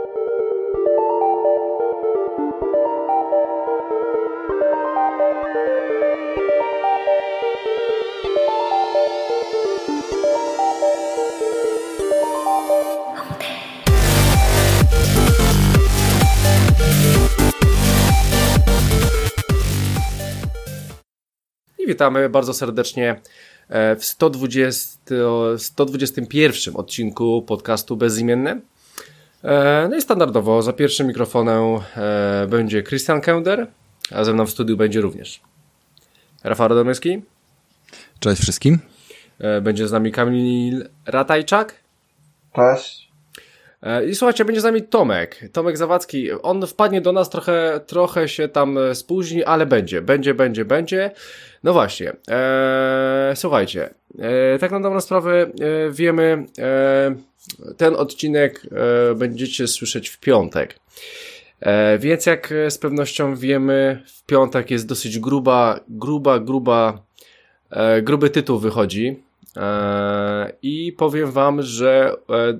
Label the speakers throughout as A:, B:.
A: Witamy bardzo serdecznie w 121 odcinku podcastu Bezimienny. No i standardowo za pierwszym mikrofonem będzie Christian Kender, a ze mną w studiu będzie również Rafał Radomyski.
B: Cześć wszystkim.
A: Będzie z nami Kamil Ratajczak.
C: Cześć.
A: I słuchajcie, będzie z nami Tomek Zawadzki. On wpadnie do nas trochę się tam spóźni, ale będzie. No właśnie, słuchajcie, tak na dobrą sprawę wiemy, ten odcinek będziecie słyszeć w piątek, więc jak z pewnością wiemy, w piątek jest dosyć gruby tytuł wychodzi i powiem wam, że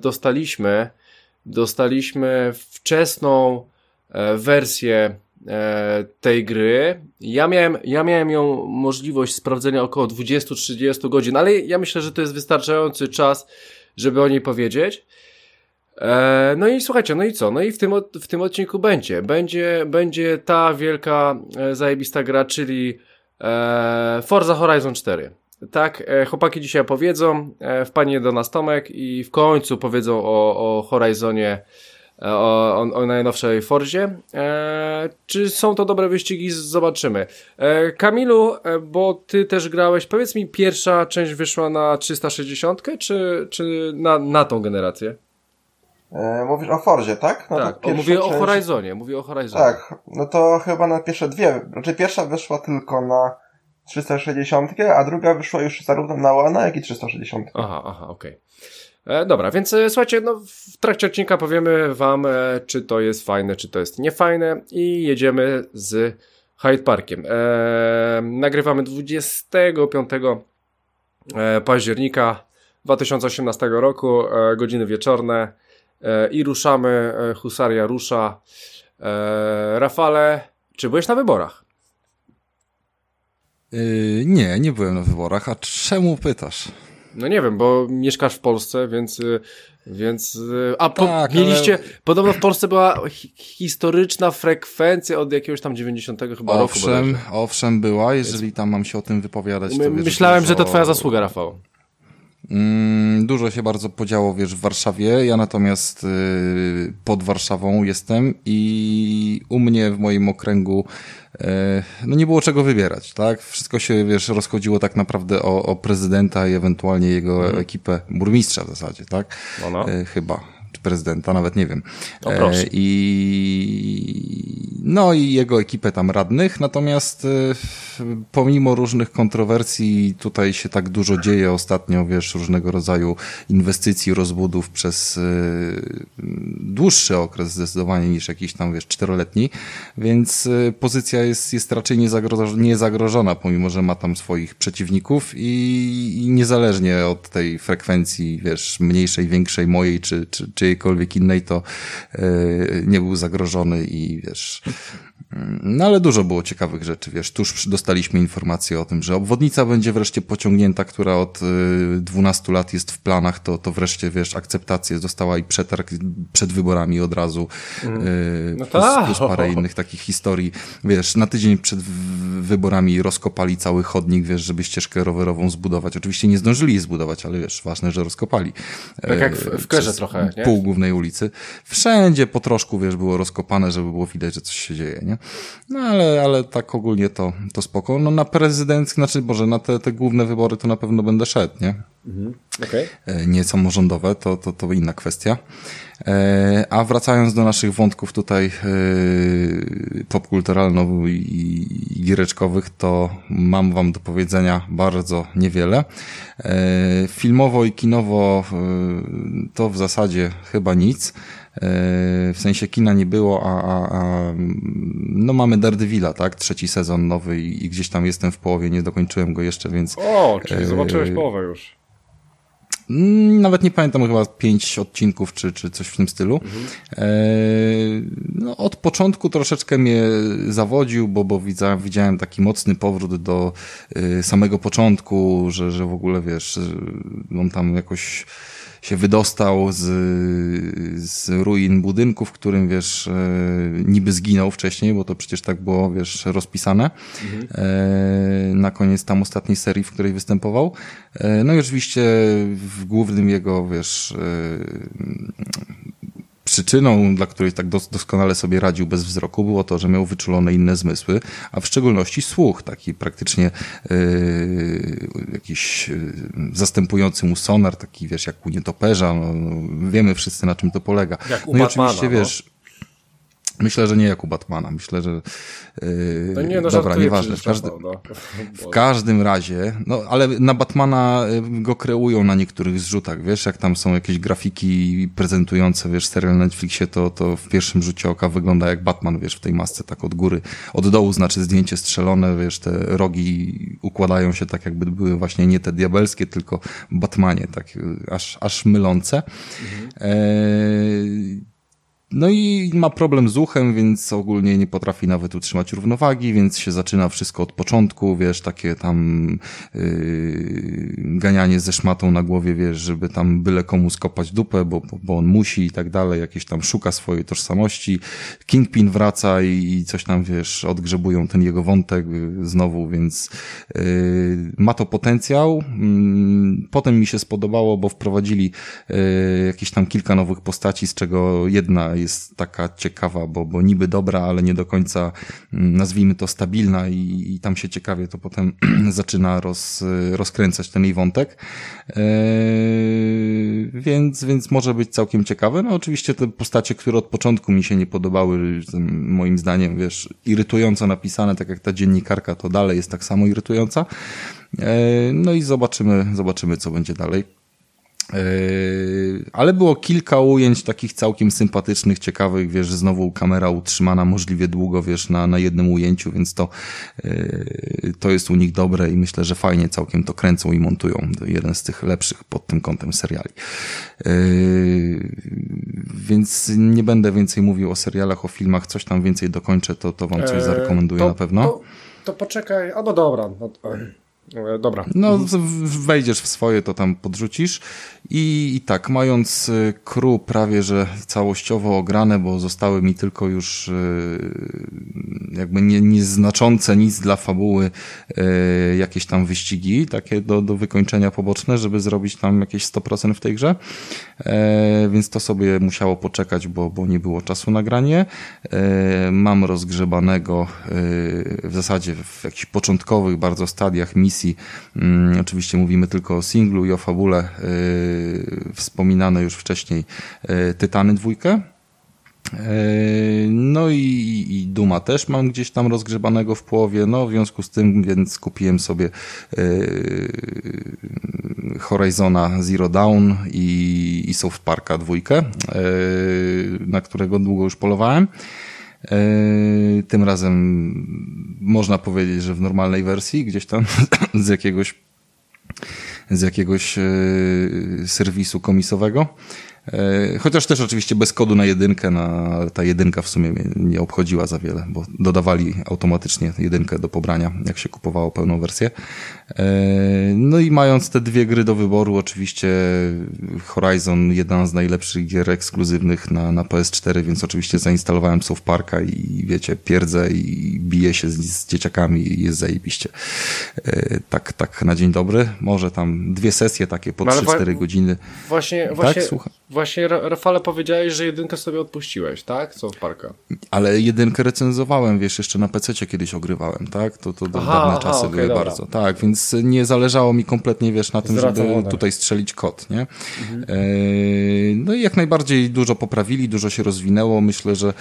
A: dostaliśmy wczesną wersję tej gry. Ja miałem ją możliwość sprawdzenia około 20-30 godzin, ale ja myślę, że to jest wystarczający czas, żeby o niej powiedzieć. No i słuchajcie, no i co? No i w tym odcinku będzie ta wielka, zajebista gra, czyli Forza Horizon 4. Tak, chłopaki dzisiaj opowiedzą, wpadnie do nas Tomek i w końcu powiedzą o Horizonie, o najnowszej Forzie. Czy są to dobre wyścigi? Zobaczymy. Kamilu, bo ty też grałeś, powiedz mi, pierwsza część wyszła na 360 czy na tą generację?
C: Mówisz o Forzie, tak? No
A: tak, mówię o Horizonie.
C: Tak, no to chyba na pierwsze dwie, znaczy pierwsza wyszła tylko na 360, a druga wyszła już zarówno na One, jak i 360.
A: Aha, okej. Dobra, więc słuchajcie, no w trakcie odcinka powiemy wam, czy to jest fajne, czy to jest niefajne i jedziemy z Hyde Parkiem. Nagrywamy 25 października 2018 roku, godziny wieczorne i ruszamy, husaria rusza. Rafale, czy byłeś na wyborach?
B: Nie byłem na wyborach, a czemu pytasz?
A: No nie wiem, bo mieszkasz w Polsce, więc mieliście, ale... Podobno w Polsce była historyczna frekwencja od jakiegoś tam 90 chyba roku.
B: Owszem była, jeżeli tam mam się o tym wypowiadać. To
A: myślałem, że to twoja zasługa, Rafał.
B: Dużo się bardzo podziało, w Warszawie. Ja natomiast pod Warszawą jestem i u mnie w moim okręgu no nie było czego wybierać, tak? Wszystko się, rozchodziło tak naprawdę o prezydenta i ewentualnie jego ekipę, burmistrza w zasadzie, tak? Chyba. Czy prezydenta, nawet nie wiem. I jego ekipę tam radnych, natomiast pomimo różnych kontrowersji tutaj się tak dużo dzieje ostatnio, różnego rodzaju inwestycji, rozbudów przez dłuższy okres zdecydowanie niż jakiś tam, 4-letni, więc pozycja jest raczej niezagrożona, pomimo że ma tam swoich przeciwników i niezależnie od tej frekwencji, mniejszej, większej, mojej czy czyjejkolwiek innej, to nie był zagrożony i no ale dużo było ciekawych rzeczy, tuż dostaliśmy informację o tym, że obwodnica będzie wreszcie pociągnięta, która od 12 lat jest w planach, to wreszcie, akceptację dostała i przetarg przed wyborami od razu, plus parę innych takich historii, na tydzień przed wyborami rozkopali cały chodnik, żeby ścieżkę rowerową zbudować, oczywiście nie zdążyli jej zbudować, ale ważne, że rozkopali.
A: Tak jak w Kerze trochę, nie?
B: Pół głównej ulicy. Wszędzie po troszku, było rozkopane, żeby było widać, że coś się dzieje, nie? No ale tak ogólnie to spoko. No na prezydenckie, na te główne wybory to na pewno będę szedł, nie?
A: Okay.
B: Nie samorządowe, to inna kwestia. A wracając do naszych wątków tutaj popkulturalno i giereczkowych, to mam wam do powiedzenia bardzo niewiele. Filmowo i kinowo to w zasadzie chyba nic. W sensie kina nie było, no mamy Daredevila, tak? 3. sezon nowy i gdzieś tam jestem w połowie, nie dokończyłem go jeszcze, więc...
A: czyli zobaczyłeś połowę już.
B: Nawet nie pamiętam, chyba 5 odcinków, czy coś w tym stylu. No, od początku troszeczkę mnie zawodził, bo widziałem taki mocny powrót do samego początku, że w ogóle, wiesz, on tam jakoś się wydostał z ruin budynku, w którym, wiesz, niby zginął wcześniej, bo to przecież tak było, wiesz, rozpisane. Na koniec tam ostatniej serii, w której występował. No i oczywiście w głównym jego, wiesz, przyczyną, dla której tak doskonale sobie radził bez wzroku, było to, że miał wyczulone inne zmysły, a w szczególności słuch, taki praktycznie jakiś zastępujący mu sonar, taki, wiesz, jak u nietoperza, no, wiemy wszyscy, na czym to polega.
A: Jak u
B: no i
A: Batmana,
B: oczywiście, wiesz, myślę, że nie jak u Batmana. Myślę, że...
A: No nie, no
B: dobra, nieważne. W każdym razie, no ale na Batmana go kreują na niektórych zrzutach, wiesz, jak tam są jakieś grafiki prezentujące, wiesz, serial na Netflixie, to w pierwszym rzucie oka wygląda jak Batman, wiesz, w tej masce, tak od góry. Od dołu znaczy zdjęcie strzelone, wiesz, te rogi układają się tak, jakby były właśnie nie te diabelskie, tylko Batmanie, tak aż mylące. No i ma problem z uchem, więc ogólnie nie potrafi nawet utrzymać równowagi, więc się zaczyna wszystko od początku, wiesz, takie tam ganianie ze szmatą na głowie, wiesz, żeby tam byle komu skopać dupę, bo on musi i tak dalej, jakieś tam szuka swojej tożsamości. Kingpin wraca i coś tam, wiesz, odgrzebują ten jego wątek znowu, więc ma to potencjał. Potem mi się spodobało, bo wprowadzili jakieś tam kilka nowych postaci, z czego jedna jest taka ciekawa, bo niby dobra, ale nie do końca, nazwijmy to, stabilna i tam się ciekawie to potem zaczyna rozkręcać ten jej wątek. Więc może być całkiem ciekawe. No oczywiście te postacie, które od początku mi się nie podobały, moim zdaniem, wiesz, irytująco napisane, tak jak ta dziennikarka, to dalej jest tak samo irytująca. No i zobaczymy, co będzie dalej. Ale było kilka ujęć takich całkiem sympatycznych, ciekawych, wiesz, znowu kamera utrzymana możliwie długo, wiesz, na jednym ujęciu, więc to jest u nich dobre i myślę, że fajnie całkiem to kręcą i montują. Jeden z tych lepszych pod tym kątem seriali. Więc nie będę więcej mówił o serialach, o filmach, coś tam więcej dokończę, to wam coś zarekomenduję na pewno.
A: To poczekaj, no dobra. Dobra.
B: No, wejdziesz w swoje, to tam podrzucisz i tak, mając crew prawie, że całościowo ograne, bo zostały mi tylko już jakby nieznaczące nic dla fabuły jakieś tam wyścigi, takie do wykończenia poboczne, żeby zrobić tam jakieś 100% w tej grze, więc to sobie musiało poczekać, bo nie było czasu na granie. Mam rozgrzebanego w zasadzie w jakichś początkowych bardzo stadiach misji. Oczywiście mówimy tylko o singlu i o fabule, wspominane już wcześniej Tytany 2. No i Duma też mam gdzieś tam rozgrzebanego w połowie, no w związku z tym, więc kupiłem sobie Horizona Zero Dawn i South Parka 2, na którego długo już polowałem. Tym razem można powiedzieć, że w normalnej wersji, gdzieś tam z jakiegoś serwisu komisowego. Chociaż też oczywiście bez kodu na 1, ta 1 w sumie mnie nie obchodziła za wiele, bo dodawali automatycznie 1 do pobrania, jak się kupowało pełną wersję. No i mając te dwie gry do wyboru, oczywiście Horizon, jedna z najlepszych gier ekskluzywnych na PS4, więc oczywiście zainstalowałem South Parka i wiecie, pierdzę i biję się z dzieciakami i jest zajebiście. Tak na dzień dobry. Może tam 2 sesje takie po 3-4 godziny.
A: Właśnie, Rafale, powiedziałeś, że 1 sobie odpuściłeś, tak? South Parka.
B: Ale 1 recenzowałem, wiesz, jeszcze na PC-cie kiedyś ogrywałem, tak? To dawne czasy były dobra. Bardzo. Tak, więc nie zależało mi kompletnie, wiesz, na tym, żeby tutaj strzelić kod, nie? No i jak najbardziej dużo poprawili, dużo się rozwinęło. Myślę, że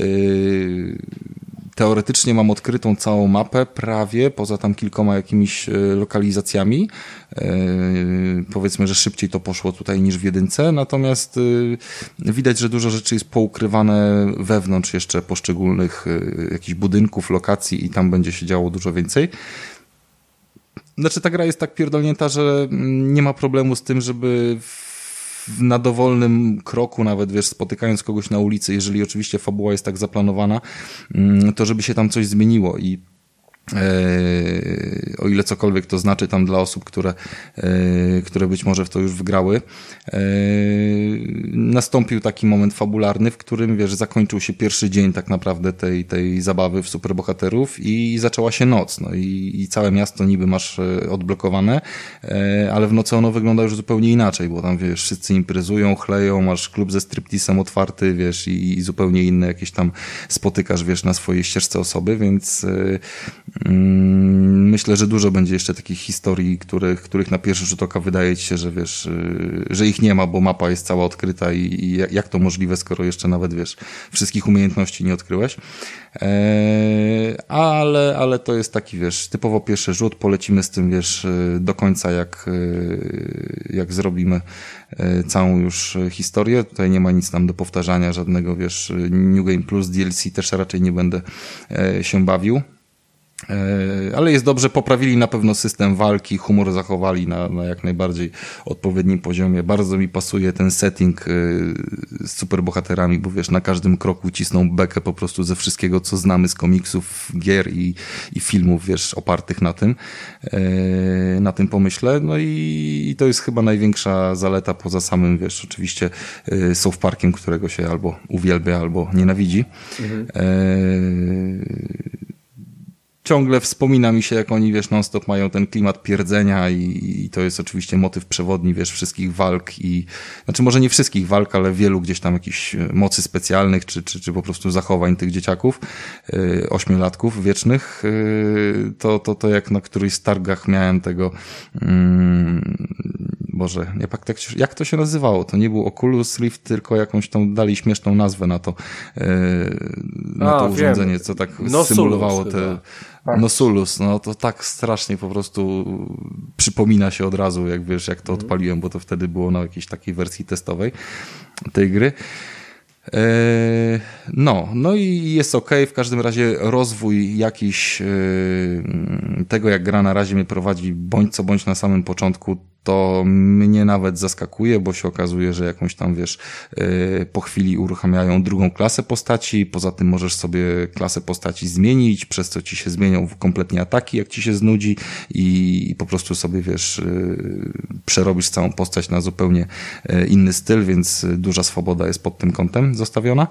B: teoretycznie mam odkrytą całą mapę, prawie, poza tam kilkoma jakimiś lokalizacjami. Powiedzmy, że szybciej to poszło tutaj niż w 1, natomiast widać, że dużo rzeczy jest poukrywane wewnątrz jeszcze poszczególnych jakichś budynków, lokacji i tam będzie się działo dużo więcej. Znaczy ta gra jest tak pierdolnięta, że nie ma problemu z tym, żeby na dowolnym kroku nawet, wiesz, spotykając kogoś na ulicy, jeżeli oczywiście fabuła jest tak zaplanowana, to żeby się tam coś zmieniło i o ile cokolwiek to znaczy tam dla osób, które być może w to już wgrały, nastąpił taki moment fabularny, w którym, wiesz, zakończył się pierwszy dzień tak naprawdę tej zabawy w superbohaterów i zaczęła się noc, no i całe miasto niby masz odblokowane, ale w nocy ono wygląda już zupełnie inaczej, bo tam, wiesz, wszyscy imprezują, chleją, masz klub ze stripteasem otwarty, wiesz, i zupełnie inne jakieś tam spotykasz, wiesz, na swojej ścieżce osoby, więc myślę, że dużo będzie jeszcze takich historii, których na pierwszy rzut oka wydaje ci się, że wiesz, że ich nie ma, bo mapa jest cała odkryta i jak to możliwe, skoro jeszcze nawet, wiesz, wszystkich umiejętności nie odkryłeś. Ale to jest taki, wiesz, typowo pierwszy rzut, polecimy z tym, wiesz, do końca, jak zrobimy całą już historię. Tutaj nie ma nic nam do powtarzania, żadnego, wiesz, New Game Plus, DLC też raczej nie będę się bawił. Ale jest dobrze, poprawili na pewno system walki, humor zachowali na jak najbardziej odpowiednim poziomie. Bardzo mi pasuje ten setting z superbohaterami, bo wiesz, na każdym kroku cisną bekę po prostu ze wszystkiego, co znamy z komiksów, gier i filmów, wiesz, opartych na tym pomyśle. No i to jest chyba największa zaleta poza samym, wiesz, oczywiście South Parkiem, którego się albo uwielbia, albo nienawidzi. Ciągle wspomina mi się, jak oni, wiesz, non-stop mają ten klimat pierdzenia i to jest oczywiście motyw przewodni, wiesz, wszystkich walk znaczy może nie wszystkich walk, ale wielu gdzieś tam jakichś mocy specjalnych, czy po prostu zachowań tych dzieciaków, ośmiolatków wiecznych, to jak na którychś targach miałem tego, Boże, nie pamiętam, jak to się nazywało? To nie był Oculus Rift, tylko jakąś tam dali śmieszną nazwę na to, urządzenie, co tak symulowało te... Nosulus, no to tak strasznie po prostu przypomina się od razu, jak wiesz, jak to odpaliłem, bo to wtedy było na jakiejś takiej wersji testowej tej gry. No i jest okej. W każdym razie rozwój jakiś tego, jak gra na razie mnie prowadzi, bądź co bądź na samym początku, to mnie nawet zaskakuje, bo się okazuje, że jakąś tam, wiesz, po chwili uruchamiają drugą klasę postaci, poza tym możesz sobie klasę postaci zmienić, przez co ci się zmienią kompletnie ataki, jak ci się znudzi i po prostu sobie, wiesz, przerobisz całą postać na zupełnie inny styl, więc duża swoboda jest pod tym kątem zostawiona.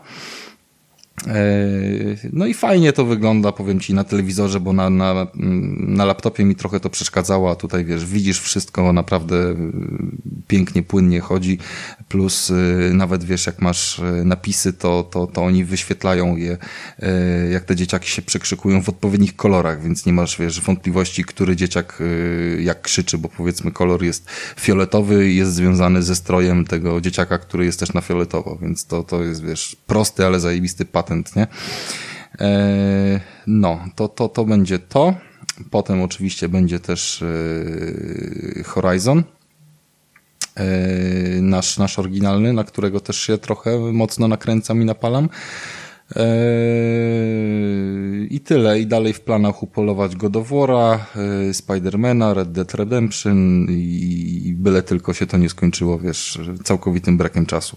B: No i fajnie to wygląda, powiem ci, na telewizorze, bo na laptopie mi trochę to przeszkadzało, a tutaj, wiesz, widzisz wszystko, naprawdę pięknie, płynnie chodzi, plus nawet, wiesz, jak masz napisy, to oni wyświetlają je, jak te dzieciaki się przekrzykują w odpowiednich kolorach, więc nie masz, wiesz, wątpliwości, który dzieciak jak krzyczy, bo powiedzmy kolor jest fioletowy i jest związany ze strojem tego dzieciaka, który jest też na fioletowo, więc to jest, wiesz, prosty, ale zajebisty patent, nie? No, to będzie to. Potem oczywiście będzie też Horizon. Nasz oryginalny, na którego też się trochę mocno nakręcam i napalam. I tyle. I dalej w planach upolować God of War'a, Spidermana, Red Dead Redemption i byle tylko się to nie skończyło, wiesz, całkowitym brakiem czasu.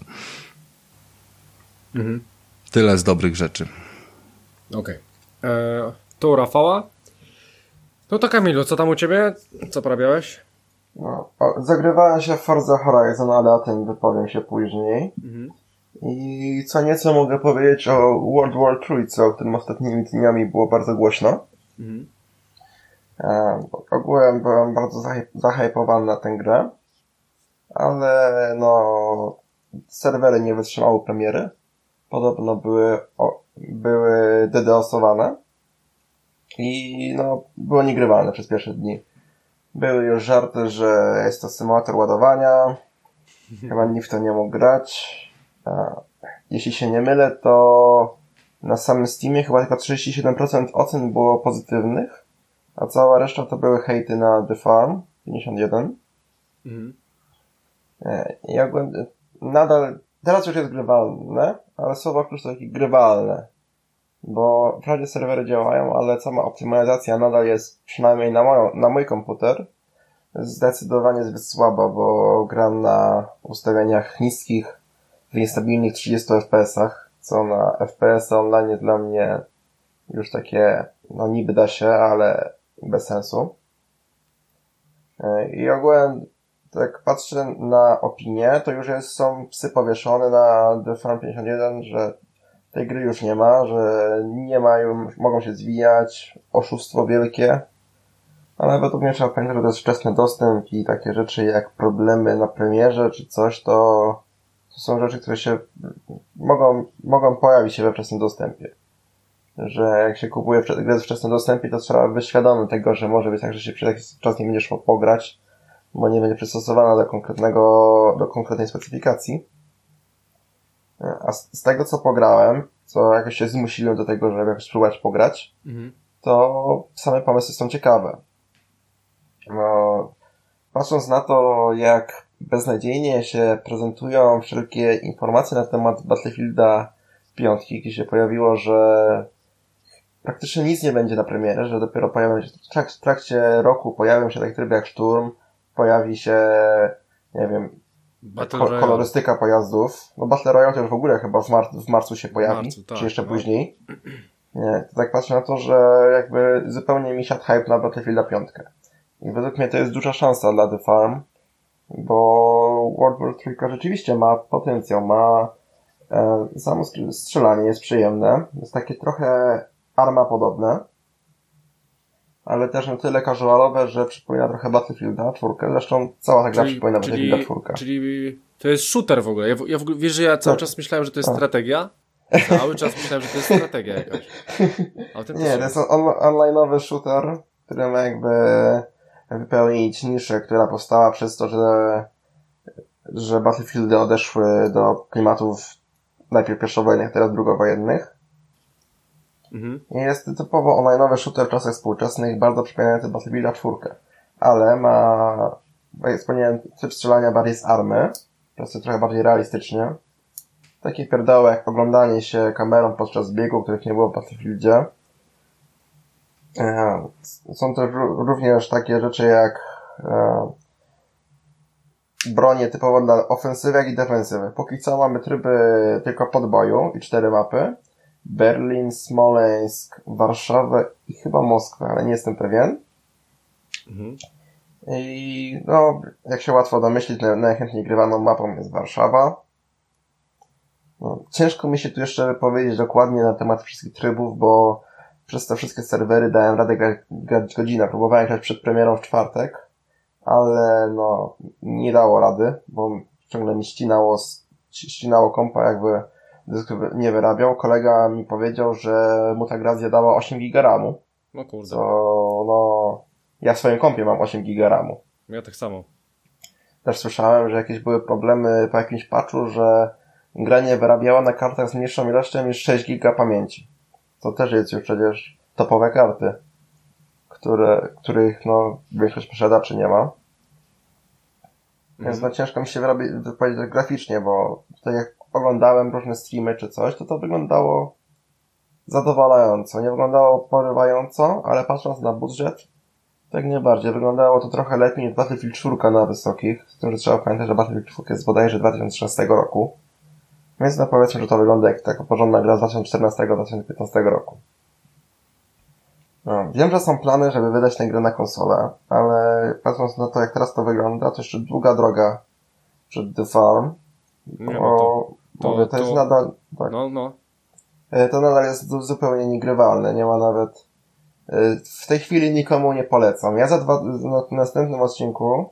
A: Mhm.
B: Tyle z dobrych rzeczy.
A: Okej. To u Rafała. No to Kamilu, co tam u ciebie? Co porabiałeś?
C: No, zagrywałem się w Forza Horizon, ale o tym wypowiem się później.
A: Mhm.
C: I co nieco mogę powiedzieć o World War III, o którym ostatnimi dniami było bardzo głośno.
A: Mhm.
C: Ogółem byłem bardzo zahypowany na tę grę, ale no serwery nie wytrzymały premiery. Podobno były DDoS-owane i no było niegrywalne przez pierwsze dni. Były już żarty, że jest to symulator ładowania. Chyba nikt w to nie mógł grać. Jeśli się nie mylę, to na samym Steamie chyba tylko 37% ocen było pozytywnych, a cała reszta to były hejty na The Farm 51.
A: Mhm.
C: Nadal, teraz już jest grywalne, ale słowo klucz to takie grywalne. Bo wprawdzie serwery działają, ale sama optymalizacja nadal jest, przynajmniej na mój komputer, zdecydowanie zbyt słaba, bo gram na ustawieniach niskich, w niestabilnych 30 FPS-ach, co na FPS online jest dla mnie już takie, no niby da się, ale bez sensu. I ogółem, jak patrzę na opinię, to już są psy powieszone na The Farm 51, że tej gry już nie ma, że nie ma, już mogą się zwijać, oszustwo wielkie. Ale według mnie trzeba pamiętać, że to jest wczesny dostęp i takie rzeczy jak problemy na premierze czy coś, to są rzeczy, które się mogą pojawić się we wczesnym dostępie. Że jak się kupuje grę w wczesnym dostępie, to trzeba być świadomy tego, że może być tak, że się przez jakiś czas nie będziesz mógł pograć, bo nie będzie przystosowana do konkretnej specyfikacji. A z tego, co pograłem, co jakoś się zmusiłem do tego, żeby jakoś spróbować pograć, to same pomysły są ciekawe. No, patrząc na to, jak beznadziejnie się prezentują wszelkie informacje na temat Battlefielda 5, gdzie się pojawiło, że praktycznie nic nie będzie na premierze, że dopiero pojawią się w trakcie roku pojawią się takie tryby jak Szturm, pojawi się, nie wiem, kolorystyka pojazdów. No Battle Royale to już w ogóle chyba w marcu się pojawi, tak, czy jeszcze później. Nie, to tak patrzę na to, że jakby zupełnie mi siadł hype na Battlefielda 5. I według mnie to jest duża szansa dla The Farm, bo World War 3 rzeczywiście ma potencjał, samo strzelanie jest przyjemne, jest takie trochę Arma podobne, ale też na tyle casualowe, że przypomina trochę Battlefielda 4. Zresztą cała ta gra przypomina Battlefielda 4.
A: Czyli to jest shooter w ogóle. Ja w ogóle, wiesz, że ja cały czas myślałem, że to jest strategia? Cały czas myślałem, że to jest strategia jakaś.
C: Nie, to jest online'owy shooter, który ma jakby wypełnić niszę, która powstała przez to, że Battlefieldy odeszły do klimatów najpierw pierwszowojennych, teraz drugowojennych. Jest typowo online'owy shooter w czasach współczesnych, bardzo przypominający Battlefielda 4. Ale jak wspomniałem, typ strzelania bardziej z army, to jest trochę bardziej realistycznie. Takie pierdoły jak oglądanie się kamerą podczas biegu, których nie było w Battlefieldzie. Są też również takie rzeczy jak bronie typowo dla ofensywy, jak i defensywy. Póki co mamy tryby tylko podboju i 4 mapy. Berlin, Smoleńsk, Warszawę i chyba Moskwę, ale nie jestem pewien. I no, jak się łatwo domyślić, najchętniej grywaną mapą jest Warszawa. No, ciężko mi się tu jeszcze powiedzieć dokładnie na temat wszystkich trybów, bo przez te wszystkie serwery dałem radę grać godzinę. Próbowałem grać przed premierą w czwartek, ale no, nie dało rady, bo ciągle mi ścinało kompa, jakby dysk nie wyrabiał. Kolega mi powiedział, że mu ta gra zjadała 8 giga ramu.
A: No kurde.
C: Co, no, ja w swoim kompie mam 8 giga ramu.
A: Ja tak samo.
C: Też słyszałem, że jakieś były problemy po jakimś patchu, że gra nie wyrabiała na kartach z mniejszą ilością niż 6 giga pamięci. To też jest już przecież topowe karty, których no większość posiadaczy nie ma. Więc no ciężko mi się wypowiedzieć graficznie, bo tutaj jak oglądałem różne streamy czy coś, to wyglądało zadowalająco. Nie wyglądało porywająco, ale patrząc na budżet, tak nie bardziej. Wyglądało to trochę lepiej niż Battlefield 4 na wysokich, z tym, że trzeba pamiętać, że Battlefield 4 jest bodajże 2013 roku. Więc no powiedzmy, że to wygląda jak taka porządna gra z 2014-2015 roku. No, wiem, że są plany, żeby wydać tę grę na konsolę, ale patrząc na to, jak teraz to wygląda, to jeszcze długa droga przed The Farm. To jest nadal... Tak, to nadal jest zupełnie niegrywalne, nie ma nawet... W tej chwili nikomu nie polecam. Ja w następnym odcinku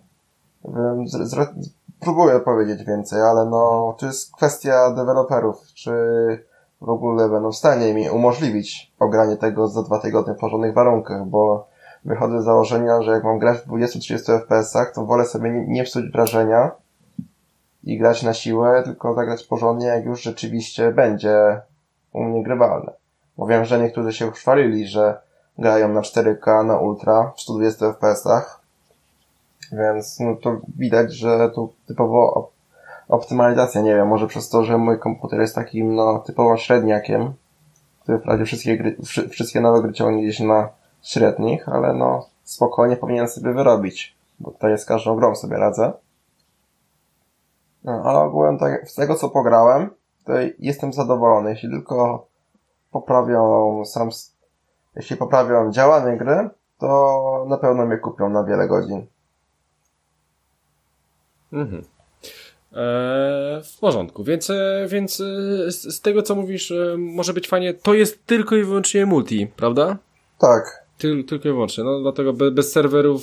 C: próbuję powiedzieć więcej, ale no, to jest kwestia deweloperów, czy w ogóle będą w stanie mi umożliwić ogranie tego za 2 tygodnie w porządnych warunkach, bo wychodzę z założenia, że jak mam grać w 20-30 FPS-ach, to wolę sobie nie psuć wrażenia i grać na siłę, tylko zagrać porządnie, jak już rzeczywiście będzie u mnie grywalne. Bo wiem, że niektórzy się już chwalili, że grają na 4K, na ultra, w 120 FPS-ach, więc no to widać, że tu typowo optymalizacja, nie wiem, może przez to, że mój komputer jest takim no typowym średniakiem, który wprawdzie wszystkie nowe gry ciągnie gdzieś na średnich, ale no spokojnie powinien sobie wyrobić, bo tutaj z każdą grą sobie radzę. No, ale ogółem tak, z tego co pograłem, to jestem zadowolony, jeśli poprawią działanie gry, to na pewno mnie kupią na wiele godzin.
A: Mhm. W porządku, więc z tego co mówisz, może być fajnie, to jest tylko i wyłącznie multi, prawda?
C: Tak.
A: Tylko i wyłącznie, no dlatego bez serwerów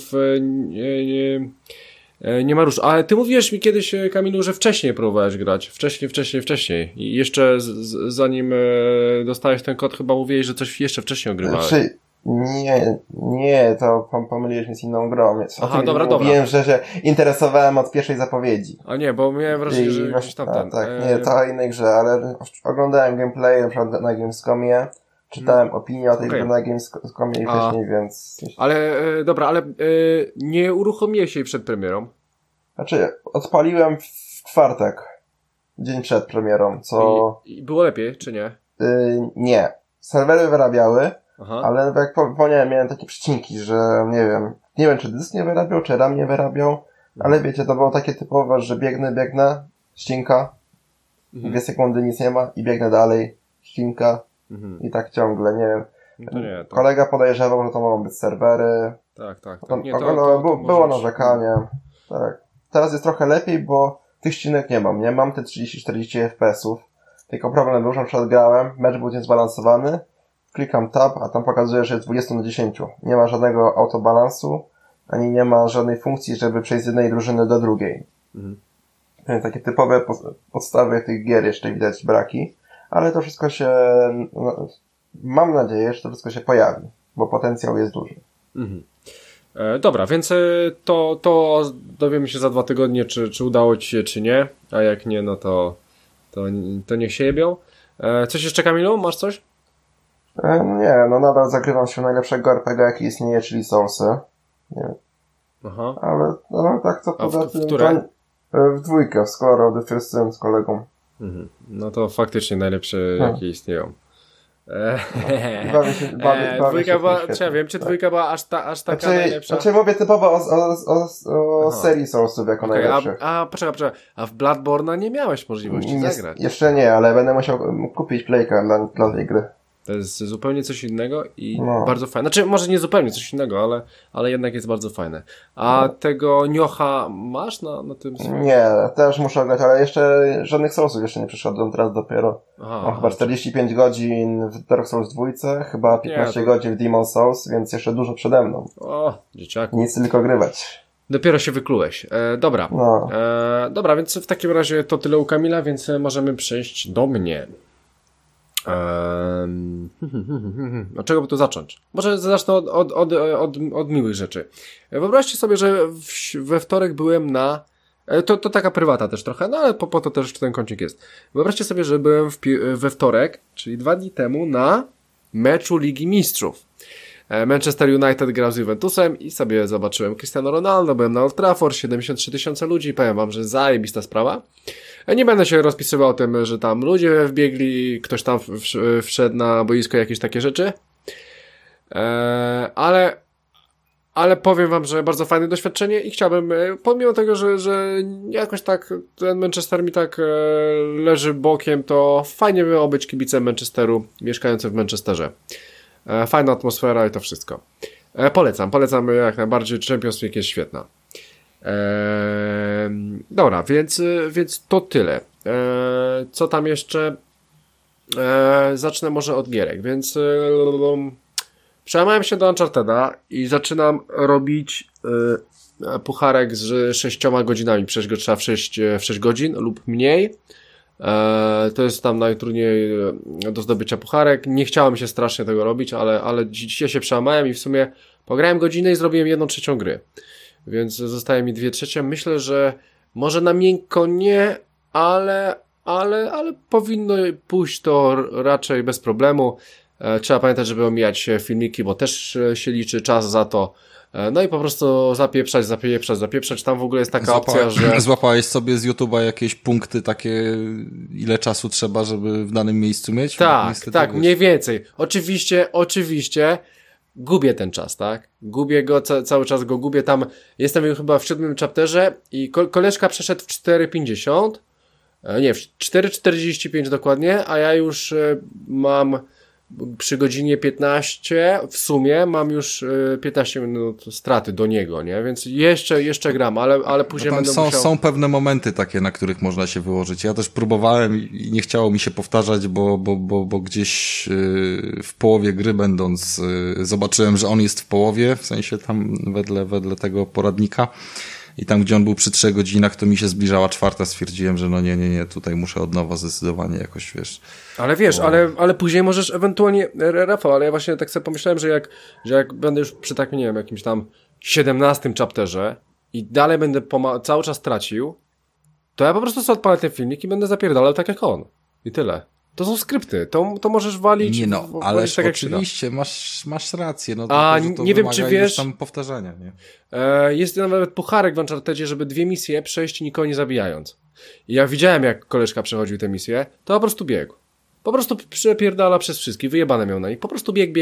A: nie ma róż. Ale ty mówiłeś mi kiedyś, Kamilu, że wcześniej próbowałeś grać. Wcześniej. I jeszcze zanim dostałeś ten kod, chyba mówiłeś, że coś jeszcze wcześniej ogrywałeś.
C: Znaczy, nie, to pomyliłeś mnie z inną grą.
A: Aha, dobra.
C: Mówiłem, że się interesowałem od pierwszej zapowiedzi.
A: A nie, bo miałem wrażenie, że gdzieś tam ten...
C: Tak, nie, to o innej grze, ale oglądałem gameplay na przykład na Gamescomie, czytałem opinię o tej grze na Gamescomie i wcześniej, więc...
A: Ale, dobra, ale nie uruchomiłeś jej przed premierą?
C: Znaczy, odpaliłem w czwartek, dzień przed premierą, co...
A: I było lepiej, czy nie?
C: Nie. Serwery wyrabiały,
A: Aha.
C: ale jak wspomniałem, miałem takie przecinki, że nie wiem, czy dysk nie wyrabiał, czy RAM nie wyrabiał, ale wiecie, to było takie typowe, że biegnę, ścinka, 2 sekundy nic nie ma i biegnę dalej, ścinka i tak ciągle, nie wiem.
A: No to nie, to...
C: Kolega podejrzewał, że to mogą być serwery.
A: Tak.
C: Było narzekanie. Tak. Teraz jest trochę lepiej, bo tych ścinek nie mam. Nie mam te 30-40 FPS-ów. Tylko problem był, że na przykład grałem, mecz był niezbalansowany, klikam tab, a tam pokazuje, że jest 20/10. Nie ma żadnego autobalansu, ani nie ma żadnej funkcji, żeby przejść z jednej drużyny do drugiej. Takie typowe podstawy tych gier jeszcze widać braki, ale to wszystko się, mam nadzieję, że to wszystko się pojawi, bo potencjał jest duży.
A: Dobra, więc to dowiemy się za 2 tygodnie, czy udało ci się, czy nie, a jak nie, no to niech się jebią. Coś jeszcze, Kamilu? Masz coś?
C: Nie, nadal zagrywam się w najlepszego RPG, jaki istnieje, czyli Soulsy. Nie wiem.
A: Aha.
C: Ale tak to poza tym...
A: W które?
C: W 2, w Scholar of the First Sin z kolegą.
A: No to faktycznie najlepsze, jakie istnieją.
C: Dwójka
A: była, czy ja wiem, czy dwójka była aż taka najlepsza?
C: Znaczy mówię typowo o serii Soulsów jako najlepszych.
A: Poczekaj, a w Bloodborne'a nie miałeś możliwości zagrać?
C: Jeszcze nie, ale będę musiał kupić playka dla tej gry.
A: To jest zupełnie coś innego i bardzo fajne. Znaczy, może nie zupełnie coś innego, ale jednak jest bardzo fajne. A tego Niocha masz na tym swoim?
C: Nie, też muszę grać, ale jeszcze żadnych Soulsów jeszcze nie przeszedłem, teraz dopiero. Mam chyba 45 godzin w Dark Souls 2, chyba 15 godzin w Demon Souls, więc jeszcze dużo przede mną.
A: O, dzieciaku.
C: Nic, tylko grywać.
A: Dopiero się wyklułeś. Dobra. Dobra, więc w takim razie to tyle u Kamila, więc możemy przejść do mnie. Od czego by tu zacząć? Może zacznę od miłych rzeczy. Wyobraźcie sobie, że we wtorek byłem na... To taka prywata też trochę, no ale po to też ten kącik jest. Wyobraźcie sobie, że byłem we wtorek, czyli 2 dni temu, na meczu Ligi Mistrzów. Manchester United grał z Juventusem i sobie zobaczyłem Cristiano Ronaldo, byłem na Old Trafford, 73 000 ludzi, powiem wam, że zajebista sprawa. Nie będę się rozpisywał o tym, że tam ludzie wbiegli, ktoś tam wszedł na boisko, jakieś takie rzeczy. Ale powiem wam, że bardzo fajne doświadczenie i chciałbym, pomimo tego, że jakoś tak ten Manchester mi tak leży bokiem, to fajnie było być kibicem Manchesteru, mieszkającym w Manchesterze. Fajna atmosfera i to wszystko. Polecam jak najbardziej, Champions League jest świetna. Dobra, więc to tyle. Co tam jeszcze? Zacznę może od gierek, więc przełamałem się do Uncharted'a i zaczynam robić pucharek z 6 godzinami. Przejść go trzeba w 6 godzin lub mniej. To jest tam najtrudniej do zdobycia pucharek. Nie chciałem się strasznie tego robić, ale dzisiaj się przełamałem i w sumie pograłem godzinę i zrobiłem 1/3 gry. Więc zostaje mi 2/3. Myślę, że może na miękko nie, ale powinno pójść to raczej bez problemu. Trzeba pamiętać, żeby omijać filmiki, bo też się liczy czas za to. No i po prostu zapieprzać. Tam w ogóle jest taka opcja, że...
B: Złapałeś sobie z YouTube'a jakieś punkty takie, ile czasu trzeba, żeby w danym miejscu mieć?
A: Tak, mniej więcej. Oczywiście gubię ten czas, tak? Gubię go, cały czas go gubię. Tam jestem chyba w 7. chapterze i koleżka przeszedł w 4:50, nie, w 4:45 dokładnie, a ja już mam przy godzinie 15 w sumie mam już 15 minut straty do niego, nie? Więc jeszcze gram, ale później
B: no
A: będę musiał...
B: Są pewne momenty takie, na których można się wyłożyć. Ja też próbowałem i nie chciało mi się powtarzać, bo gdzieś w połowie gry będąc zobaczyłem, że on jest w połowie, w sensie tam wedle tego poradnika. I tam, gdzie on był przy 3 godzinach, to mi się zbliżała 4, stwierdziłem, że no nie, tutaj muszę od nowa zdecydowanie jakoś, wiesz.
A: Ale wiesz, ale później możesz ewentualnie, Rafał, ale ja właśnie tak sobie pomyślałem, że jak będę już przy takim, nie wiem, jakimś tam 17 chapterze i dalej będę cały czas tracił, to ja po prostu sobie odpalę ten filmik i będę zapierdalał tak jak on. I tyle. To są skrypty, to możesz walić.
B: Nie no, ale
A: tak
B: oczywiście, masz rację. No,
A: a
B: to
A: nie wiem, czy wiesz,
B: tam powtarzania, nie?
A: Jest nawet pucharek w Unchartedzie, żeby 2 misje przejść nikogo nie zabijając. I ja widziałem, jak koleżka przechodził te misje, to po prostu biegł. Po prostu przepierdala przez wszystkich, wyjebane miał na nich. Po prostu bieg,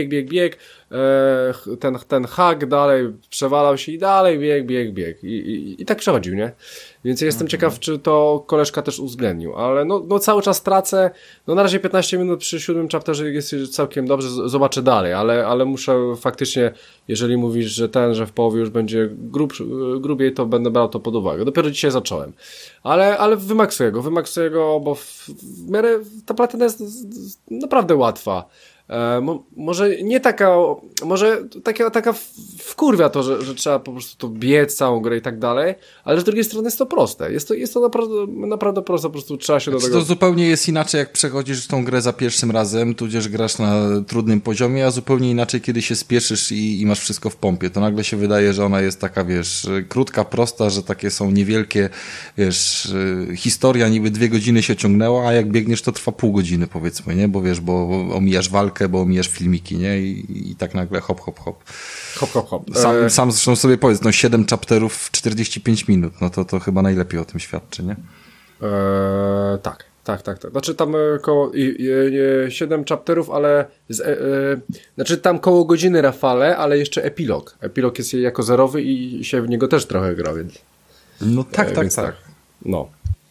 A: ten hak dalej przewalał się i dalej bieg. I tak przechodził, nie? Więc ja jestem ciekaw, czy to koleżka też uwzględnił. Ale no cały czas tracę. No na razie 15 minut przy 7 chapterze jest całkiem dobrze, zobaczę dalej, ale muszę faktycznie, jeżeli mówisz, że w połowie już będzie grubiej, to będę brał to pod uwagę. Dopiero dzisiaj zacząłem. Ale wymaksuję go, bo w miarę ta platyna jest naprawdę łatwa. Może nie taka, może taka wkurwia to, że trzeba po prostu to biec całą grę i tak dalej, ale z drugiej strony jest to proste. Jest to naprawdę proste, po prostu trzeba się do tego...
B: To zupełnie jest inaczej, jak przechodzisz tą grę za pierwszym razem, tudzież grasz na trudnym poziomie, a zupełnie inaczej, kiedy się spieszysz i masz wszystko w pompie. To nagle się wydaje, że ona jest taka, wiesz, krótka, prosta, że takie są niewielkie, wiesz, historia niby 2 godziny się ciągnęła, a jak biegniesz, to trwa pół godziny, powiedzmy, nie? Bo wiesz, bo omijasz walkę, bo omijasz filmiki, nie? I tak nagle hop.
A: Hop.
B: Sam zresztą sobie powiedz, 7 chapterów w 45 minut, no to chyba najlepiej o tym świadczy, nie?
A: Tak. Znaczy tam koło 7 chapterów, ale znaczy tam koło godziny, Rafale, ale jeszcze epilog. Epilog jest jako zerowy i się w niego też trochę gra, więc...
B: No tak.
A: No.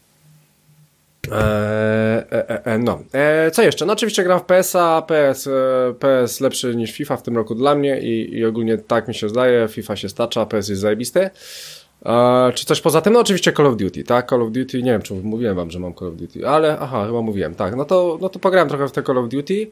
A: Co jeszcze? No oczywiście gram w PS-a, PS lepszy niż FIFA w tym roku dla mnie i ogólnie tak mi się zdaje, FIFA się stacza, PS jest zajebisty. Czy coś poza tym? No oczywiście Call of Duty, tak? Call of Duty, nie wiem czy mówiłem wam, że mam Call of Duty, ale chyba mówiłem, tak. No to pograłem trochę w te Call of Duty.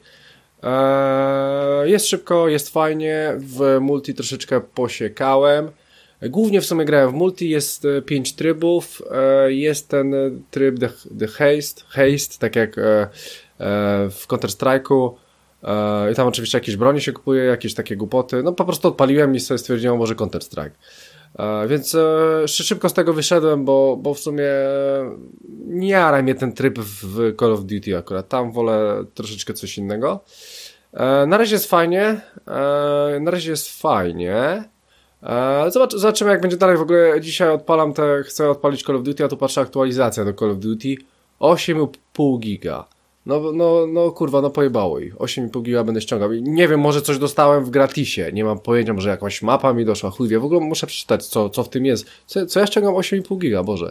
A: Jest szybko, jest fajnie, w multi troszeczkę posiekałem. Głównie w sumie grałem w multi, jest 5 trybów, jest ten tryb The Haste, tak jak w Counter-Strike'u, i tam oczywiście jakieś broni się kupuje, jakieś takie głupoty, no po prostu odpaliłem i sobie stwierdziłem, może Counter-Strike. Więc szybko z tego wyszedłem, bo w sumie nie jara mnie ten tryb w Call of Duty akurat, tam wolę troszeczkę coś innego. Na razie jest fajnie. Zobaczymy jak będzie dalej. W ogóle dzisiaj chcę odpalić Call of Duty, a tu patrzę aktualizacja do Call of Duty 8,5 giga. No kurwa, no pojebało ich. 8,5 giga będę ściągał. Nie wiem, może coś dostałem w gratisie. Nie mam pojęcia, może jakaś mapa mi doszła, chuj wie. W ogóle muszę przeczytać, co w tym jest. Co ja ściągam 8,5 giga, Boże.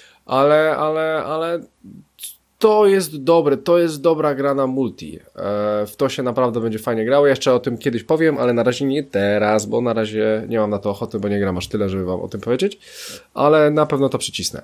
A: Ale to jest dobre, to jest dobra gra na multi. W to się naprawdę będzie fajnie grało. Jeszcze o tym kiedyś powiem, ale na razie nie teraz, bo na razie nie mam na to ochoty, bo nie gram aż tyle, żeby wam o tym powiedzieć. Ale na pewno to przycisnę.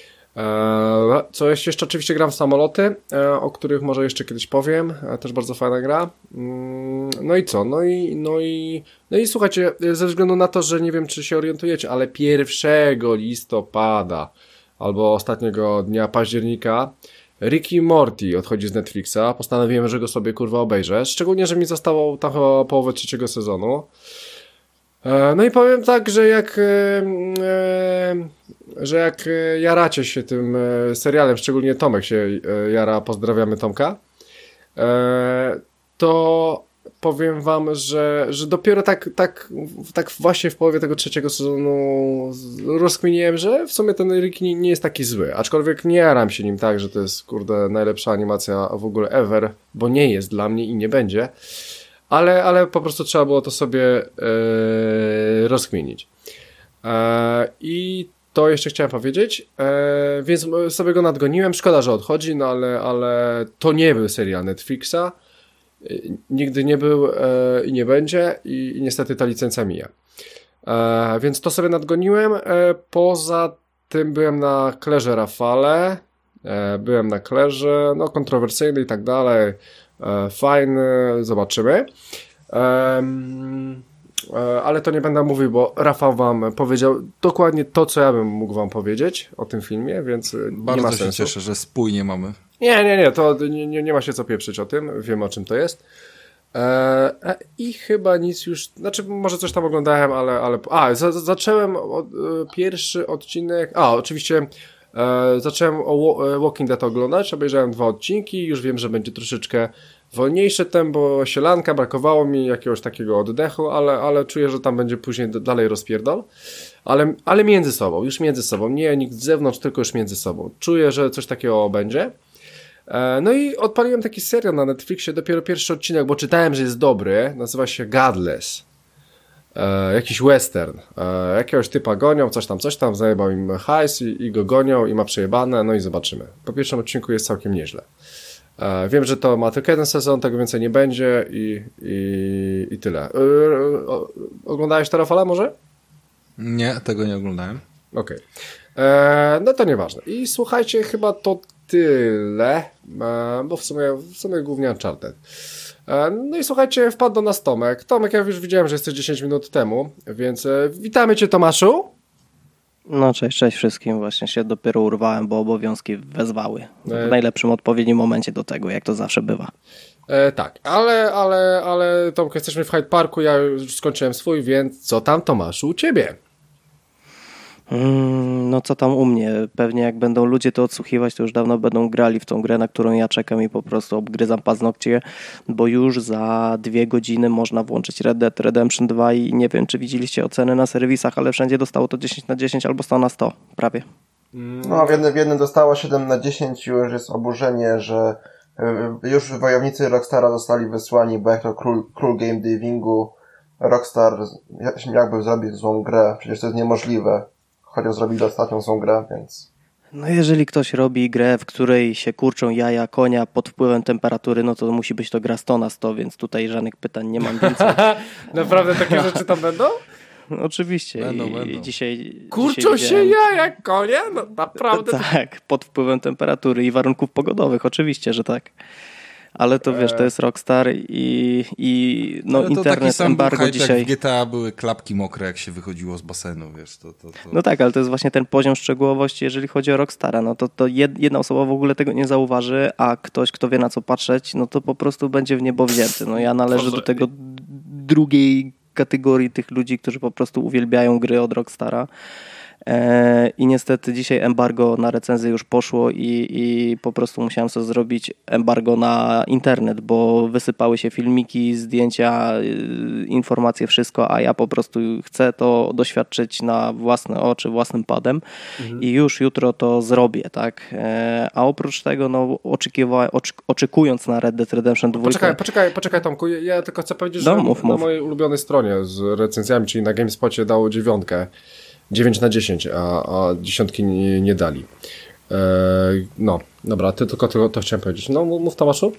A: Co jeszcze oczywiście gram w samoloty, o których może jeszcze kiedyś powiem. Też bardzo fajna gra. No i co? No i słuchajcie, ze względu na to, że nie wiem, czy się orientujecie, ale 1 listopada albo ostatniego dnia października Rick i Morty odchodzi z Netflixa. Postanowiłem, że go sobie kurwa obejrzę. Szczególnie, że mi zostało tam chyba połowę 3 sezonu. No i powiem tak, że jak jaracie się tym serialem, szczególnie Tomek się jara, pozdrawiamy Tomka, to powiem wam, że dopiero tak właśnie w połowie tego trzeciego sezonu rozkminiłem, że w sumie ten Rick nie jest taki zły, aczkolwiek nie jaram się nim tak, że to jest, kurde, najlepsza animacja w ogóle ever, bo nie jest dla mnie i nie będzie, ale po prostu trzeba było to sobie rozkminić. I to jeszcze chciałem powiedzieć, więc sobie go nadgoniłem, szkoda, że odchodzi, no ale to nie był serial Netflixa, nigdy nie był i nie będzie i niestety ta licencja mija. Więc to sobie nadgoniłem, poza tym byłem na Klerze Rafale, byłem na Klerze, no kontrowersyjny i tak dalej, fajny, zobaczymy. Ale to nie będę mówił, bo Rafał wam powiedział dokładnie to, co ja bym mógł wam powiedzieć o tym filmie, więc
B: bardzo
A: nie ma
B: sensu. Bardzo się cieszę, że spójnie mamy.
A: Nie, to nie ma się co pieprzyć o tym, wiem o czym to jest. I chyba nic już, znaczy może coś tam oglądałem, ale zacząłem pierwszy odcinek, oczywiście zacząłem o Walking Dead oglądać, obejrzałem 2 odcinki, już wiem, że będzie troszeczkę wolniejsze tempo, sielanka, brakowało mi jakiegoś takiego oddechu, ale czuję, że tam będzie później dalej rozpierdol, ale między sobą, nie nikt z zewnątrz, tylko już między sobą. Czuję, że coś takiego będzie. No i odpaliłem taki serial na Netflixie, dopiero pierwszy odcinek, bo czytałem, że jest dobry, nazywa się Godless. Jakiś western. Jakiegoś typa gonią, coś tam, zajebał im hajs i go gonią i ma przejebane, no i zobaczymy. Po pierwszym odcinku jest całkiem nieźle. Wiem, że to ma tylko 1 sezon, tego więcej nie będzie i tyle. Oglądałeś to, Rafale, może?
B: Nie, tego nie oglądałem.
A: Okej. No to nieważne. I słuchajcie, chyba to tyle, bo w sumie głównie Uncharted. No i słuchajcie, wpadł do nas Tomek. Tomek, ja już widziałem, że jesteś 10 minut temu, więc witamy cię, Tomaszu.
D: No cześć wszystkim. Właśnie się dopiero urwałem, bo obowiązki wezwały. W najlepszym odpowiednim momencie do tego, jak to zawsze bywa.
A: Tak, ale Tomku, jesteśmy w Hyde Parku, ja już skończyłem swój, więc co tam, Tomaszu, u ciebie?
D: No co tam u mnie? Pewnie jak będą ludzie to odsłuchiwać, to już dawno będą grali w tą grę, na którą ja czekam i po prostu obgryzam paznokcie, bo już za 2 godziny można włączyć Red Dead Redemption 2 i nie wiem, czy widzieliście oceny na serwisach, ale wszędzie dostało to 10/10 albo 100/100, prawie.
C: No, w jednym dostało 7/10, już jest oburzenie, że już wojownicy Rockstara zostali wysłani, bo jak to król game divingu, Rockstar jakby zrobił złą grę, przecież to jest niemożliwe. Chociaż zrobili ostatnią złą grę, więc...
D: No jeżeli ktoś robi grę, w której się kurczą jaja konia pod wpływem temperatury, no to musi być to gra 100/100, więc tutaj żadnych pytań nie mam więcej.
A: Naprawdę takie rzeczy tam będą?
D: No, oczywiście.
B: Będą.
A: Kurczą się jaja konia? No naprawdę?
D: Tak, pod wpływem temperatury i warunków pogodowych, oczywiście, że tak. Ale to wiesz, to jest Rockstar i no
B: to
D: internet,
B: taki sam
D: embargo
B: hype,
D: dzisiaj.
B: Jak w GTA były klapki mokre, jak się wychodziło z basenu, wiesz. To...
D: No tak, ale to jest właśnie ten poziom szczegółowości, jeżeli chodzi o Rockstara. No to jedna osoba w ogóle tego nie zauważy, a ktoś, kto wie na co patrzeć, no to po prostu będzie w niebo wzięty. No ja należę do tego drugiej kategorii tych ludzi, którzy po prostu uwielbiają gry od Rockstara. I niestety dzisiaj embargo na recenzję już poszło i po prostu musiałem sobie zrobić embargo na internet, bo wysypały się filmiki, zdjęcia, informacje, wszystko, a ja po prostu chcę to doświadczyć na własne oczy, własnym padem i już jutro to zrobię, tak? A oprócz tego, no oczekując na Red Dead Redemption 2...
A: Poczekaj Tomku, ja tylko chcę powiedzieć, że na mojej ulubionej stronie z recenzjami, czyli na GameSpocie dało 9/10, a 10 nie dali. No, dobra, tylko to chciałem powiedzieć. No, mów Tomaszu.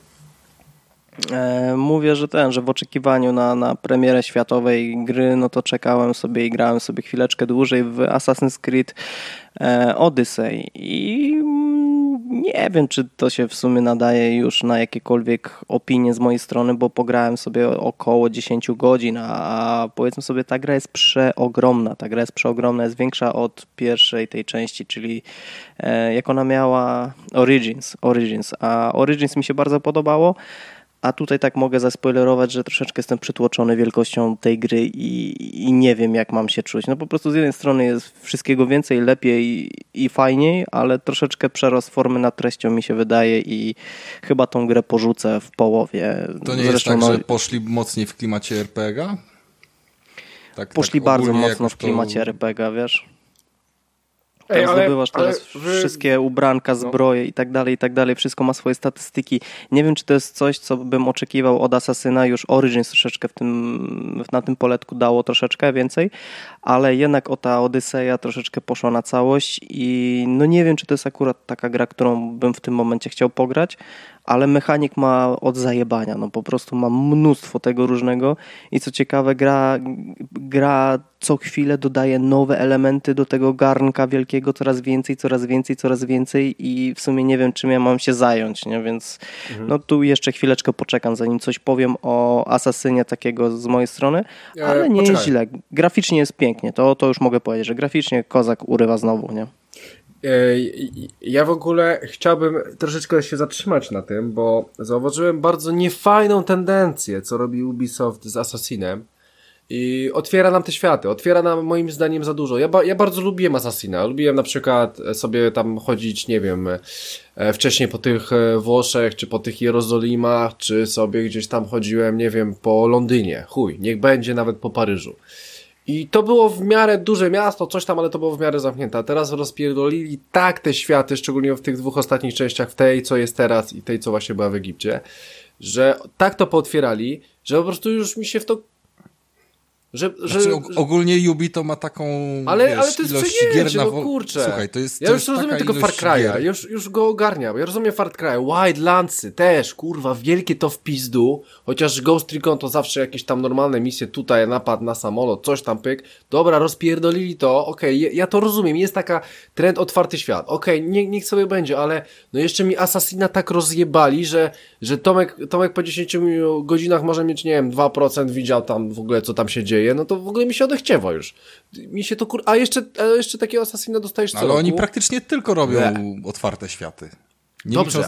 D: Mówię, że w oczekiwaniu na premierę światowej gry, no to czekałem sobie i grałem sobie chwileczkę dłużej w Assassin's Creed Odyssey i nie wiem, czy to się w sumie nadaje już na jakiekolwiek opinie z mojej strony, bo pograłem sobie około 10 godzin, a powiedzmy sobie, ta gra jest przeogromna, jest większa od pierwszej tej części, czyli jak ona miała Origins, a Origins mi się bardzo podobało, A tutaj tak mogę zaspoilerować, że troszeczkę jestem przytłoczony wielkością tej gry i nie wiem, jak mam się czuć. No po prostu z jednej strony jest wszystkiego więcej, lepiej i fajniej, ale troszeczkę przerost formy nad treścią mi się wydaje i chyba tą grę porzucę w połowie.
B: To nie jest tak, że poszli mocniej w klimacie RPG-a?
D: Poszli bardzo mocno w klimacie RPG, wiesz? Tam zdobywasz teraz wszystkie ubranka, zbroje i tak dalej, wszystko ma swoje statystyki. Nie wiem, czy to jest coś, co bym oczekiwał od Assassina, już Origins troszeczkę na tym poletku dało troszeczkę więcej, ale jednak ta Odyseja troszeczkę poszła na całość i no nie wiem, czy to jest akurat taka gra, którą bym w tym momencie chciał pograć, ale mechanik ma od zajebania, no po prostu ma mnóstwo tego różnego i co ciekawe gra co chwilę dodaje nowe elementy do tego garnka wielkiego, coraz więcej i w sumie nie wiem, czym ja mam się zająć, nie? Więc no tu jeszcze chwileczkę poczekam, zanim coś powiem o Assassinie takiego z mojej strony, ale nie jest źle. Graficznie jest pięknie, to już mogę powiedzieć, że graficznie kozak urywa znowu, nie?
A: Ja w ogóle chciałbym troszeczkę się zatrzymać na tym, bo zauważyłem bardzo niefajną tendencję, co robi Ubisoft z Assassinem i otwiera nam te światy, otwiera nam moim zdaniem za dużo. Ja bardzo lubiłem Assassina, lubiłem na przykład sobie tam chodzić, nie wiem, wcześniej po tych Włoszech, czy po tych Jerozolimach, czy sobie gdzieś tam chodziłem, nie wiem, po Londynie, niech będzie nawet po Paryżu. I to było w miarę duże miasto, coś tam, ale to było w miarę zamknięte. A teraz rozpierdolili tak te światy, szczególnie w tych dwóch ostatnich częściach, w tej, co jest teraz i tej, co właśnie była w Egipcie, że tak to pootwierali, że po prostu już mi się w to...
B: Ogólnie Ubi to ma taką
A: ale to jest
B: ilość gier na
A: kurczę.
B: Słuchaj, to jest
A: ja już rozumiem tego Far Cry'a, już go ogarniam. Ja rozumiem Far Cry, Wildlandsy też, kurwa, wielkie to w pizdu, chociaż Ghost Recon to zawsze jakieś tam normalne misje, tutaj napad na samolot, coś tam pyk. Dobra, rozpierdolili to, okej, ja to rozumiem, jest taka trend otwarty świat. Okej, niech sobie będzie, ale no jeszcze mi Assassina tak rozjebali, że Tomek po 10 godzinach może mieć, nie wiem, 2% widział tam w ogóle, co tam się dzieje. No to w ogóle mi się odechciewa już. Mi się to A jeszcze takiego Assassina dostajesz co
B: Ale
A: roku.
B: oni praktycznie tylko robią otwarte światy. Nie
A: dobrze,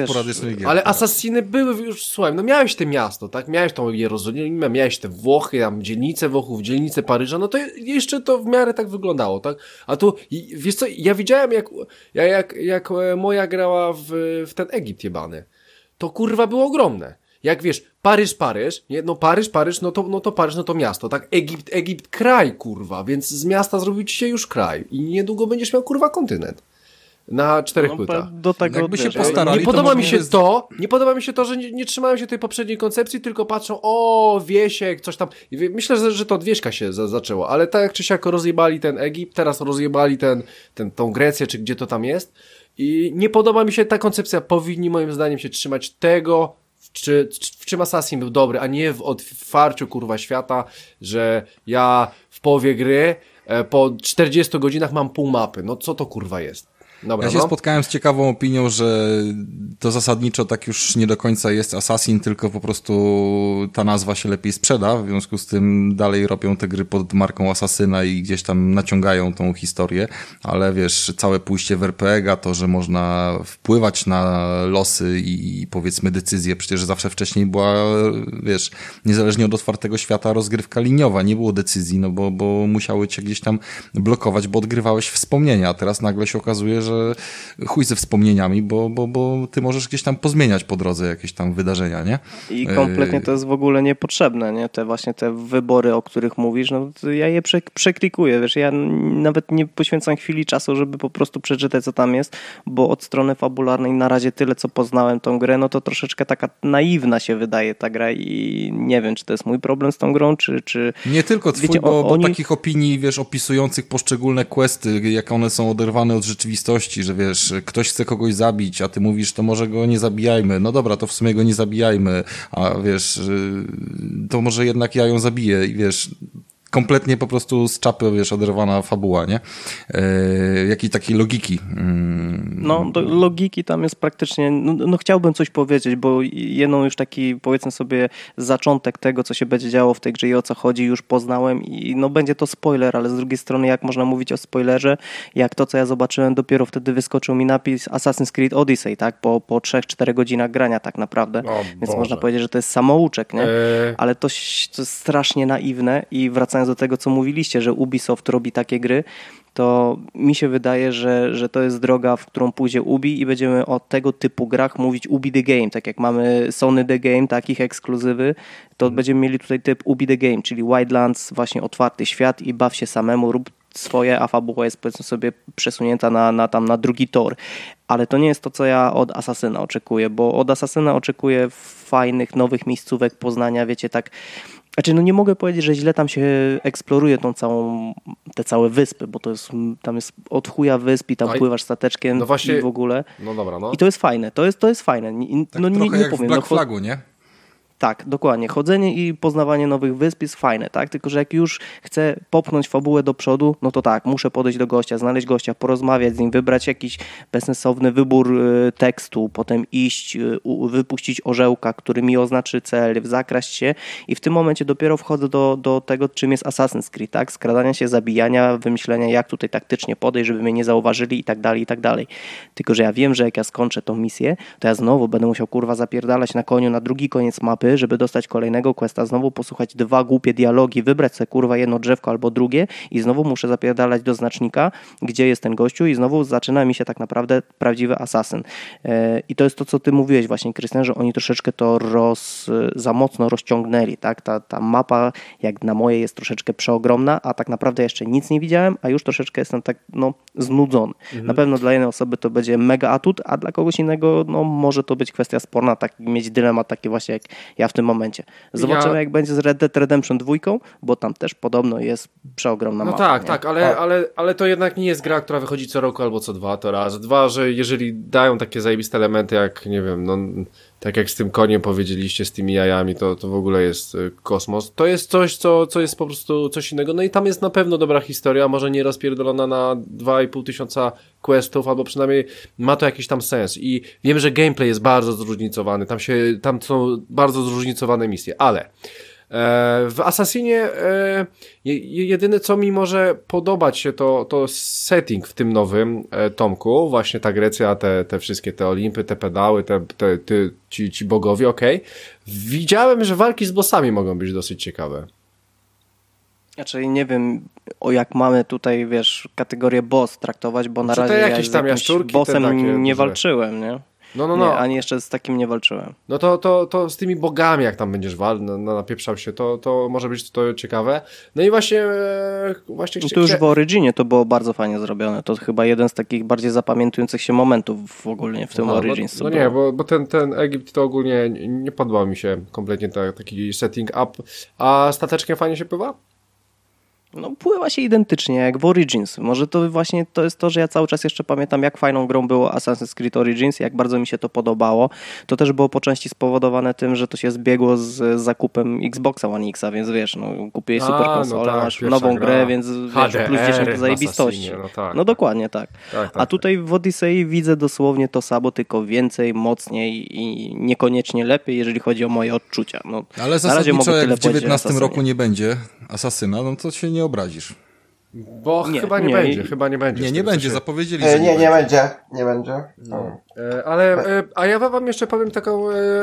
A: ale Assassiny były już, słuchaj, no miałeś te miasto, tak? Miałeś tą Jerozolimę, miałeś te Włochy, tam dzielnice Włochów, dzielnice Paryża, no to jeszcze to w miarę tak wyglądało, tak? A tu, wiesz co, ja widziałem jak moja grała w ten Egipt jebany. To kurwa było ogromne. Jak wiesz, Paryż, nie, no Paryż, no to Paryż, no to miasto, tak? Egipt kraj, kurwa, więc z miasta zrobił ci się już kraj i niedługo będziesz miał, kurwa, kontynent. Na 4 płytach.
D: Do tego
B: jakby się postarali,
A: nie podoba mi się to, że nie trzymają się tej poprzedniej koncepcji, tylko patrzą, Wiesiek, coś tam. Myślę, że to od Wieśka się zaczęło, ale tak czy siak rozjebali ten Egipt, teraz rozjebali tą Grecję, czy gdzie to tam jest. I nie podoba mi się ta koncepcja. Powinni moim zdaniem się trzymać tego, w czym Assassin był dobry, a nie w otwarciu kurwa świata, że ja w połowie gry po 40 godzinach mam pół mapy. No co to kurwa jest? Dobra,
B: ja się spotkałem z ciekawą opinią, że to zasadniczo tak już nie do końca jest Assassin, tylko po prostu ta nazwa się lepiej sprzeda, w związku z tym dalej robią te gry pod marką Assassina i gdzieś tam naciągają tą historię, ale wiesz, całe pójście w RPG, to, że można wpływać na losy i powiedzmy decyzje, przecież zawsze wcześniej była, wiesz, niezależnie od otwartego świata rozgrywka liniowa, nie było decyzji, no bo musiały cię gdzieś tam blokować, bo odgrywałeś wspomnienia, a teraz nagle się okazuje, że chuj ze wspomnieniami, bo ty możesz gdzieś tam pozmieniać po drodze jakieś tam wydarzenia, nie?
D: I kompletnie to jest w ogóle niepotrzebne, nie? Te wybory, o których mówisz, no to ja je przeklikuję, wiesz, ja nawet nie poświęcam chwili czasu, żeby po prostu przeczytać, co tam jest, bo od strony fabularnej na razie tyle, co poznałem tą grę, no to troszeczkę taka naiwna się wydaje ta gra i nie wiem, czy to jest mój problem z tą grą, czy...
B: Nie tylko twój, wiecie, bo takich opinii, wiesz, opisujących poszczególne questy, jak one są oderwane od rzeczywistości, że wiesz, ktoś chce kogoś zabić, a ty mówisz, to może go nie zabijajmy. No dobra, to w sumie go nie zabijajmy, a wiesz, to może jednak ja ją zabiję i wiesz, kompletnie po prostu z czapy, wiesz, oderwana fabuła, nie? Jakiej takiej logiki.
D: No, do logiki tam jest praktycznie, no chciałbym coś powiedzieć, bo jedną już taki, powiedzmy sobie, zaczątek tego, co się będzie działo w tej grze i o co chodzi, już poznałem i no będzie to spoiler, ale z drugiej strony jak można mówić o spoilerze, jak to, co ja zobaczyłem, dopiero wtedy wyskoczył mi napis Assassin's Creed Odyssey, tak? Po 3-4 godzinach grania tak naprawdę, więc można powiedzieć, że to jest samouczek, nie? Ale to jest strasznie naiwne i wracając do tego, co mówiliście, że Ubisoft robi takie gry, to mi się wydaje, że to jest droga, w którą pójdzie Ubi i będziemy o tego typu grach mówić Ubi the Game, tak jak mamy Sony the Game, takich ekskluzywy, to będziemy mieli tutaj typ Ubi the Game, czyli Wildlands, właśnie otwarty świat i baw się samemu, rób swoje, a fabuła jest powiedzmy sobie przesunięta na drugi tor. Ale to nie jest to, co ja od Asasyna oczekuję, bo od Asasyna oczekuję fajnych, nowych miejscówek poznania, wiecie, tak. Znaczy, no nie mogę powiedzieć, że źle tam się eksploruje te całe wyspy, bo tam jest od chuja wysp i tam pływasz stateczkiem i w ogóle.
A: No dobra, no.
D: I to jest fajne, to jest fajne.
B: Tak
D: no
B: trochę
D: nie
B: jak
D: powiem.
B: w Black Flagu, nie?
D: Tak, dokładnie. Chodzenie i poznawanie nowych wysp jest fajne, tak? Tylko że jak już chcę popchnąć fabułę do przodu, no to tak, muszę podejść do gościa, znaleźć gościa, porozmawiać z nim, wybrać jakiś bezsensowny wybór tekstu, potem iść, wypuścić orzełka, który mi oznaczy cel, zakraść się i w tym momencie dopiero wchodzę do tego, czym jest Assassin's Creed, tak? Skradania się, zabijania, wymyślenia, jak tutaj taktycznie podejść, żeby mnie nie zauważyli i tak dalej, i tak dalej. Tylko że ja wiem, że jak ja skończę tą misję, to ja znowu będę musiał zapierdalać na koniu na drugi koniec mapy, żeby dostać kolejnego questa, znowu posłuchać 2 głupie dialogi, wybrać sobie jedno drzewko albo drugie i znowu muszę zapierdalać do znacznika, gdzie jest ten gościu i znowu zaczyna mi się tak naprawdę prawdziwy asasyn. I to jest to, co ty mówiłeś właśnie, Krystian, że oni troszeczkę to za mocno rozciągnęli, tak? Ta mapa, jak na moje, jest troszeczkę przeogromna, a tak naprawdę jeszcze nic nie widziałem, a już troszeczkę jestem tak, znudzony. Na pewno dla jednej osoby to będzie mega atut, a dla kogoś innego, może to być kwestia sporna, mieć dylemat taki właśnie jak ja w tym momencie. Zobaczymy, jak będzie z Red Dead Redemption 2, bo tam też podobno jest przeogromna mapa.
A: Tak, ale to jednak nie jest gra, która wychodzi co roku albo co 2, to raz. 2, że jeżeli dają takie zajebiste elementy, jak nie wiem, tak jak z tym koniem powiedzieliście, z tymi jajami, to w ogóle jest kosmos. To jest coś, co jest po prostu coś innego. No i tam jest na pewno dobra historia, może nie rozpierdolona na 2,5 tysiąca questów, albo przynajmniej ma to jakiś tam sens. I wiem, że gameplay jest bardzo zróżnicowany, tam są bardzo zróżnicowane misje, ale w Assassinie jedyne, co mi może podobać się, to setting w tym nowym tomku, właśnie ta Grecja, te wszystkie te Olimpy, te pedały, ci bogowie, okej. Widziałem, że walki z bossami mogą być dosyć ciekawe.
D: Znaczy nie wiem, jak mamy tutaj, wiesz, kategorię boss traktować, bo na razie
A: jakieś
D: ja
A: tam jaszczurki,
D: bossem nie walczyłem, nie?
A: No.
D: Nie, ani jeszcze z takim nie walczyłem.
A: No to z tymi bogami, jak tam będziesz napieprzał się, to może być to ciekawe. No i właśnie
D: to już w Originie to było bardzo fajnie zrobione. To chyba jeden z takich bardziej zapamiętujących się momentów ogólnie w tym Origins.
A: No nie, bo ten Egipt to ogólnie nie podobał mi się kompletnie taki setting up. A stateczkiem fajnie się pływa?
D: No pływa się identycznie jak w Origins. Może to właśnie to jest to, że ja cały czas jeszcze pamiętam, jak fajną grą było Assassin's Creed Origins, jak bardzo mi się to podobało. To też było po części spowodowane tym, że to się zbiegło z zakupem Xboxa One X, więc wiesz, kupiłeś super konsolę, masz nową grę, więc wiesz, plus 10 do zajebistości. No dokładnie tak. A tutaj w Odyssey widzę dosłownie to samo, tylko więcej, mocniej i niekoniecznie lepiej, jeżeli chodzi o moje odczucia.
B: Ale zasadniczo jak w 19 roku nie będzie Asasyna, no to się nie obrazisz.
A: Bo chyba nie będzie.
B: Nie będzie, zapowiedzieli,
C: że nie będzie.
A: A ja wam jeszcze powiem taką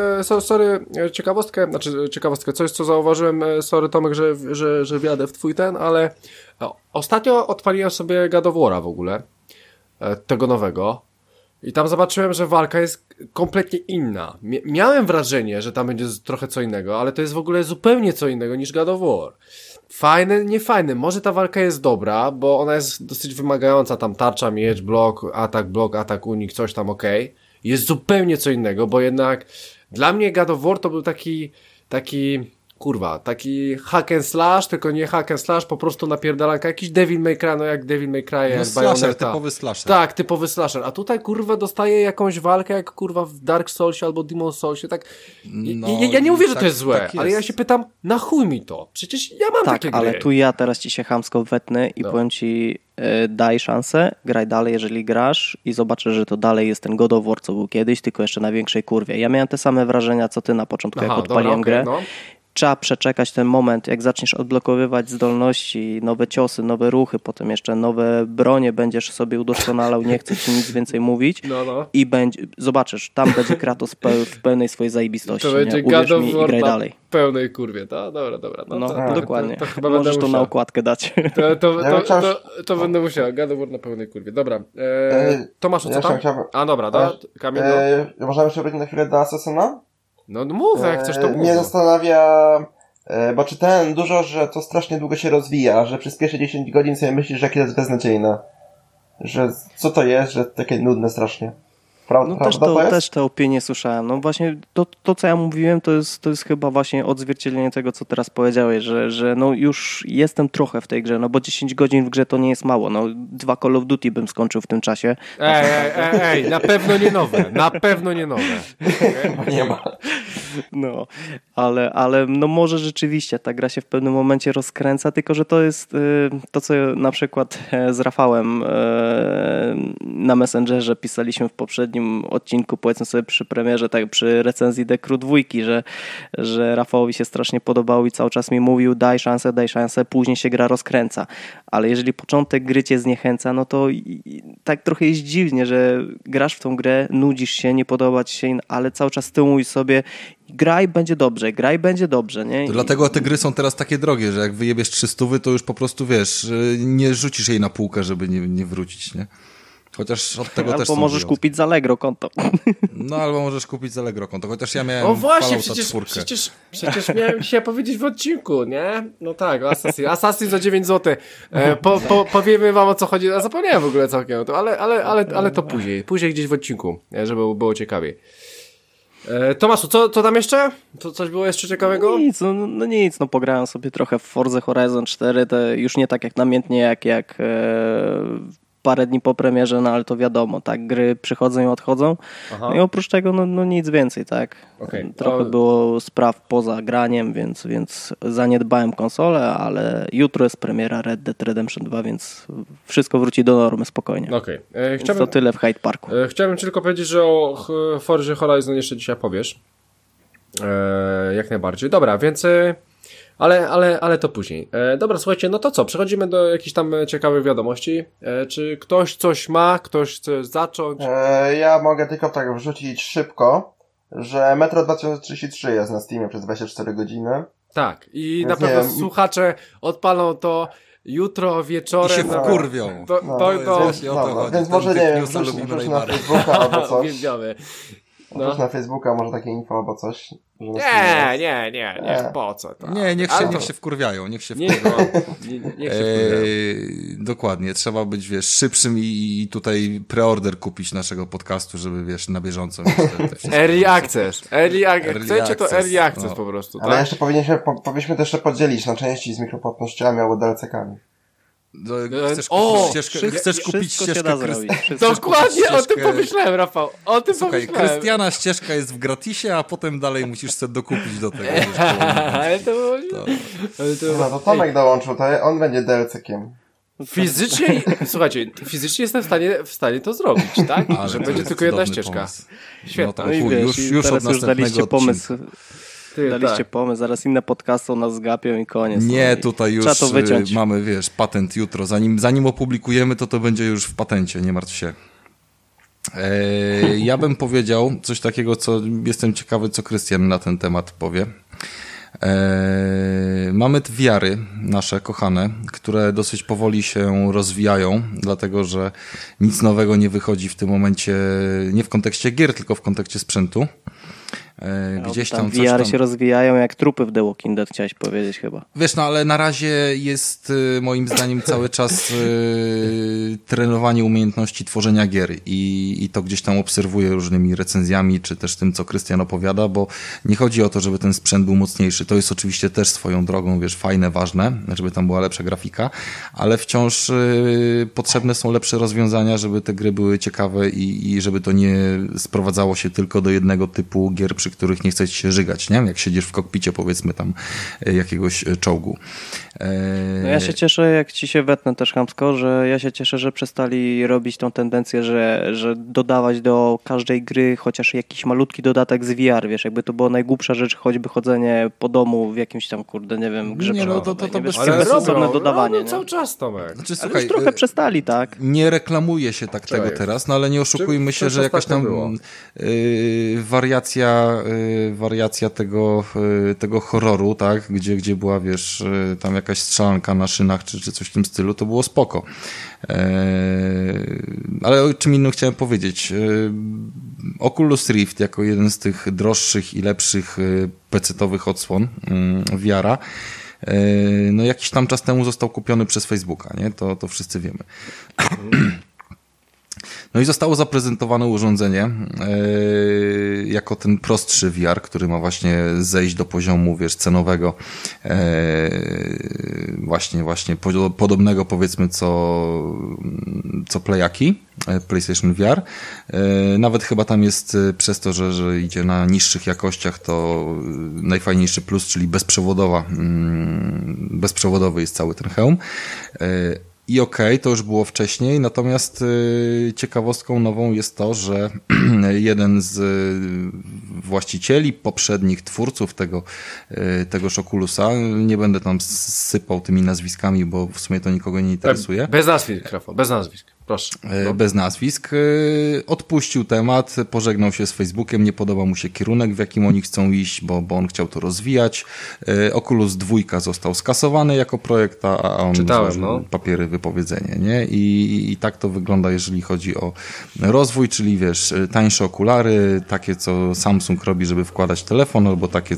A: ciekawostkę, coś co zauważyłem, sorry Tomek, że wjadę w twój ale ostatnio odpaliłem sobie God of War'a w ogóle, tego nowego. I tam zobaczyłem, że walka jest kompletnie inna. Miałem wrażenie, że tam będzie trochę co innego, ale to jest w ogóle zupełnie co innego niż God of War. Fajne, nie fajne. Może ta walka jest dobra, bo ona jest dosyć wymagająca. Tam tarcza, miecz, blok, atak, unik, coś tam okej. Jest zupełnie co innego, bo jednak dla mnie God of War to był taki kurwa, taki hack and slash, tylko nie hack and slash, po prostu napierdalanka, jakiś Devil May Cry, no jak Devil May Cry, jak
B: slasher, typowy slasher.
A: Tak, typowy slasher, a tutaj kurwa dostaje jakąś walkę jak kurwa w Dark Soulsie albo Demon Soulsie, tak. Ja nie mówię, że to jest złe, ale ja się pytam, na chuj mi to? Przecież ja mam takie gry.
D: Ale tu ja teraz ci się chamsko wetnę i powiem ci, daj szansę, graj dalej, jeżeli grasz i zobaczysz, że to dalej jest ten God of War, co był kiedyś, tylko jeszcze na większej kurwie. Ja miałem te same wrażenia, co ty na początku, jak odpaliłem grę. No. Trzeba przeczekać ten moment, jak zaczniesz odblokowywać zdolności, nowe ciosy, nowe ruchy, potem jeszcze nowe bronie będziesz sobie udoskonalał, nie chcę ci nic więcej mówić i zobaczysz, tam będzie Kratos w pełnej swojej zajebistości.
A: To będzie
D: God of War i graj dalej.
A: Pełnej kurwie, to dobra.
D: Dokładnie.
A: To chyba
D: możesz to na okładkę dać.
A: To będę musiał, God of War na pełnej kurwie. Dobra, Tomaszu, co tam? A dobra, Kamil.
C: Możemy jeszcze wrócić na chwilę do Assassina?
A: No mów, jak chcesz to mów.
C: Mnie zastanawia, bo czytałem dużo, że to strasznie długo się rozwija, że przez pierwsze 10 godzin sobie myślisz, że jakie to jest beznadziejne. Że co to jest, że takie nudne strasznie.
D: Też te opinie słyszałem. No właśnie to co ja mówiłem, to jest chyba właśnie odzwierciedlenie tego, co teraz powiedziałeś, że no już jestem trochę w tej grze, no bo 10 godzin w grze to nie jest mało. No 2 Call of Duty bym skończył w tym czasie.
A: Ej, na pewno nie nowe.
C: Nie ma.
D: No, ale no może rzeczywiście ta gra się w pewnym momencie rozkręca, tylko że to jest to, co na przykład z Rafałem na Messengerze pisaliśmy w poprzednim odcinku, powiedzmy sobie przy premierze, tak przy recenzji The Crew 2, że Rafałowi się strasznie podobało i cały czas mi mówił daj szansę, później się gra rozkręca. Ale jeżeli początek gry cię zniechęca, no to tak trochę jest dziwnie, że grasz w tą grę, nudzisz się, nie podoba ci się, ale cały czas ty mówisz sobie graj będzie dobrze, nie?
B: To dlatego te gry są teraz takie drogie, że jak wyjebiesz 300, to już po prostu wiesz, nie rzucisz jej na półkę, żeby nie wrócić, nie? Chociaż od tego też są
D: możesz
B: wyjątki.
D: kupić z Allegro konto.
B: No albo możesz kupić z Allegro konto, chociaż ja miałem
A: przecież miałem dzisiaj powiedzieć w odcinku, nie? No tak, Assassin za 9 zł. Powiemy wam, o co chodzi, a zapomniałem w ogóle całkiem, ale to później gdzieś w odcinku, żeby było ciekawiej. Tomaszu, co tam jeszcze? Coś było jeszcze ciekawego?
D: Nic, pograłem sobie trochę w Forza Horizon 4, to już nie tak jak namiętnie, jak parę dni po premierze, no ale to wiadomo, tak, gry przychodzą i odchodzą. Aha. No i oprócz tego, no nic więcej, tak. Okay. Trochę było spraw poza graniem, więc zaniedbałem konsolę, ale jutro jest premiera Red Dead Redemption 2, więc wszystko wróci do normy spokojnie.
A: Okay.
D: To tyle w Hyde Parku.
A: Chciałbym tylko powiedzieć, że o Forzie Horizon jeszcze dzisiaj powiesz. Jak najbardziej. Dobra, więc... Ale to później. Dobra, słuchajcie, no to co? Przechodzimy do jakichś tam ciekawych wiadomości. Czy ktoś coś ma? Ktoś chce zacząć?
C: Ja mogę tylko tak wrzucić szybko, że Metro 2033 jest na Steamie przez 24 godziny.
A: Tak. I na pewno słuchacze odpalą to jutro wieczorem.
B: I się wkurwią.
C: Więc może nie wiem, wrzuć na Facebooka albo coś.
A: Uwielbiamy.
C: Wrzuć na Facebooka może takie info albo coś.
A: Nie, po co to?
B: Nie, niech się wkurwiają, niech się wkurwiają. Dokładnie, trzeba być, wiesz, szybszym i tutaj preorder kupić naszego podcastu, żeby, wiesz, na bieżąco.
A: Early access. Chcecie to early access po prostu.
C: Ale jeszcze powinniśmy to jeszcze podzielić na części z mikropłatnościami albo DLC-kami.
B: Chcesz kupić ścieżkę
A: Dokładnie, o tym pomyślałem, Rafał.
B: Słuchaj, Krystiana ścieżka jest w gratisie, a potem dalej musisz sobie dokupić do tego.
A: Ale to było...
C: To Tomek dołączył, to on będzie DLC-kiem.
A: Fizycznie, słuchajcie, fizycznie jestem w stanie to zrobić, tak?
B: Ale
A: że będzie tylko jedna ścieżka.
B: Pomysł.
A: Świetnie.
B: No już od następnego
D: pomysł. Daliście pomysł, zaraz inne podcasty nas zgapią i koniec.
B: Nie, tutaj już mamy, wiesz, patent jutro. Zanim opublikujemy, to będzie już w patencie, nie martw się. Ja bym powiedział coś takiego, co jestem ciekawy, co Krystian na ten temat powie. Mamy VR-y nasze kochane, które dosyć powoli się rozwijają, dlatego że nic nowego nie wychodzi w tym momencie, nie w kontekście gier, tylko w kontekście sprzętu. Gdzieś
D: tam
B: tam coś
D: VR
B: tam...
D: się rozwijają jak trupy w The Walking Dead, chciałeś powiedzieć chyba.
B: Wiesz, no ale na razie jest moim zdaniem cały czas trenowanie umiejętności tworzenia gier i to gdzieś tam obserwuję różnymi recenzjami, czy też tym, co Krystian opowiada, bo nie chodzi o to, żeby ten sprzęt był mocniejszy. To jest oczywiście też swoją drogą, wiesz, fajne, ważne, żeby tam była lepsza grafika, ale wciąż potrzebne są lepsze rozwiązania, żeby te gry były ciekawe i żeby to nie sprowadzało się tylko do jednego typu gier, przy których nie chcesz się żygać, nie? Jak siedzisz w kokpicie, powiedzmy tam jakiegoś czołgu.
D: No ja się cieszę, jak ci się wetnę też chamsko, że ja się cieszę, że przestali robić tą tendencję, że dodawać do każdej gry chociaż jakiś malutki dodatek z VR, wiesz, jakby to była najgłupsza rzecz, choćby chodzenie po domu w jakimś tam, kurde, nie wiem, grze.
B: Nie, no to bez
D: bezsensowne dodawanie.
A: No, cały czas, Tomek.
B: Znaczy,
D: ale już trochę przestali, tak?
B: Nie reklamuje się tak tego teraz, no ale nie oszukujmy się, że jakaś tam wariacja tego horroru, tak, gdzie była, wiesz, tam jakaś strzelanka na szynach, czy coś w tym stylu, to było spoko. Ale o czym innym chciałem powiedzieć. Oculus Rift jako jeden z tych droższych i lepszych pecetowych odsłon VR-a, no jakiś tam czas temu został kupiony przez Facebooka, nie? To wszyscy wiemy. No i zostało zaprezentowane urządzenie jako ten prostszy VR, który ma właśnie zejść do poziomu, wiesz, cenowego, właśnie podobnego, powiedzmy, co Playaki, PlayStation VR. Nawet chyba tam jest przez to, że idzie na niższych jakościach, to najfajniejszy plus, czyli bezprzewodowy jest cały ten hełm. I okej, to już było wcześniej, natomiast ciekawostką nową jest to, że jeden z właścicieli, poprzednich twórców tegoż Oculusa, nie będę tam sypał tymi nazwiskami, bo w sumie to nikogo nie interesuje.
A: Bez nazwisk, Rafał, bez nazwisk. Proszę. No.
B: Bez nazwisk. Odpuścił temat, pożegnał się z Facebookiem, nie podoba mu się kierunek, w jakim oni chcą iść, bo on chciał to rozwijać. Oculus 2 został skasowany jako projekt, a on złożył papiery wypowiedzenia, nie? I tak to wygląda, jeżeli chodzi o rozwój, czyli wiesz, tańsze okulary, takie co Samsung robi, żeby wkładać telefon, albo takie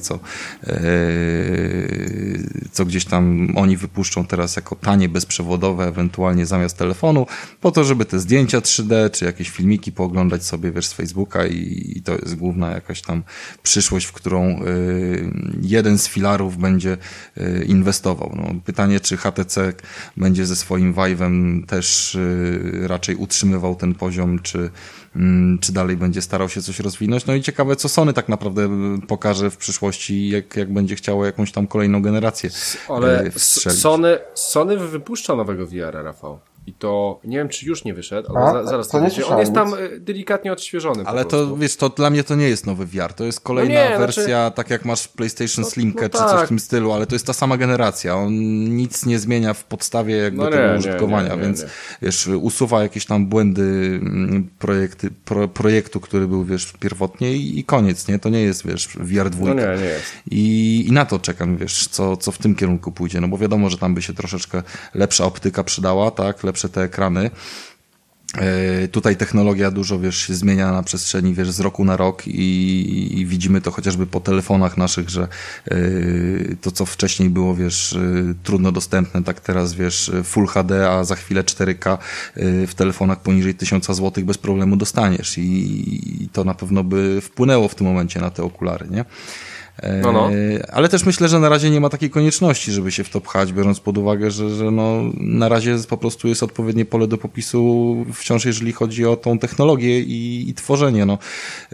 B: co gdzieś tam oni wypuszczą teraz jako tanie, bezprzewodowe, ewentualnie zamiast telefonu, po to, żeby te zdjęcia 3D, czy jakieś filmiki pooglądać sobie, wiesz, z Facebooka i to jest główna jakaś tam przyszłość, w którą jeden z filarów będzie inwestował. No, pytanie, czy HTC będzie ze swoim Vive'em też raczej utrzymywał ten poziom, czy dalej będzie starał się coś rozwinąć. No i ciekawe, co Sony tak naprawdę pokaże w przyszłości, jak będzie chciało jakąś tam kolejną generację strzelić.
A: Sony wypuszcza nowego VR-a, Rafał. I to, nie wiem, czy już nie wyszedł, ale zaraz to będzie. On jest tam delikatnie odświeżony.
B: Ale to, wiesz, to dla mnie to nie jest nowy VR, to jest kolejna wersja, tak jak masz PlayStation Slimkę, czy coś w tym stylu, ale to jest ta sama generacja. On nic nie zmienia w podstawie jakby tego użytkowania, więc wiesz, usuwa jakieś tam błędy projektu, który był, wiesz, pierwotnie i koniec, nie? To nie jest, wiesz, VR 2.
A: No nie jest.
B: I na to czekam, wiesz, co w tym kierunku pójdzie, no bo wiadomo, że tam by się troszeczkę lepsza optyka przydała, tak? Lepsze te ekrany. Tutaj technologia dużo, wiesz, się zmienia na przestrzeni, wiesz, z roku na rok i widzimy to chociażby po telefonach naszych, że to, co wcześniej było, wiesz, trudno dostępne, tak teraz, wiesz, Full HD, a za chwilę 4K w telefonach poniżej 1000 zł bez problemu dostaniesz i to na pewno by wpłynęło w tym momencie na te okulary, nie? No. Ale też myślę, że na razie nie ma takiej konieczności, żeby się w to pchać, biorąc pod uwagę, że no, na razie po prostu jest odpowiednie pole do popisu wciąż, jeżeli chodzi o tą technologię i tworzenie. No.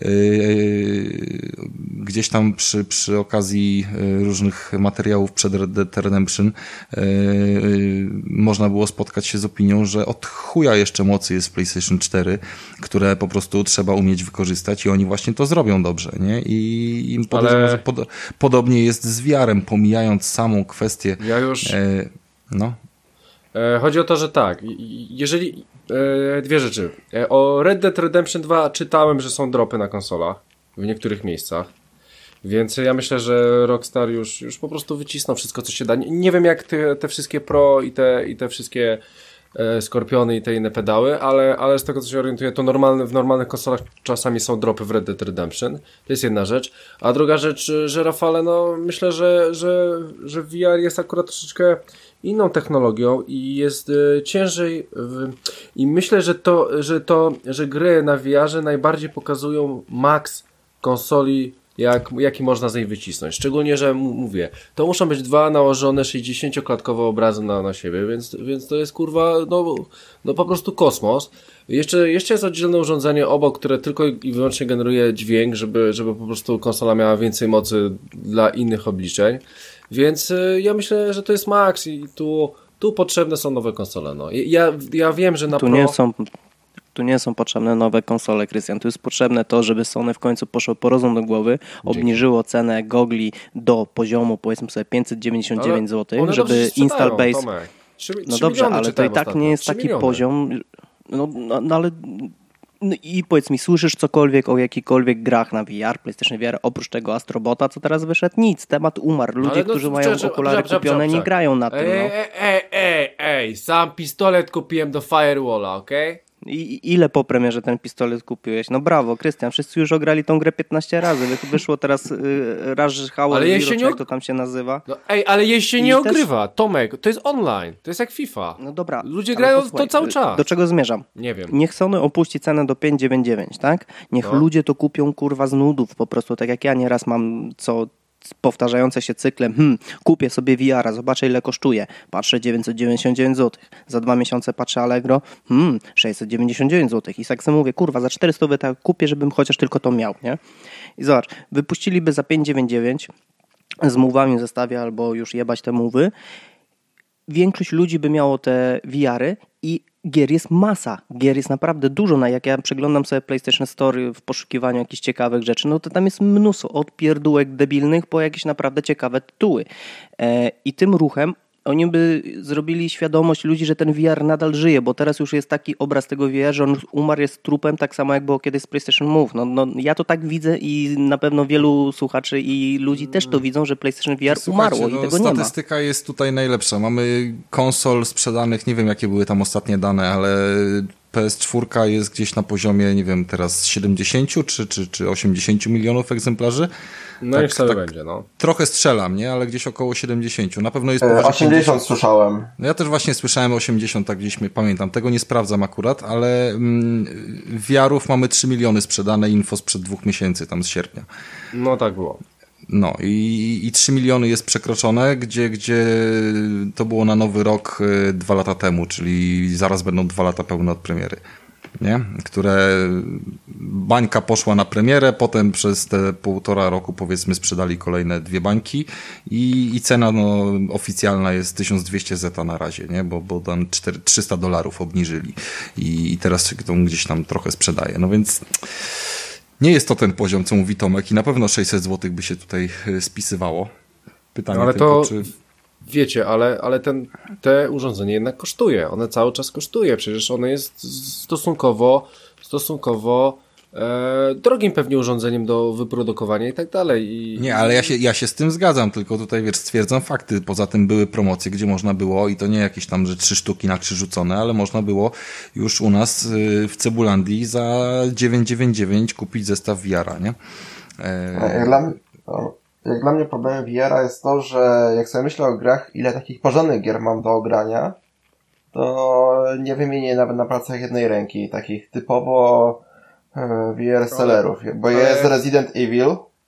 B: Gdzieś tam przy okazji różnych materiałów przed Red Dead Redemption można było spotkać się z opinią, że od chuja jeszcze mocy jest w PlayStation 4, które po prostu trzeba umieć wykorzystać i oni właśnie to zrobią dobrze, nie? I im podejrzewam, że podobnie jest z VR-em, pomijając samą kwestię.
A: Ja już. Chodzi o to, że tak. Jeżeli. Dwie rzeczy. O Red Dead Redemption 2 czytałem, że są dropy na konsolach w niektórych miejscach. Więc ja myślę, że Rockstar już po prostu wycisnął wszystko, co się da. Nie wiem, jak te wszystkie Pro i te wszystkie Skorpiony i te inne pedały, ale z tego co się orientuję, to w normalnych konsolach czasami są dropy w Red Dead Redemption. To jest jedna rzecz. A druga rzecz, że Rafale, no myślę, że VR jest akurat troszeczkę inną technologią i jest ciężej i myślę, że gry na VR-ze najbardziej pokazują maks konsoli, jaki można z niej wycisnąć. Szczególnie, że mówię, to muszą być 2 nałożone 60-klatkowe obrazy na siebie, więc to jest kurwa, no po prostu kosmos. Jeszcze jest oddzielne urządzenie obok, które tylko i wyłącznie generuje dźwięk, żeby po prostu konsola miała więcej mocy dla innych obliczeń. Więc ja myślę, że to jest maks i tu potrzebne są nowe konsole. No. Ja wiem, że na
D: Tu nie są potrzebne nowe konsole, Krystian. Tu jest potrzebne to, żeby Sony w końcu poszło po rozum do głowy, obniżyło cenę gogli do poziomu, powiedzmy sobie, 599 zł, żeby install base... No dobrze, ale to i tak nie jest taki poziom... No ale... No i powiedz mi, słyszysz cokolwiek o jakichkolwiek grach na VR, PlayStation VR, oprócz tego Astrobota, co teraz wyszedł? Nic, temat umarł. Ludzie, którzy mają okulary kupione, nie grają na tym.
A: Ej, sam pistolet kupiłem do Firewalla, okej?
D: I ile po premierze ten pistolet kupiłeś? No brawo, Krystian, wszyscy już ograli tą grę 15 razy. Wyszło teraz Rush Hour Zero, jak to tam się nazywa.
A: No, ale jej się nie ogrywa, Tomek, to jest online, to jest jak FIFA.
D: No dobra.
A: Ludzie grają to cały czas.
D: Do czego zmierzam?
A: Nie wiem.
D: Niech Sony opuści cenę do 5,99, tak? Niech ludzie to kupią kurwa z nudów po prostu, tak jak ja nieraz mam powtarzające się cyklem, kupię sobie VR-a, zobaczę ile kosztuje, patrzę 999 zł, za 2 miesiące patrzę Allegro, 699 zł i tak sobie mówię, kurwa, za 400 tak kupię, żebym chociaż tylko to miał, nie? I zobacz, wypuściliby za 599 z mówami w zestawie albo już jebać te mówy, większość ludzi by miało te VR-y i gier jest masa, gier jest naprawdę dużo. Jak ja przeglądam sobie PlayStation Store w poszukiwaniu jakichś ciekawych rzeczy, no to tam jest mnóstwo od pierdółek debilnych po jakieś naprawdę ciekawe tytuły. I tym ruchem oni by zrobili świadomość ludzi, że ten VR nadal żyje, bo teraz już jest taki obraz tego VR, że on umarł, jest trupem, tak samo jak było kiedyś z PlayStation Move. No, ja to tak widzę i na pewno wielu słuchaczy i ludzi też to widzą, że PlayStation VR umarło i tego nie ma.
B: Statystyka jest tutaj najlepsza. Mamy konsol sprzedanych, nie wiem jakie były tam ostatnie dane, ale PS4 jest gdzieś na poziomie, nie wiem, teraz 70 czy 80 milionów egzemplarzy.
A: No tak, i wcale będzie, no.
B: Trochę strzelam, nie? Ale gdzieś około 70. Na pewno jest
C: 80 słyszałem.
B: No ja też właśnie słyszałem 80, tak gdzieś pamiętam. Tego nie sprawdzam akurat, ale VR-ów mamy 3 miliony sprzedane, info sprzed 2 miesięcy, tam z sierpnia.
A: No tak było.
B: No i 3 miliony jest przekroczone, gdzie to było na Nowy Rok 2 lata temu, czyli zaraz będą 2 lata pełne od premiery. Nie? Które bańka poszła na premierę, potem przez te 1,5 roku powiedzmy sprzedali kolejne 2 bańki i cena oficjalna jest 1200 zeta na razie, nie? Bo tam $300 obniżyli i teraz się to gdzieś tam trochę sprzedaje. No więc nie jest to ten poziom, co mówi Tomek i na pewno 600 zł by się tutaj spisywało. Pytanie
A: ale
B: tylko,
A: to... czy... Wiecie, ale te urządzenie jednak kosztuje. One cały czas kosztuje. Przecież one jest stosunkowo drogim pewnie urządzeniem do wyprodukowania i tak dalej.
B: Nie, ale ja się z tym zgadzam, tylko tutaj wiesz, stwierdzam fakty. Poza tym były promocje, gdzie można było i to nie jakieś tam, że 3 sztuki na krzyż rzucone, ale można było już u nas w Cebulandii za 999 kupić zestaw VR-a, nie?
C: Jak dla mnie problemem VR-a jest to, że jak sobie myślę o grach, ile takich porządnych gier mam do ogrania, to nie wymienię nawet na palcach jednej ręki, takich typowo VR sellerów, bo jest Resident Evil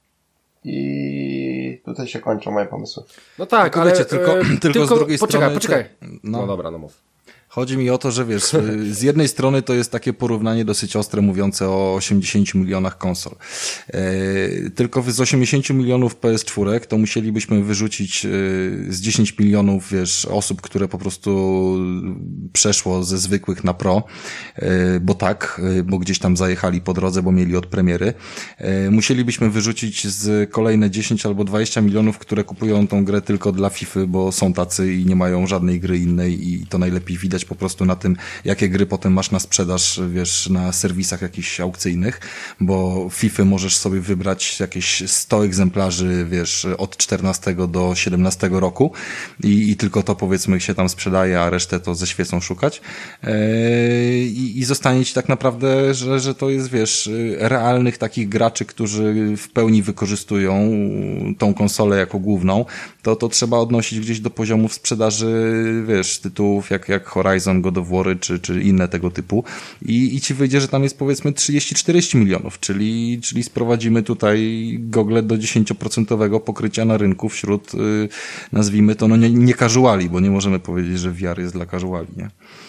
C: i tutaj się kończą moje pomysły.
A: No tak,
B: ale wiecie, tylko z drugiej strony...
A: Poczekaj. No dobra, no mów.
B: Chodzi mi o to, że wiesz, z jednej strony to jest takie porównanie dosyć ostre, mówiące o 80 milionach konsol. Tylko z 80 milionów PS4 to musielibyśmy wyrzucić z 10 milionów, wiesz, osób, które po prostu przeszło ze zwykłych na Pro, bo gdzieś tam zajechali po drodze, bo mieli od premiery. Musielibyśmy wyrzucić z kolejne 10 albo 20 milionów, które kupują tą grę tylko dla FIFA, bo są tacy i nie mają żadnej gry innej i to najlepiej widać zarabiać po prostu na tym, jakie gry potem masz na sprzedaż, wiesz, na serwisach jakichś aukcyjnych, bo FIFA możesz sobie wybrać jakieś 100 egzemplarzy, wiesz, od 14 do 17 roku i tylko to, powiedzmy, się tam sprzedaje, a resztę to ze świecą szukać. I zostanie ci tak naprawdę, że to jest, wiesz, realnych takich graczy, którzy w pełni wykorzystują tą konsolę jako główną, to trzeba odnosić gdzieś do poziomów sprzedaży, wiesz, tytułów jak Horizon, God of War czy inne tego typu i ci wyjdzie, że tam jest, powiedzmy, 30-40 milionów, czyli sprowadzimy tutaj gogle do 10% pokrycia na rynku wśród, nazwijmy to, no nie casuali, bo nie możemy powiedzieć, że VR jest dla casuali, nie?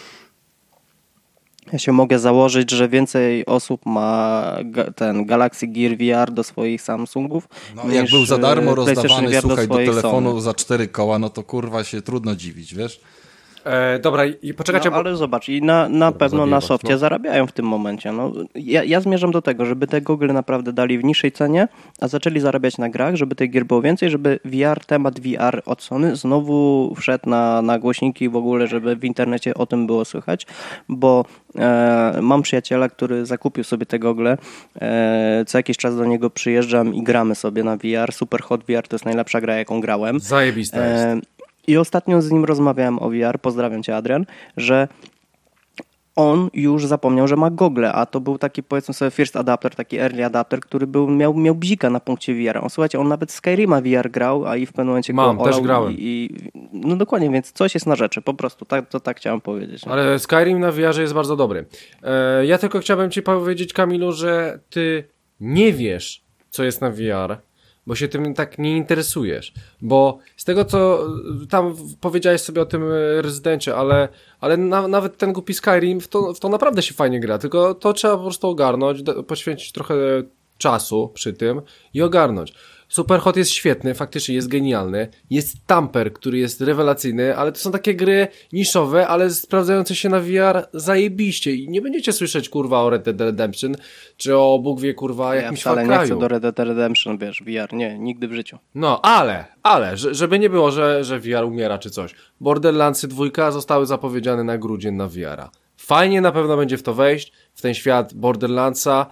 D: Ja się mogę założyć, że więcej osób ma ten Galaxy Gear VR do swoich Samsungów.
B: No, jak był za darmo rozdawany, słuchaj, do telefonu
D: Sony.
B: za 4 koła, no to kurwa się trudno dziwić, wiesz?
A: Dobra, i poczekajcie,
D: No, ale zobacz, i na pewno na softie zarabiają w tym momencie. No, ja zmierzam do tego, żeby te Google naprawdę dali w niższej cenie, a zaczęli zarabiać na grach, żeby tych gier było więcej, żeby temat VR od Sony znowu wszedł na głośniki i w ogóle, żeby w internecie o tym było słychać, bo mam przyjaciela, który zakupił sobie te gogle, co jakiś czas do niego przyjeżdżam i gramy sobie na VR. Super Hot VR to jest najlepsza gra, jaką grałem.
A: Zajebista jest.
D: I ostatnio z nim rozmawiałem o VR, pozdrawiam cię, Adrian, że on już zapomniał, że ma gogle, a to był taki, powiedzmy sobie, first adapter, taki early adapter, który miał bzika na punkcie VR. Słuchajcie, on nawet Skyrima VR grał, a i w pewnym momencie go olał.
A: Też grałem.
D: No dokładnie, więc coś jest na rzeczy, po prostu, tak chciałem powiedzieć.
A: Ale Skyrim na VR jest bardzo dobry. Ja tylko chciałbym ci powiedzieć, Kamilu, że ty nie wiesz, co jest na VR, bo się tym tak nie interesujesz. Bo z tego, co tam powiedziałeś sobie o tym Rezydencie, ale nawet ten głupi Skyrim, w to naprawdę się fajnie gra, tylko to trzeba po prostu ogarnąć, poświęcić trochę czasu przy tym i ogarnąć. Superhot jest świetny, faktycznie jest genialny. Jest Tamper, który jest rewelacyjny, ale to są takie gry niszowe, ale sprawdzające się na VR zajebiście i nie będziecie słyszeć, kurwa, o Red Dead Redemption, czy o Bóg wie, kurwa, jakimś Far Cry'u.
D: Ja wcale nie chcę do Red Dead Redemption, wiesz, VR, nie, nigdy w życiu.
A: No, ale, żeby nie było, że VR umiera czy coś. Borderlandsy 2 zostały zapowiedziane na grudzień na VR-a. Fajnie na pewno będzie w to wejść, w ten świat Borderlandsa.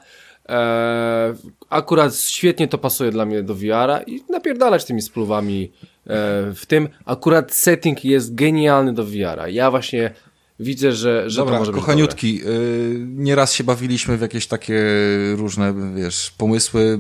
A: Akurat świetnie to pasuje dla mnie do VR-a i napierdalać tymi spluwami w tym. Akurat setting jest genialny do VR-a. Ja właśnie widzę, że
B: Dobra,
A: to może być
B: kochaniutki, nieraz się bawiliśmy w jakieś takie różne, wiesz, pomysły.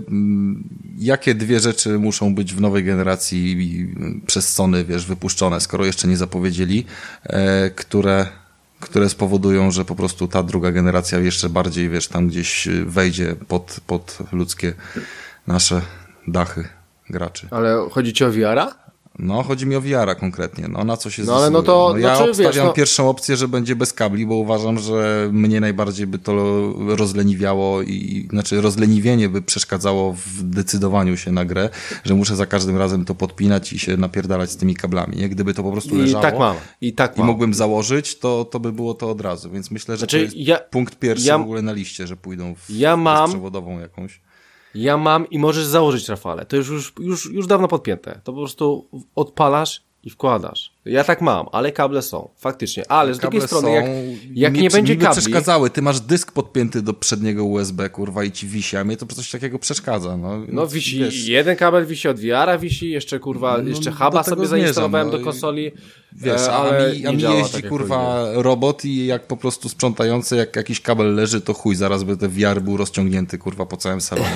B: Jakie dwie rzeczy muszą być w nowej generacji przez Sony, wiesz, wypuszczone, skoro jeszcze nie zapowiedzieli, które spowodują, że po prostu ta druga generacja jeszcze bardziej, wiesz, tam gdzieś wejdzie pod ludzkie nasze dachy graczy.
A: Ale chodzi ci o VR-a?
B: No, chodzi mi o VR-a konkretnie. No, na co się
A: ale no to,
B: ja
A: znaczy,
B: obstawiam pierwszą opcję, że będzie bez kabli, bo uważam, że mnie najbardziej by to rozleniwiało rozleniwienie by przeszkadzało w decydowaniu się na grę, że muszę za każdym razem to podpinać i się napierdalać z tymi kablami. Nie? Gdyby to po prostu leżało
A: I
B: mógłbym założyć, to by było to od razu. Więc myślę, że to jest punkt pierwszy w ogóle na liście, że pójdą w bezprzewodową jakąś.
A: Ja mam i możesz założyć, Rafale. To już dawno podpięte. To po prostu odpalasz i wkładasz. Ja tak mam, ale kable są. Faktycznie. Ale z drugiej strony, jak nie będzie kabli...
B: przeszkadzały. Ty masz dysk podpięty do przedniego USB, kurwa, i ci wisi, a mnie to coś takiego przeszkadza.
A: No wisi, wiesz, jeden kabel wisi od VR-a, wisi, jeszcze kurwa, jeszcze huba sobie zainstalowałem do konsoli.
B: Wiesz, a mi jeździ, tak kurwa, robot i jak po prostu sprzątający, jak jakiś kabel leży, to chuj, zaraz by ten VR był rozciągnięty, kurwa, po całym salonie.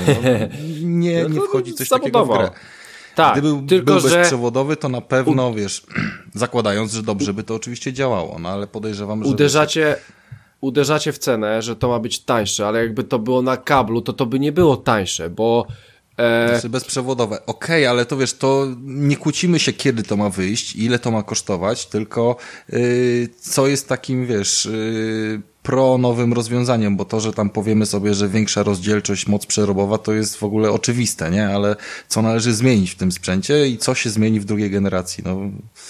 B: Nie wchodzi coś takiego w grę.
A: Tak,
B: gdyby był bezprzewodowy, to na pewno, wiesz, zakładając, że dobrze by to oczywiście działało, no ale podejrzewam, że...
A: Uderzacie w cenę, że to ma być tańsze, ale jakby to było na kablu, to by nie było tańsze, bo...
B: Znaczy bezprzewodowe. Okej, ale to wiesz, to nie kłócimy się, kiedy to ma wyjść, ile to ma kosztować, tylko co jest takim, wiesz... nowym rozwiązaniem, bo to, że tam powiemy sobie, że większa rozdzielczość, moc przerobowa, to jest w ogóle oczywiste, nie? Ale co należy zmienić w tym sprzęcie i co się zmieni w drugiej generacji? No,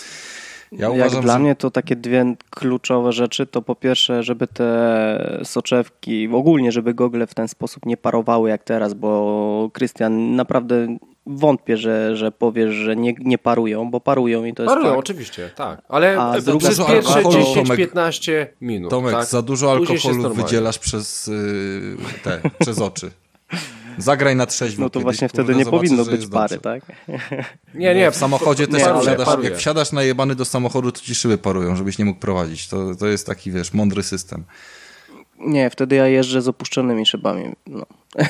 B: ja uważam,
D: dla mnie to takie dwie kluczowe rzeczy, to po pierwsze, żeby te soczewki, ogólnie, żeby gogle w ten sposób nie parowały jak teraz, bo Krystian, naprawdę wątpię, że powiesz, że nie parują, bo parują i to jest
A: Parują,
D: fakt.
A: oczywiście, tak. Ale
B: przez
A: pierwsze
B: alkoholu,
A: 10-15 minut.
B: Tomek,
A: tak?
B: za dużo
A: Później się
B: alkoholu
A: jest
B: wydzielasz przez oczy. Zagraj na trzeźwo.
D: No to
B: kiedyś,
D: właśnie
B: kurde,
D: wtedy nie
B: zobaczysz,
D: powinno
B: że
D: być
B: jest
D: pary,
B: dobrze.
D: tak?
A: Nie,
B: W samochodzie też
A: paruje.
B: jak wsiadasz najebany do samochodu, to ci szyby parują, żebyś nie mógł prowadzić. To jest taki, wiesz, mądry system.
D: Nie, wtedy ja jeżdżę z opuszczonymi szybami. No.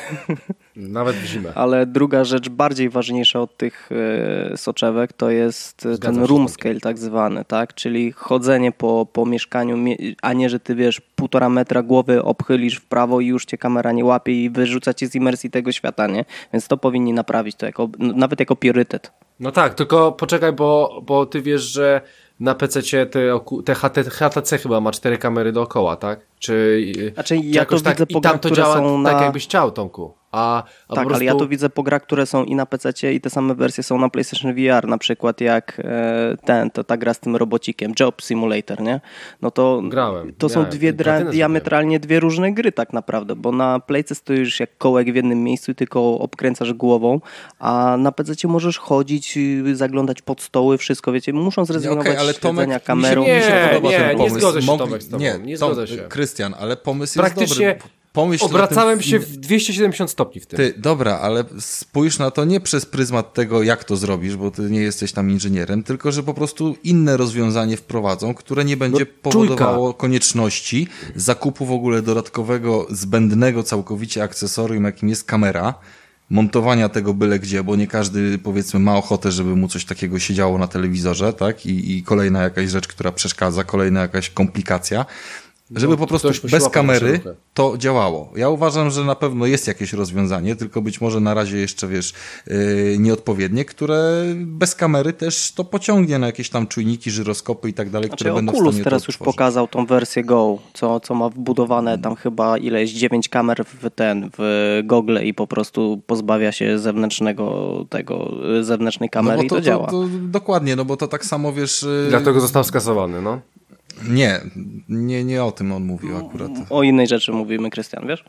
A: Nawet w zimę.
D: Ale druga rzecz, bardziej ważniejsza od tych soczewek, to jest
A: Zgadzam
D: ten
A: się
D: room
A: z tym.
D: scale tak zwany, tak? Czyli chodzenie po mieszkaniu, a nie, że ty wiesz, 1,5 metra głowy obchylisz w prawo i już cię kamera nie łapie i wyrzuca cię z imersji tego świata, nie? Więc to powinni naprawić, to nawet jako priorytet.
A: No tak, tylko poczekaj, bo ty wiesz, że na PC-cie te HTC chyba ma 4 kamery dookoła, tak?
D: Znaczy ja
A: jakoś
D: to widzę
A: i
D: po
A: tam
D: grach,
A: to
D: które
A: działa
D: są
A: tak,
D: na...
A: jakbyś chciał, Tomku. A po
D: Tak,
A: prostu...
D: ale ja to widzę po grach, które są i na PC-cie i te same wersje są na PlayStation VR, na przykład jak ta gra z tym robocikiem, Job Simulator, nie? No to
A: Grałem.
D: to są diametralnie dwie różne gry tak naprawdę, bo na Playce stoisz jak kołek w jednym miejscu i tylko obkręcasz głową, a na PC-cie możesz chodzić, zaglądać pod stoły, wszystko, wiecie, muszą zrezygnować
B: ale
D: z
B: Tomek,
D: śledzenia kamerą.
B: mi się podoba ten pomysł.
A: zgodzę się, Tomek, z tobą. Nie zgodzę się.
B: Krystian, ale pomysł
A: Praktycznie
B: jest dobry. Pomyśl
A: obracałem się w 270 stopni w tym.
B: Dobra, ale spójrz na to nie przez pryzmat tego, jak to zrobisz, bo ty nie jesteś tam inżynierem, tylko że po prostu inne rozwiązanie wprowadzą, które nie będzie powodowało konieczności zakupu w ogóle dodatkowego, zbędnego całkowicie akcesorium, jakim jest kamera, montowania tego byle gdzie, bo nie każdy, powiedzmy, ma ochotę, żeby mu coś takiego siedziało na telewizorze, tak? I kolejna jakaś rzecz, która przeszkadza, kolejna jakaś komplikacja. Żeby po prostu bez kamery to działało. Ja uważam, że na pewno jest jakieś rozwiązanie, tylko być może na razie jeszcze, wiesz, nieodpowiednie, które bez kamery też to pociągnie na jakieś tam czujniki, żyroskopy i tak dalej, które będą w
D: Oculus
B: stanie
D: teraz
B: to
D: już
B: odtworzyć.
D: pokazał tą wersję Go, co ma wbudowane tam chyba 9 kamer w gogle i po prostu pozbawia się zewnętrznej kamery i to działa.
B: To dokładnie, no bo to tak samo, wiesz...
A: Dlatego został skasowany, no.
B: Nie o tym on mówił akurat.
D: O innej rzeczy mówimy, Krystian, wiesz?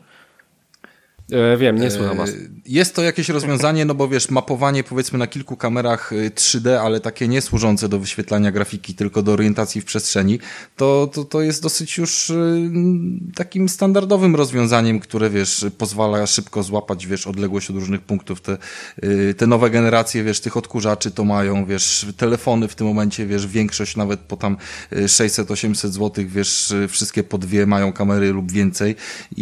A: Wiem, nie słucham was.
B: Jest to jakieś rozwiązanie, no bo wiesz, mapowanie powiedzmy na kilku kamerach 3D, ale takie nie służące do wyświetlania grafiki, tylko do orientacji w przestrzeni, to jest dosyć już takim standardowym rozwiązaniem, które wiesz, pozwala szybko złapać, wiesz, odległość od różnych punktów. Te nowe generacje, wiesz, tych odkurzaczy to mają, wiesz, telefony w tym momencie, wiesz, większość nawet po tam 600-800 zł, wiesz, wszystkie po 2 mają kamery lub więcej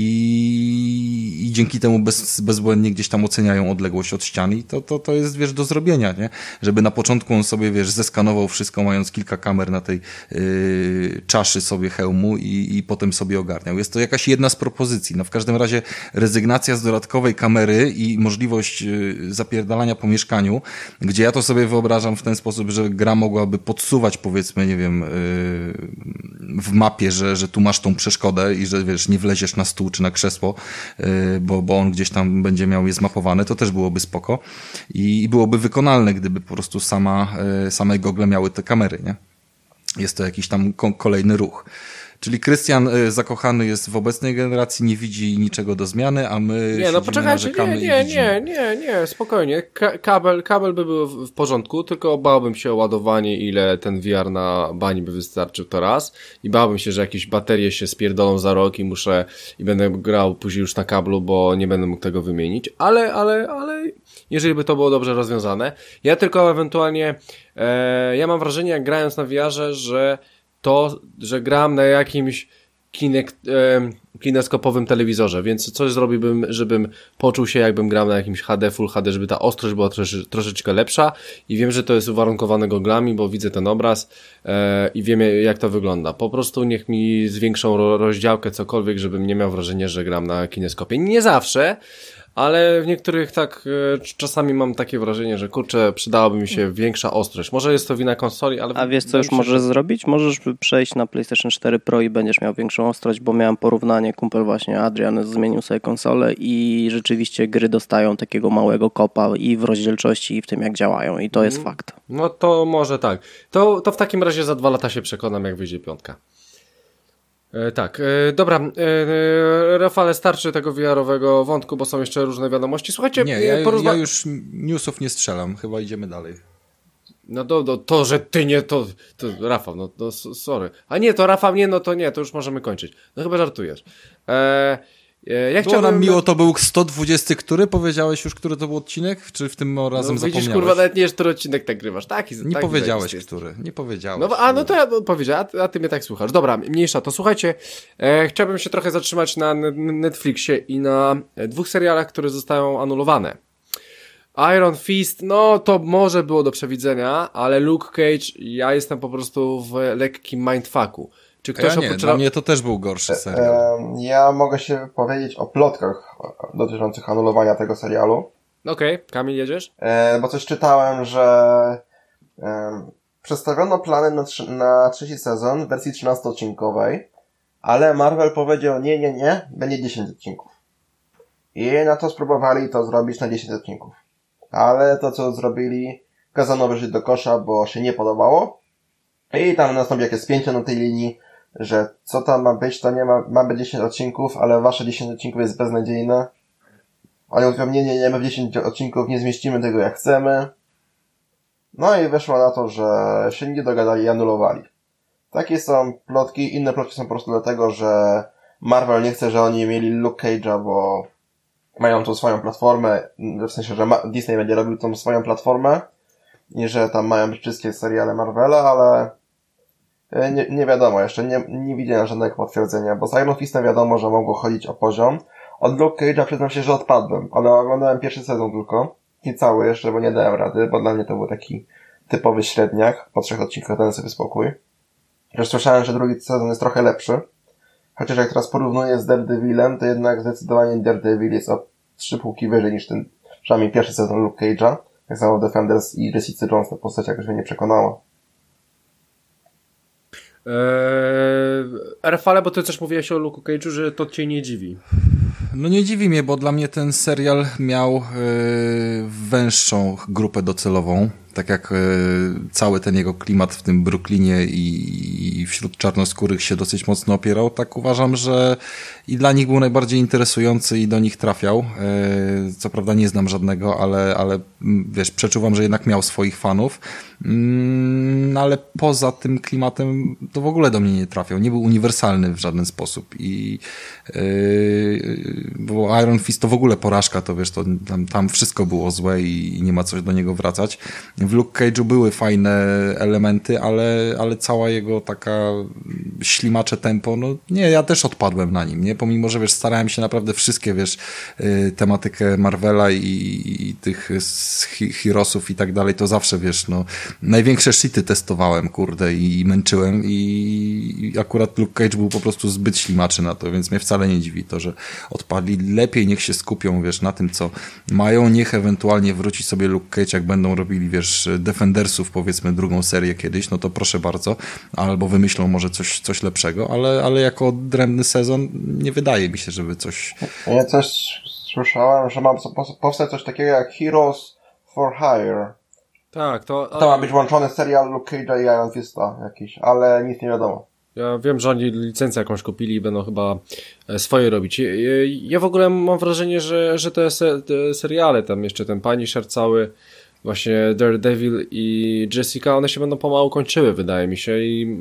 B: i dzięki temu bezbłędnie gdzieś tam oceniają odległość od ścian i to jest, wiesz, do zrobienia, nie? Żeby na początku on sobie, wiesz, zeskanował wszystko, mając kilka kamer na tej czaszy sobie hełmu i potem sobie ogarniał. Jest to jakaś jedna z propozycji. No w każdym razie rezygnacja z dodatkowej kamery i możliwość zapierdalania po mieszkaniu, gdzie ja to sobie wyobrażam w ten sposób, że gra mogłaby podsuwać, powiedzmy, nie wiem, w mapie, że tu masz tą przeszkodę i że, wiesz, nie wleziesz na stół czy na krzesło, bo on gdzieś tam będzie miał je zmapowane, to też byłoby spoko i byłoby wykonalne, gdyby po prostu same gogle miały te kamery, nie? Jest to jakiś tam kolejny ruch. Czyli Krystian zakochany jest w obecnej generacji, nie widzi niczego do zmiany, a my
A: nie, no poczekajcie, nie, spokojnie. Kabel by był w porządku, tylko bałbym się o ładowanie, ile ten VR na bani by wystarczył to raz i bałbym się, że jakieś baterie się spierdolą za rok i będę grał później już na kablu, bo nie będę mógł tego wymienić, ale jeżeli by to było dobrze rozwiązane. Ja tylko ewentualnie, ja mam wrażenie, jak grając na VR-ze, że gram na jakimś kineskopowym telewizorze, więc coś zrobiłbym, żebym poczuł się, jakbym grał na jakimś HD, Full HD, żeby ta ostrość była troszeczkę lepsza i wiem, że to jest uwarunkowane goglami, bo widzę ten obraz i wiem, jak to wygląda. Po prostu niech mi zwiększą rozdziałkę, cokolwiek, żebym nie miał wrażenia, że gram na kineskopie. Nie zawsze, ale w niektórych tak czasami mam takie wrażenie, że kurczę, przydałaby mi się większa ostrość. Może jest to wina konsoli, ale...
D: A wiesz, co już możesz zrobić? Możesz przejść na PlayStation 4 Pro i będziesz miał większą ostrość, bo miałem porównanie, kumpel właśnie Adrian zmienił sobie konsolę i rzeczywiście gry dostają takiego małego kopa i w rozdzielczości i w tym, jak działają i to jest fakt.
A: No to może tak. To w takim razie za 2 lata się przekonam, jak wyjdzie 5. Tak, dobra, Rafale, starczy tego VR-owego wątku, bo są jeszcze różne wiadomości. Słuchajcie,
B: Nie, ja już newsów nie strzelam, chyba idziemy dalej.
A: No to, że ty nie, to Rafał, no sorry. A nie, to Rafał nie, no to nie, to już możemy kończyć. No chyba żartujesz. Ja
B: Było nam miło, to był 120, który? Powiedziałeś już, który to był odcinek? Czy w tym razem
A: widzisz,
B: zapomniałeś?
A: kurwa, nawet nie wiesz, który odcinek nagrywasz.
B: Nie powiedziałeś, który. Nie powiedziałeś.
A: No to ja powiedziałem, a ty mnie tak słuchasz. Dobra, mniejsza to. Słuchajcie, chciałbym się trochę zatrzymać na Netflixie i na 2 serialach, które zostają anulowane. Iron Fist, no to może było do przewidzenia, ale Luke Cage, ja jestem po prostu w lekkim mindfucku. Czy ktoś
B: dla mnie to też był gorszy serial.
C: Ja mogę się powiedzieć o plotkach dotyczących anulowania tego serialu.
A: Okej, Kamil, jedziesz?
C: Bo coś czytałem, że przedstawiono plany na 3. sezon w wersji 13-odcinkowej, ale Marvel powiedział nie, będzie 10 odcinków. I na to spróbowali to zrobić na 10 odcinków. Ale to, co zrobili, kazano wyrzucić do kosza, bo się nie podobało. I tam nastąpi jakieś spięcie na tej linii, że co tam ma być, to nie ma być 10 odcinków, ale wasze 10 odcinków jest beznadziejne. Oni mówią, nie, my w 10 odcinków nie zmieścimy tego jak chcemy. No i wyszło na to, że się nie dogadali i anulowali. Takie są plotki, inne plotki są po prostu dlatego, że Marvel nie chce, że oni mieli Luke Cage'a, bo mają tą swoją platformę, w sensie, że Disney będzie robił tą swoją platformę i że tam mają być wszystkie seriale Marvela, ale nie wiadomo jeszcze, nie widziałem żadnego potwierdzenia, bo z Iron Fistem wiadomo, że mogło chodzić o poziom. Od Luke Cage'a przyznam się, że odpadłem, ale oglądałem pierwszy sezon tylko, nie cały jeszcze, bo nie dałem rady, bo dla mnie to był taki typowy średniak, po 3 odcinkach dałem sobie spokój. Już słyszałem, że drugi sezon jest trochę lepszy, chociaż jak teraz porównuję z Daredevilem, to jednak zdecydowanie Daredevil jest o 3 półki wyżej niż ten, przynajmniej pierwszy sezon Luke Cage'a. Tak samo Defenders i Jessica Jones, ta postać jakoś mnie nie przekonała.
A: Rafale, bo ty też mówiłeś o Luke Cage'u, że to cię nie dziwi.
B: No nie dziwi mnie, bo dla mnie ten serial miał węższą grupę docelową. Tak jak cały ten jego klimat w tym Brooklynie i wśród czarnoskórych się dosyć mocno opierał, tak uważam, że i dla nich był najbardziej interesujący i do nich trafiał. Co prawda nie znam żadnego, ale wiesz, przeczuwam, że jednak miał swoich fanów. No ale poza tym klimatem to w ogóle do mnie nie trafiał. Nie był uniwersalny w żaden sposób i bo Iron Fist to w ogóle porażka, to wiesz, to tam wszystko było złe i nie ma coś do niego wracać. W Luke Cage'u były fajne elementy, ale cała jego taka ślimacze tempo, no nie, ja też odpadłem na nim, nie? Pomimo, że wiesz, starałem się naprawdę wszystkie, wiesz, tematykę Marvela i tych Heroesów i tak dalej, to zawsze, wiesz, no, największe shity testowałem, kurde, i męczyłem i akurat Luke Cage był po prostu zbyt ślimaczy na to, więc mnie wcale nie dziwi to, że odpadli. Lepiej niech się skupią, wiesz, na tym, co mają, niech ewentualnie wróci sobie Luke Cage, jak będą robili, wiesz, Defendersów, powiedzmy, drugą serię kiedyś, no to proszę bardzo, albo wymyślą może coś lepszego, ale jako odrębny sezon nie wydaje mi się, żeby coś...
C: Ja też słyszałem, że ma powstać coś takiego jak Heroes for Hire.
A: Tak, to
C: ma być łączony serial Luke Cage'a i Iron Fista jakiś, ale nic nie wiadomo.
A: Ja wiem, że oni licencję jakąś kupili i będą chyba swoje robić. Ja w ogóle mam wrażenie, że te seriale, tam jeszcze ten Punisher cały, właśnie Daredevil i Jessica, one się będą pomału kończyły, wydaje mi się. I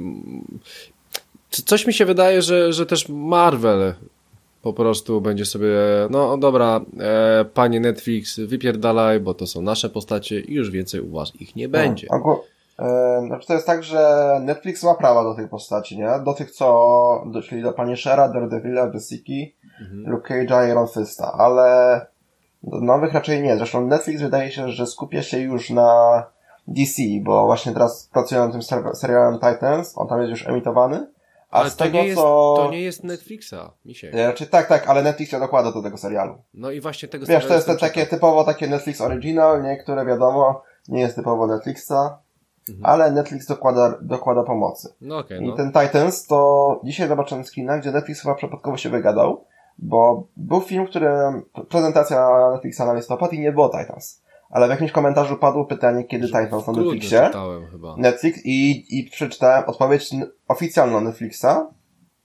A: coś mi się wydaje, że też Marvel po prostu będzie sobie, no dobra, panie Netflix, wypierdalaj, bo to są nasze postacie i już więcej u was ich nie będzie.
C: Znaczy to jest tak, że Netflix ma prawa do tych postaci, nie? Do tych, czyli do Punishera, Daredevila, Jessiki, Luke Cage'a i Iron Fista, ale do nowych raczej nie. Zresztą Netflix wydaje się, że skupia się już na DC, bo właśnie teraz pracują nad tym serialem Titans, on tam jest już emitowany.
A: Ale to nie jest Netflixa, Misiek.
C: Znaczy, tak, ale Netflix się dokłada do tego serialu.
A: No i właśnie tego
C: serialu. Wiesz, to jest takie typowo takie Netflix Original, nie? Które wiadomo, nie jest typowo Netflixa, ale Netflix dokłada pomocy.
A: No okej,
C: I ten Titans, to dzisiaj zobaczyłem screena, gdzie Netflix chyba przypadkowo się wygadał, bo był film, prezentacja Netflixa na listopad i nie było Titans. Ale w jakimś komentarzu padło pytanie, kiedy Titans na Netflixie.
A: Chyba.
C: Netflix i przeczytałem odpowiedź oficjalną Netflixa,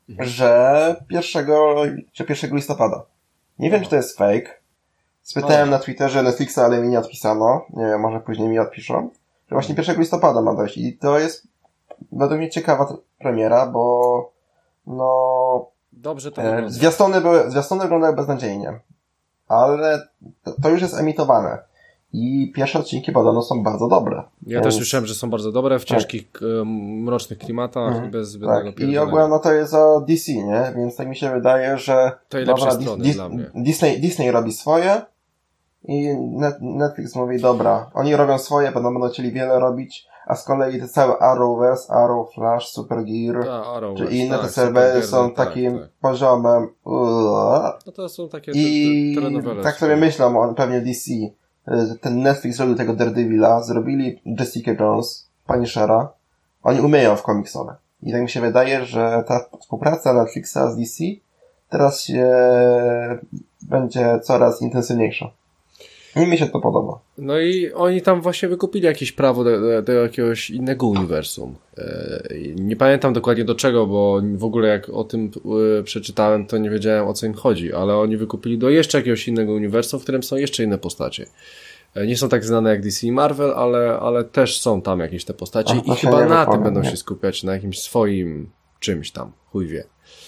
C: że 1 listopada. Nie wiem, czy to jest fake. Spytałem na Twitterze Netflixa, ale mi nie odpisano. Nie wiem, może później mi odpiszą. Że właśnie 1 listopada ma dojść. I to jest według mnie ciekawa premiera, bo
A: dobrze to wygląda.
C: Zwiastuny wyglądają beznadziejnie. Ale to już jest emitowane. I pierwsze odcinki podobno są bardzo dobre.
A: Ja też słyszałem, że są bardzo dobre w ciężkich, mrocznych klimatach, bez zbędnego
C: I ogólnie to jest o DC, nie? Więc tak mi się wydaje, że
A: to lepsze strony dla mnie.
C: Disney robi swoje i Netflix mówi, dobra, oni robią swoje, będą chcieli wiele robić, a z kolei te całe Arrowverse, Arrow, Flash, Supergear, czy inne te serwery są takim poziomem
A: no to są takie
C: telenowele. Tak sobie myślą pewnie DC. Ten Netflix zrobił tego Daredevila, zrobili Jessica Jones, Punishera. Oni umieją w komiksowe. I tak mi się wydaje, że ta współpraca Netflixa z DC teraz będzie coraz intensywniejsza. I mi się to podoba.
A: No i oni tam właśnie wykupili jakieś prawo do jakiegoś innego uniwersum. Nie pamiętam dokładnie do czego, bo w ogóle jak o tym przeczytałem, to nie wiedziałem, o co im chodzi, ale oni wykupili do jeszcze jakiegoś innego uniwersum, w którym są jeszcze inne postacie. Nie są tak znane jak DC i Marvel, ale też są tam jakieś te postacie i chyba na tym będą się skupiać, na jakimś swoim czymś tam, chuj wie.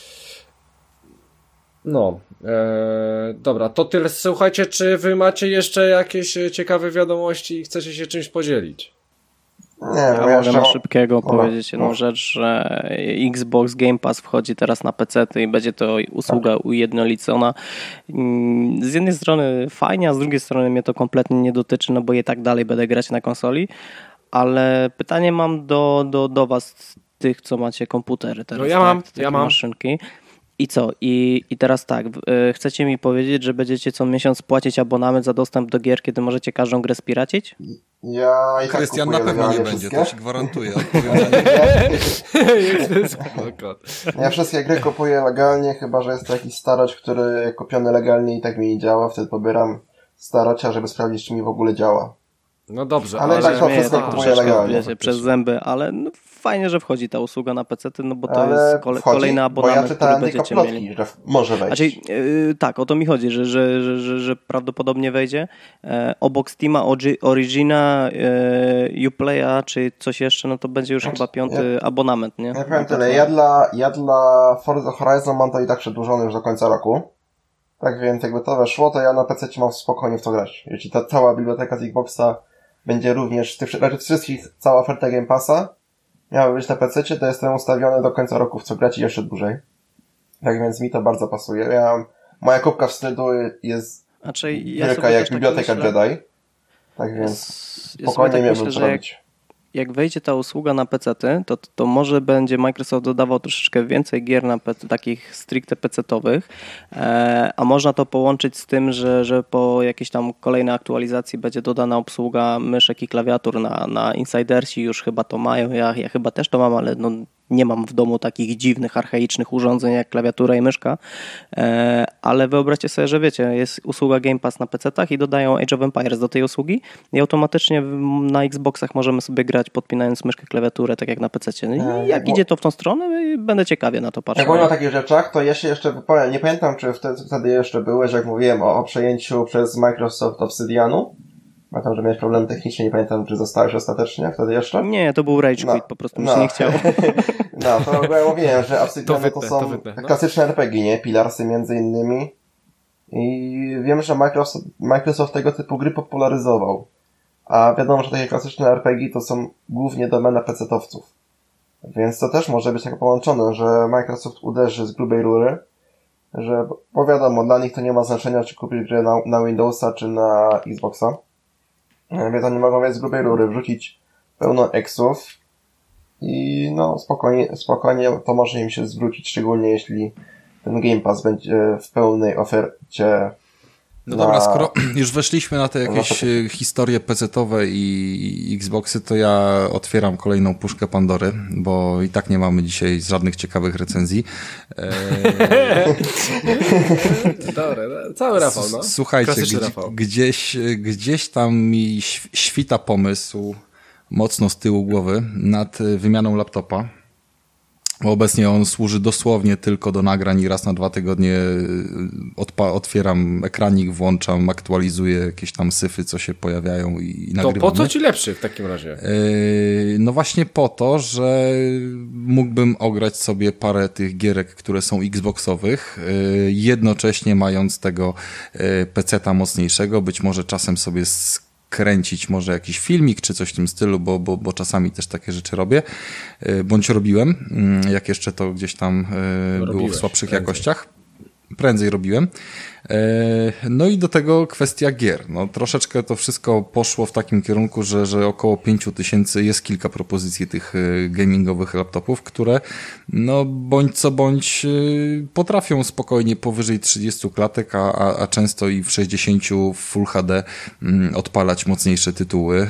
A: No, dobra, to tyle. Słuchajcie, czy wy macie jeszcze jakieś ciekawe wiadomości i chcecie się czymś podzielić?
C: Nie,
D: ja mogę na szybkiego powiedzieć jedną rzecz, że Xbox Game Pass wchodzi teraz na PC-ty i będzie to usługa ujednolicona. Z jednej strony fajnie, a z drugiej strony mnie to kompletnie nie dotyczy, no bo i tak dalej będę grać na konsoli, ale pytanie mam do was, tych co macie komputery teraz.
A: No ja mam.
D: Maszynki. I co? I teraz tak, chcecie mi powiedzieć, że będziecie co miesiąc płacić abonament za dostęp do gier, kiedy możecie każdą grę spiracić?
C: Ja i tak
B: Krystian na pewno nie będzie, to ci gwarantuję.
C: Ja wszystkie gry kupuję legalnie, chyba że jest to jakiś staroć, który kupiony legalnie i tak mi nie działa, wtedy pobieram starocia, żeby sprawdzić, czy mi w ogóle działa.
A: No dobrze,
C: ale tak to wszystko kupuję legalnie.
D: Przez zęby, ale no, fajnie, że wchodzi ta usługa na PC, no bo to jest kolejny abonament, który będziecie mieli.
C: Że może wejść.
D: Znaczy, tak, o to mi chodzi, że prawdopodobnie wejdzie. Obok Steama, Origina, Uplaya, czy coś jeszcze, no to będzie już chyba 5. abonament, nie?
C: Ja powiem tyle, ja dla Forza Horizon mam to i tak przedłużone już do końca roku. Tak więc jakby to weszło, to ja na PC mam spokojnie w to grać. Jeśli ta cała biblioteka z Xboxa będzie również, wszystkich, cała oferta Game Passa miała być na PC, to jestem ustawiony do końca roku w co grać i jeszcze dłużej. Tak więc mi to bardzo pasuje. Moja kubka wstydu jest wielka jak biblioteka Jedi. Tak więc spokojnie mnie bym zrobić.
D: Jak wejdzie ta usługa na PC-ty, to może będzie Microsoft dodawał troszeczkę więcej gier na takich stricte PC-towych, a można to połączyć z tym, że po jakiejś tam kolejnej aktualizacji będzie dodana obsługa myszek i klawiatur na Insidersi, już chyba to mają, ja chyba też to mam, ale no nie mam w domu takich dziwnych, archaicznych urządzeń jak klawiatura i myszka, ale wyobraźcie sobie, że wiecie, jest usługa Game Pass na PC-tach i dodają Age of Empires do tej usługi i automatycznie na Xboxach możemy sobie grać podpinając myszkę, klawiaturę, tak jak na PC-cie. I jak idzie to w tą stronę, będę ciekawie na to patrzył.
C: Jak mówię o takich rzeczach, to ja się jeszcze wypowiem, nie pamiętam, czy wtedy jeszcze byłeś, jak mówiłem o przejęciu przez Microsoft Obsidianu. Pamiętam, że miałeś problem techniczny, nie pamiętam, czy zostałeś ostatecznie wtedy jeszcze?
D: Nie, to był Rage Quit, po prostu mi się nie chciało.
C: No, to ja mówiłem, że Obsidiany to są klasyczne RPG, nie? Pilarsy między innymi. I wiem, że Microsoft tego typu gry popularyzował. A wiadomo, że takie klasyczne RPG to są głównie domena PC-towców. Więc to też może być tak połączone, że Microsoft uderzy z grubej rury, że, bo wiadomo, dla nich to nie ma znaczenia, czy kupić grę na Windowsa, czy na Xboxa. Więc oni mogą mieć z grubej rury, wrzucić pełno exów i no spokojnie to może im się zwrócić, szczególnie jeśli ten Game Pass będzie w pełnej ofercie.
B: No dobra, skoro już weszliśmy na te jakieś historie PC-towe i Xboxy, to ja otwieram kolejną puszkę Pandory, bo i tak nie mamy dzisiaj żadnych ciekawych recenzji.
A: Dobra, cały Rafał, no.
B: Słuchajcie, gdzieś tam mi świta pomysł mocno z tyłu głowy nad wymianą laptopa. Obecnie on służy dosłownie tylko do nagrań i raz na 2 tygodnie otwieram ekranik, włączam, aktualizuję jakieś tam syfy, co się pojawiają i nagrywamy.
A: To po co ci lepszy w takim razie?
B: No właśnie po to, że mógłbym ograć sobie parę tych gierek, które są Xboxowych, jednocześnie mając tego PC-ta mocniejszego, być może czasem sobie kręcić może jakiś filmik czy coś w tym stylu, bo czasami też takie rzeczy robię, bądź robiłem, jak jeszcze to gdzieś tam było w słabszych jakościach. Prędzej robiłem. No i do tego kwestia gier. No, troszeczkę to wszystko poszło w takim kierunku, że około 5000 jest kilka propozycji tych gamingowych laptopów, które no bądź co bądź potrafią spokojnie powyżej 30 klatek, a często i w 60 w Full HD odpalać mocniejsze tytuły.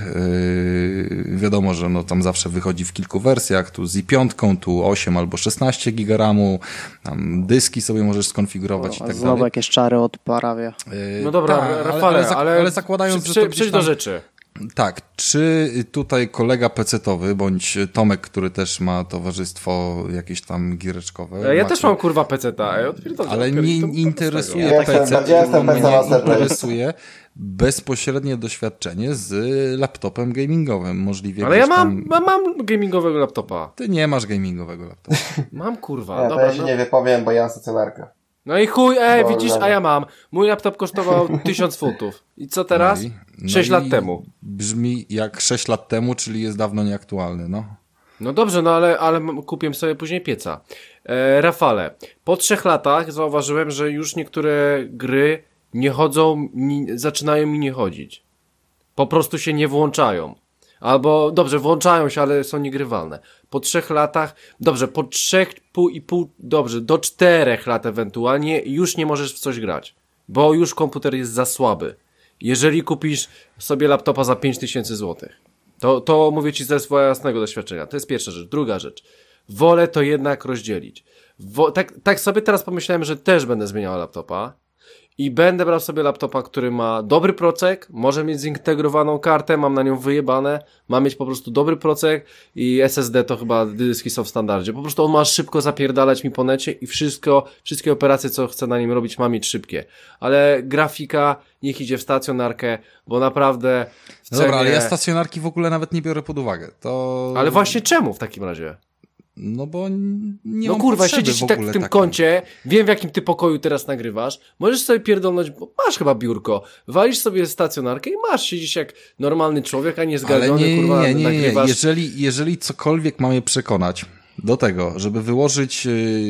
B: Wiadomo, że no tam zawsze wychodzi w kilku wersjach, tu z i5, tu 8 albo 16 GB RAM-u, tam dyski sobie możesz skonfigurować i tak dalej.
D: Znowu jakieś czary odprawia.
A: No dobra, Rafale, ale
B: zakładając, że to
A: przejdź do rzeczy.
B: Tak, czy tutaj kolega pecetowy, bądź Tomek, który też ma towarzystwo jakieś tam giereczkowe.
A: Ja też mam kurwa peceta,
B: ale mnie interesuje
C: Ja jestem
B: mnie interesuje bezpośrednie doświadczenie z laptopem gamingowym, możliwie.
A: Ale ja mam gamingowego laptopa.
B: Ty nie masz gamingowego laptopa.
A: Mam kurwa,
C: Nie,
A: dobra.
C: to ja się nie wypowiem, bo ja mam stacjonarkę.
A: No i chuj, widzisz, a ja mam. Mój laptop kosztował 1000 funtów. I co teraz? 6 lat temu.
B: Brzmi jak 6 lat temu, czyli jest dawno nieaktualny, no.
A: No dobrze, no ale kupiłem sobie później pieca. Rafale, po 3 latach zauważyłem, że już niektóre gry nie chodzą, zaczynają mi nie chodzić. Po prostu się nie włączają. Albo, dobrze, włączają się, ale są niegrywalne. Po 3 latach, dobrze, po 3,5, dobrze, do 4 lat ewentualnie już nie możesz w coś grać. Bo już komputer jest za słaby. Jeżeli kupisz sobie laptopa za 5000 zł, to mówię ci ze swojego jasnego doświadczenia. To jest pierwsza rzecz. Druga rzecz. Wolę to jednak rozdzielić. Tak sobie teraz pomyślałem, że też będę zmieniał laptopa. I będę brał sobie laptopa, który ma dobry procek, może mieć zintegrowaną kartę, mam na nią wyjebane, ma mieć po prostu dobry procek i SSD to chyba dyski są w standardzie. Po prostu on ma szybko zapierdalać mi po necie i wszystkie operacje, co chcę na nim robić, ma mieć szybkie. Ale grafika niech idzie w stacjonarkę, bo naprawdę w cenie...
B: Dobra, ale ja stacjonarki w ogóle nawet nie biorę pod uwagę.
A: Ale właśnie czemu w takim razie?
B: No bo nie
A: no
B: mam
A: kurwa,
B: potrzeby
A: siedzisz tak w tym kącie, wiem w jakim ty pokoju teraz nagrywasz, możesz sobie pierdolnąć, bo masz chyba biurko, walisz sobie stacjonarkę i siedzisz jak normalny człowiek, a nie zgarbiony, kurwa, nagrywasz.
B: Jeżeli cokolwiek mamy przekonać do tego, żeby wyłożyć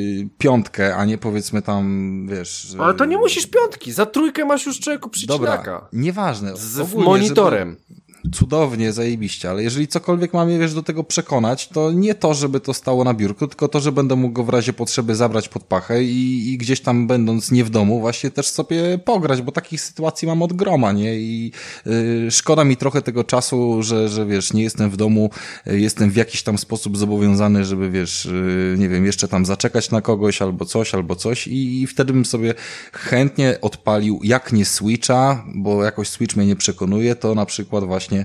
B: 5, a nie powiedzmy tam, wiesz...
A: Ale to nie musisz 5, za 3 masz już człowieku przycinaka.
B: Dobra, nieważne.
A: Z monitorem.
B: Cudownie, zajebiście, ale jeżeli cokolwiek mamy, wiesz, do tego przekonać, to nie to, żeby to stało na biurku, tylko to, że będę mógł go w razie potrzeby zabrać pod pachę i gdzieś tam będąc nie w domu właśnie też sobie pograć, bo takich sytuacji mam od groma, nie? I szkoda mi trochę tego czasu, że wiesz, nie jestem w domu, jestem w jakiś tam sposób zobowiązany, żeby wiesz, nie wiem, jeszcze tam zaczekać na kogoś albo coś i wtedy bym sobie chętnie odpalił, jak nie Switcha, bo jakoś Switch mnie nie przekonuje, to na przykład właśnie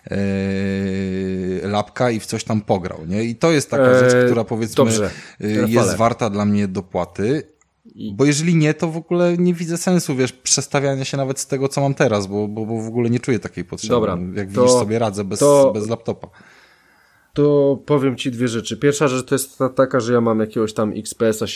B: lapka i w coś tam pograł, nie? I to jest taka rzecz, która powiedzmy jest warta dla mnie dopłaty, bo jeżeli nie, to w ogóle nie widzę sensu, wiesz, przestawiania się nawet z tego, co mam teraz, bo w ogóle nie czuję takiej potrzeby.
A: Dobra,
B: jak widzisz, sobie radzę bez laptopa.
A: To powiem ci 2 rzeczy. Pierwsza rzecz to jest taka, że ja mam jakiegoś tam XPS-a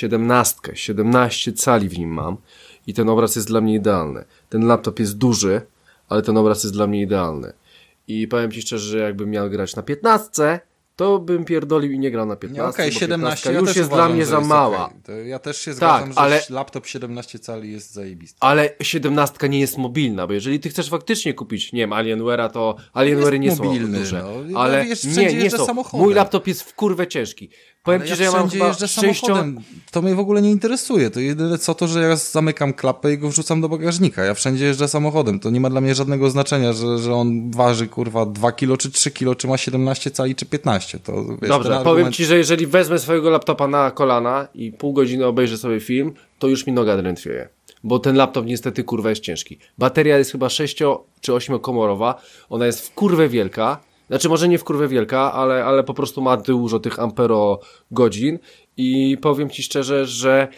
A: 17 cali w nim mam i ten obraz jest dla mnie idealny. Ten laptop jest duży, ale ten obraz jest dla mnie idealny. I powiem ci szczerze, że jakbym miał grać na 15, to bym pierdolił i nie grał na 15.
B: Okej, 17
A: już jest dla mnie za mała.
B: Okay. Ja też się zgadzam,
A: ale
B: laptop 17 cali jest zajebisty.
A: Ale 17 nie jest mobilna, bo jeżeli ty chcesz faktycznie kupić, nie wiem, Alienware'a, to Alienware'y nie
B: mobilny,
A: są duże.
B: No.
A: Ale nie są.
B: Samochodem.
A: Mój laptop jest w kurwę ciężki. Powiem ci, że ja mam chyba
B: To mnie w ogóle nie interesuje. To jedyne co to, że ja zamykam klapę i go wrzucam do bagażnika. Ja wszędzie jeżdżę samochodem. To nie ma dla mnie żadnego znaczenia, że on waży kurwa 2 kilo czy 3 kilo, czy ma 17 cali czy 15. To, wiesz,
A: dobrze, powiem ci, że jeżeli wezmę swojego laptopa na kolana i pół godziny obejrzę sobie film, to już mi noga drętwieje. Bo ten laptop niestety kurwa jest ciężki. Bateria jest chyba 6 czy 8 komorowa. Ona jest w kurwę wielka. Znaczy może nie w kurwę wielka, ale po prostu ma dużo tych ampero godzin i powiem ci szczerze, że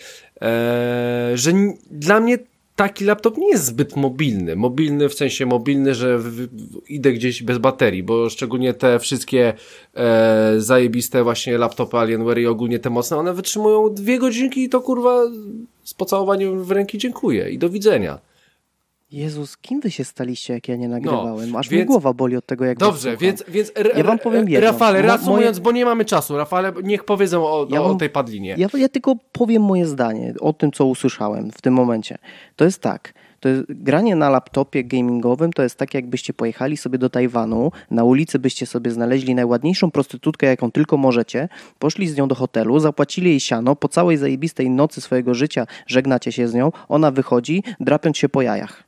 A: dla mnie taki laptop nie jest zbyt mobilny. Mobilny w sensie mobilny, że idę gdzieś bez baterii, bo szczególnie te wszystkie zajebiste właśnie laptopy Alienware i ogólnie te mocne, one wytrzymują 2 godzinki i to kurwa z pocałowaniem w ręki dziękuję i do widzenia.
D: Jezus, kim wy się staliście, jak ja nie nagrywałem? Aż mi głowa boli od tego, jak
A: dobrze, więc
D: ja wam powiem jedno.
A: Rafale, reasumując, bo nie mamy czasu, Rafale, niech powiedzą o tej padlinie.
D: Ja tylko powiem moje zdanie o tym, co usłyszałem w tym momencie. To jest tak, to jest, granie na laptopie gamingowym to jest tak, jakbyście pojechali sobie do Tajwanu, na ulicy byście sobie znaleźli najładniejszą prostytutkę, jaką tylko możecie, poszli z nią do hotelu, zapłacili jej siano, po całej zajebistej nocy swojego życia żegnacie się z nią, ona wychodzi, drapiąc się po jajach.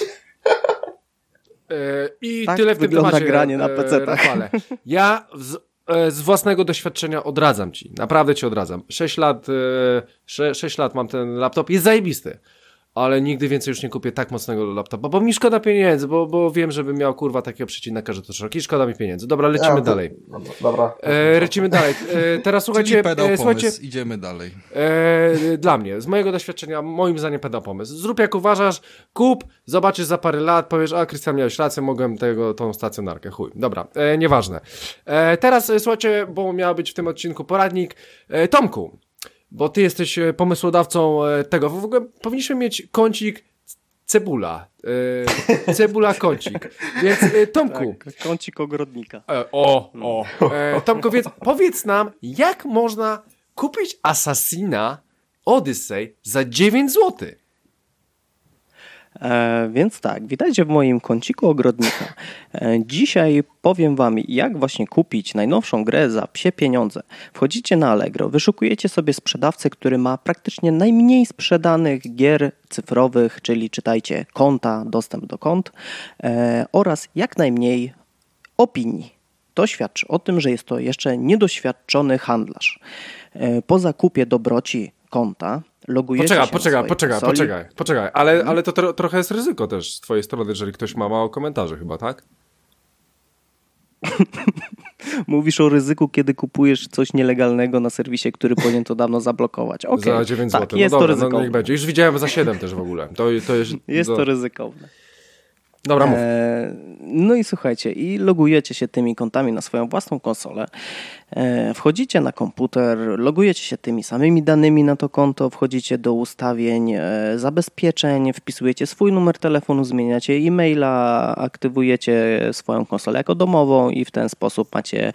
A: I
D: tak
A: tyle w tym temacie,
D: granie na PC-tach.
A: Rafale. Ja z własnego doświadczenia odradzam ci. Naprawdę ci odradzam. 6 lat mam ten laptop. Jest zajebisty. Ale nigdy więcej już nie kupię tak mocnego laptopa, bo mi szkoda pieniędzy, bo wiem, żebym miał kurwa takiego przecinaka, że to szeroki. Szkoda mi pieniędzy. Dobra, lecimy dalej.
C: Dobra.
A: Lecimy dalej. Teraz słuchajcie, słuchajcie,
B: idziemy dalej.
A: Dla mnie, z mojego doświadczenia, moim zdaniem pedał pomysł. Zrób jak uważasz, kup, zobaczysz za parę lat, powiesz, a Krystian miałeś rację, mogłem tą stacjonarkę, chuj. Dobra, nieważne. Teraz słuchajcie, bo miał być w tym odcinku poradnik. Tomku, bo ty jesteś pomysłodawcą tego. W ogóle powinniśmy mieć kącik cebula. Cebula kącik. Więc Tomku.
D: Tak, kącik ogrodnika.
A: Tomku, więc powiedz nam, jak można kupić Assassina Odyssey za 9 zł?
D: Więc tak, witajcie w moim kąciku ogrodnika. Dzisiaj powiem wam, jak właśnie kupić najnowszą grę za psie pieniądze. Wchodzicie na Allegro, wyszukujecie sobie sprzedawcę, który ma praktycznie najmniej sprzedanych gier cyfrowych, czyli czytajcie konta, dostęp do kont oraz jak najmniej opinii. To świadczy o tym, że jest to jeszcze niedoświadczony handlarz. Po zakupie dobroci konta logujecie się
A: Poczekaj, ale to trochę jest ryzyko też z twojej strony, jeżeli ktoś ma mało komentarzy chyba, tak?
D: Mówisz o ryzyku, kiedy kupujesz coś nielegalnego na serwisie, który powinien to dawno zablokować. Okay.
A: Za 9
D: tak,
A: zł.
D: Jest
A: no
D: to
A: dobra,
D: ryzykowne.
A: Niech będzie. Już widziałem za 7 też w ogóle.
D: Jest to ryzykowne.
A: Dobra, mów.
D: No i słuchajcie, i logujecie się tymi kontami na swoją własną konsolę, wchodzicie na komputer, logujecie się tymi samymi danymi na to konto, wchodzicie do ustawień zabezpieczeń, wpisujecie swój numer telefonu, zmieniacie e-maila, aktywujecie swoją konsolę jako domową i w ten sposób macie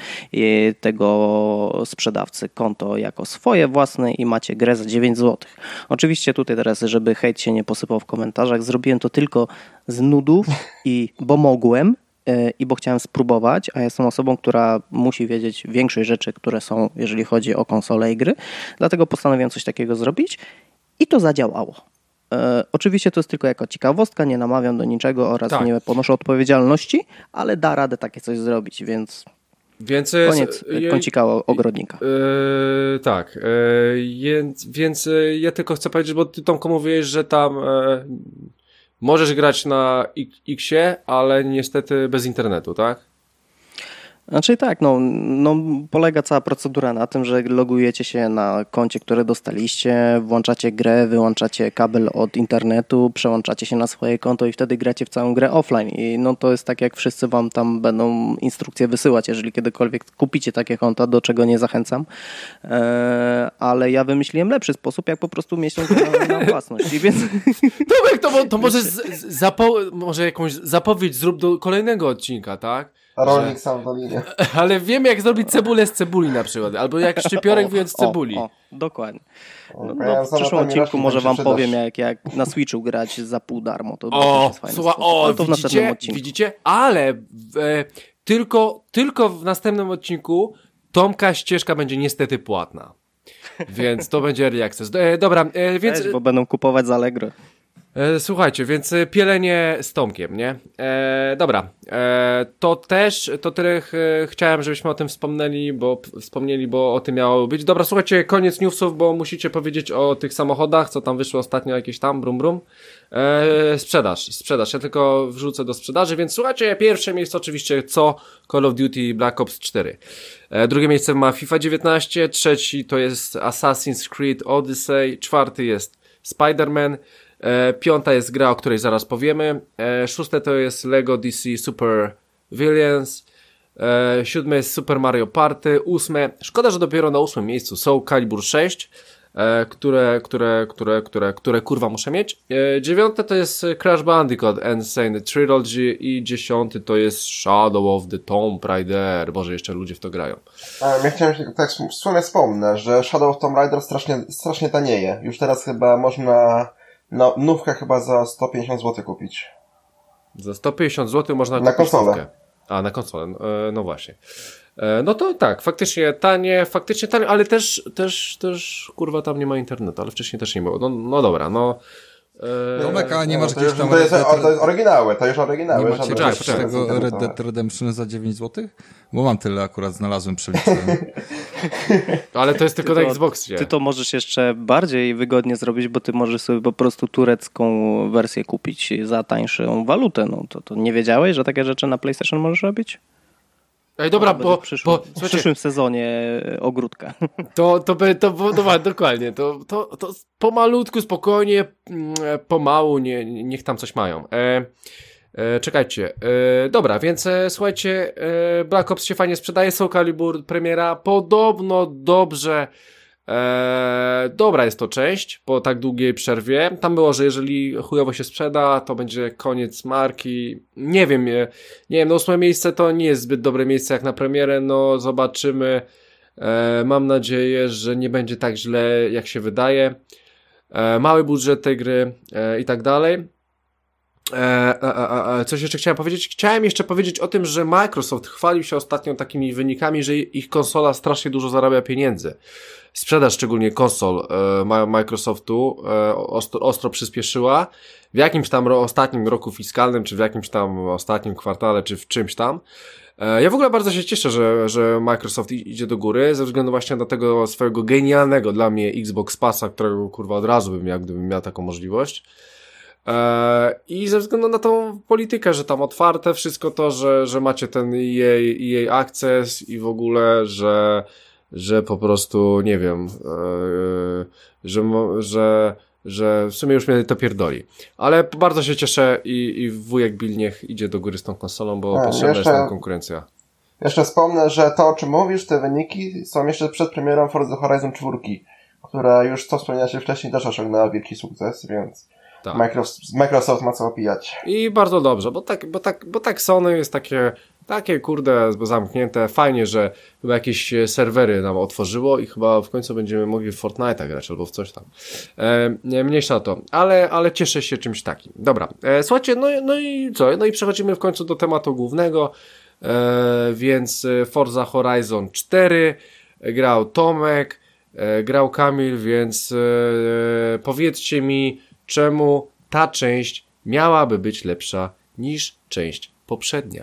D: tego sprzedawcy konto jako swoje własne i macie grę za 9 zł. Oczywiście tutaj teraz, żeby hejt się nie posypał w komentarzach, zrobiłem to tylko z nudów bo mogłem i bo chciałem spróbować, a jestem osobą, która musi wiedzieć większość rzeczy, które są, jeżeli chodzi o konsole i gry. Dlatego postanowiłem coś takiego zrobić i to zadziałało. Oczywiście to jest tylko jako ciekawostka, nie namawiam do niczego oraz nie ponoszę odpowiedzialności, ale da radę takie coś zrobić, więc koniec kącika ogrodnika.
A: Tak, więc ja tylko chcę powiedzieć, bo ty Tomku mówiłeś, że tam możesz grać na X-ie, ale niestety bez internetu, tak?
D: Znaczy tak, no polega cała procedura na tym, że logujecie się na koncie, które dostaliście, włączacie grę, wyłączacie kabel od internetu, przełączacie się na swoje konto i wtedy gracie w całą grę offline. I no to jest tak, jak wszyscy wam tam będą instrukcje wysyłać, jeżeli kiedykolwiek kupicie takie konta, do czego nie zachęcam. Ale ja wymyśliłem lepszy sposób, jak po prostu mieć tą grę na własność. I więc...
A: Tomek, to może jakąś zapowiedź zrób do kolejnego odcinka, tak?
C: Rolnik sam w dolinie.
A: Ale wiem, jak zrobić cebulę z cebuli na przykład, albo jak szczypiorek wyjąć z cebuli.
D: Dokładnie. W przyszłym odcinku może wam powiem, jak na Switchu grać za pół darmo. To jest fajne. To w następnym odcinku.
A: Widzicie? Ale tylko w następnym odcinku Tomka ścieżka będzie niestety płatna. Więc to będzie early access. Dobra, więc...
D: bo będą kupować z Allegro.
A: Słuchajcie, więc pielenie z Tomkiem, nie? Dobra, to tyle chciałem, żebyśmy o tym wspomnieli, bo o tym miało być. Dobra, słuchajcie, koniec newsów, bo musicie powiedzieć o tych samochodach, co tam wyszło ostatnio, jakieś tam, brum brum. Sprzedaż, ja tylko wrzucę do sprzedaży, więc słuchajcie, pierwsze miejsce oczywiście co Call of Duty Black Ops 4. Drugie miejsce ma FIFA 19, trzeci to jest Assassin's Creed Odyssey, czwarty jest Spider-Man, piąta jest gra, o której zaraz powiemy, szóste to jest Lego DC Super Villains, siódme jest Super Mario Party, ósme, szkoda, że dopiero na 8 miejscu Soul Calibur 6, które kurwa muszę mieć. Dziewiąte to jest Crash Bandicoot Insane Trilogy i dziesiąty to jest Shadow of the Tomb Raider. Boże, jeszcze ludzie w to grają.
C: Ja chciałem się, tak w sumie wspomnę, że Shadow of Tomb Raider strasznie tanieje. Już teraz chyba można nówkę chyba za 150 zł kupić.
A: Za 150 zł można
C: na
A: kupić
C: konsolę.
A: nówkę. A, na konsolę, no właśnie. No to tak, faktycznie tanie, ale też kurwa tam nie ma internetu, ale wcześniej też nie było. No dobra, no.
B: Tomek, a nie masz
C: to
B: gdzieś tam...
C: to jest oryginały, to już oryginały.
B: Nie macie
A: Poczekaj.
B: tego Red Dead Redemption za 9 zł? Bo mam tyle akurat, znalazłem, przeliczyłem.
A: Ale to jest tylko na Xboxie.
D: Ty to możesz jeszcze bardziej wygodnie zrobić, bo ty możesz sobie po prostu turecką wersję kupić za tańszą walutę. No to nie wiedziałeś, że takie rzeczy na PlayStation możesz robić?
A: Ej, dobra,
D: W przyszłym sezonie ogródka.
A: To dokładnie, to pomalutku, spokojnie, pomału, niech tam coś mają. Czekajcie, dobra, więc słuchajcie, Black Ops się fajnie sprzedaje, Soul Calibur premiera, podobno dobrze, dobra jest to część po tak długiej przerwie. Tam było, że jeżeli chujowo się sprzeda, to będzie koniec marki. Nie wiem, no 8 miejsce to nie jest zbyt dobre miejsce jak na premierę, no zobaczymy. Mam nadzieję, że nie będzie tak źle jak się wydaje. Mały budżet tej gry i tak dalej. Coś jeszcze chciałem powiedzieć? Chciałem jeszcze powiedzieć o tym, że Microsoft chwalił się ostatnio takimi wynikami, że ich konsola strasznie dużo zarabia pieniędzy. Sprzedaż szczególnie konsol Microsoftu ostro przyspieszyła. W jakimś tam ostatnim roku fiskalnym, czy w jakimś tam ostatnim kwartale, czy w czymś tam. Ja w ogóle bardzo się cieszę, że Microsoft idzie do góry, ze względu właśnie na tego swojego genialnego dla mnie Xbox Passa, którego kurwa od razu bym miał, gdybym miał taką możliwość. I ze względu na tą politykę, że tam otwarte wszystko to, że macie ten EA Access i w ogóle, że po prostu, nie wiem, że w sumie już mnie to pierdoli. Ale bardzo się cieszę i wujek Bill niech idzie do góry z tą konsolą, bo potrzebna jest tam konkurencja.
C: Jeszcze wspomnę, że to, o czym mówisz, te wyniki są jeszcze przed premierą Forza Horizon 4, która już, co wspomniacie wcześniej, też osiągnęła wielki sukces, więc tak. Microsoft ma co opijać.
A: I bardzo dobrze, bo tak Sony jest takie kurde zamknięte. Fajnie, że chyba jakieś serwery nam otworzyło i chyba w końcu będziemy mogli w Fortnite'a grać albo w coś tam. Mniejsza o to, ale cieszę się czymś takim. Dobra, słuchajcie, no i co? No i przechodzimy w końcu do tematu głównego, więc Forza Horizon 4 grał Tomek, grał Kamil, więc powiedzcie mi, czemu ta część miałaby być lepsza niż część poprzednia?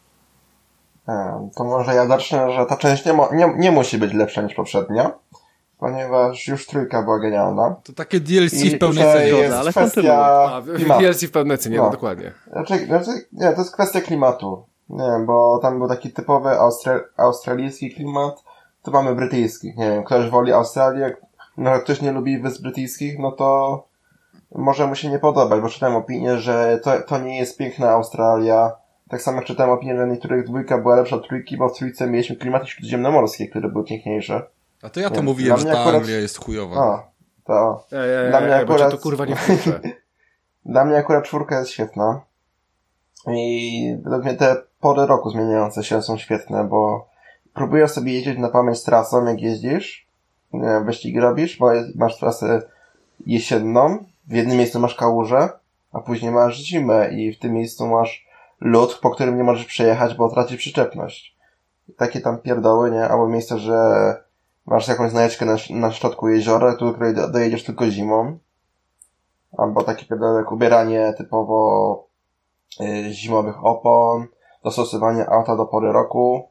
C: To może ja zacznę, że ta część nie musi być lepsza niż poprzednia, ponieważ już trójka była genialna.
B: To takie DLC w pełnej cenie,
C: ale kwestia
A: DLC w pełnej cenie, no dokładnie.
C: Nie, to jest kwestia klimatu. Nie wiem, bo tam był taki typowy australijski klimat, tu mamy brytyjski. Nie wiem, ktoś woli Australię, no ktoś nie lubi wysp brytyjskich, no to może mu się nie podobać, bo czytałem opinię, że to nie jest piękna Australia. Tak samo czytałem opinię, że niektórych dwójka była lepsza od trójki, bo w trójce mieliśmy klimaty śródziemnomorskie, które były piękniejsze.
B: A to ja to mówiłem, że ta Anglia jest chujowa.
C: Dla mnie akurat...
A: to kurwa nie wkurczę.
C: Dla mnie akurat czwórka jest świetna. I według mnie te pory roku zmieniające się są świetne, bo próbujesz sobie jeździć na pamięć trasą, jak jeździsz, wyścigi robisz, bo masz trasę jesienną, w jednym miejscu masz kałużę, a później masz zimę i w tym miejscu masz lód, po którym nie możesz przejechać, bo tracisz przyczepność. Takie tam pierdoły, nie? Albo miejsce, że masz jakąś znajdźkę na środku jeziora, do której dojedziesz tylko zimą. albo takie pierdoły jak ubieranie typowo zimowych opon, dostosowanie auta do pory roku,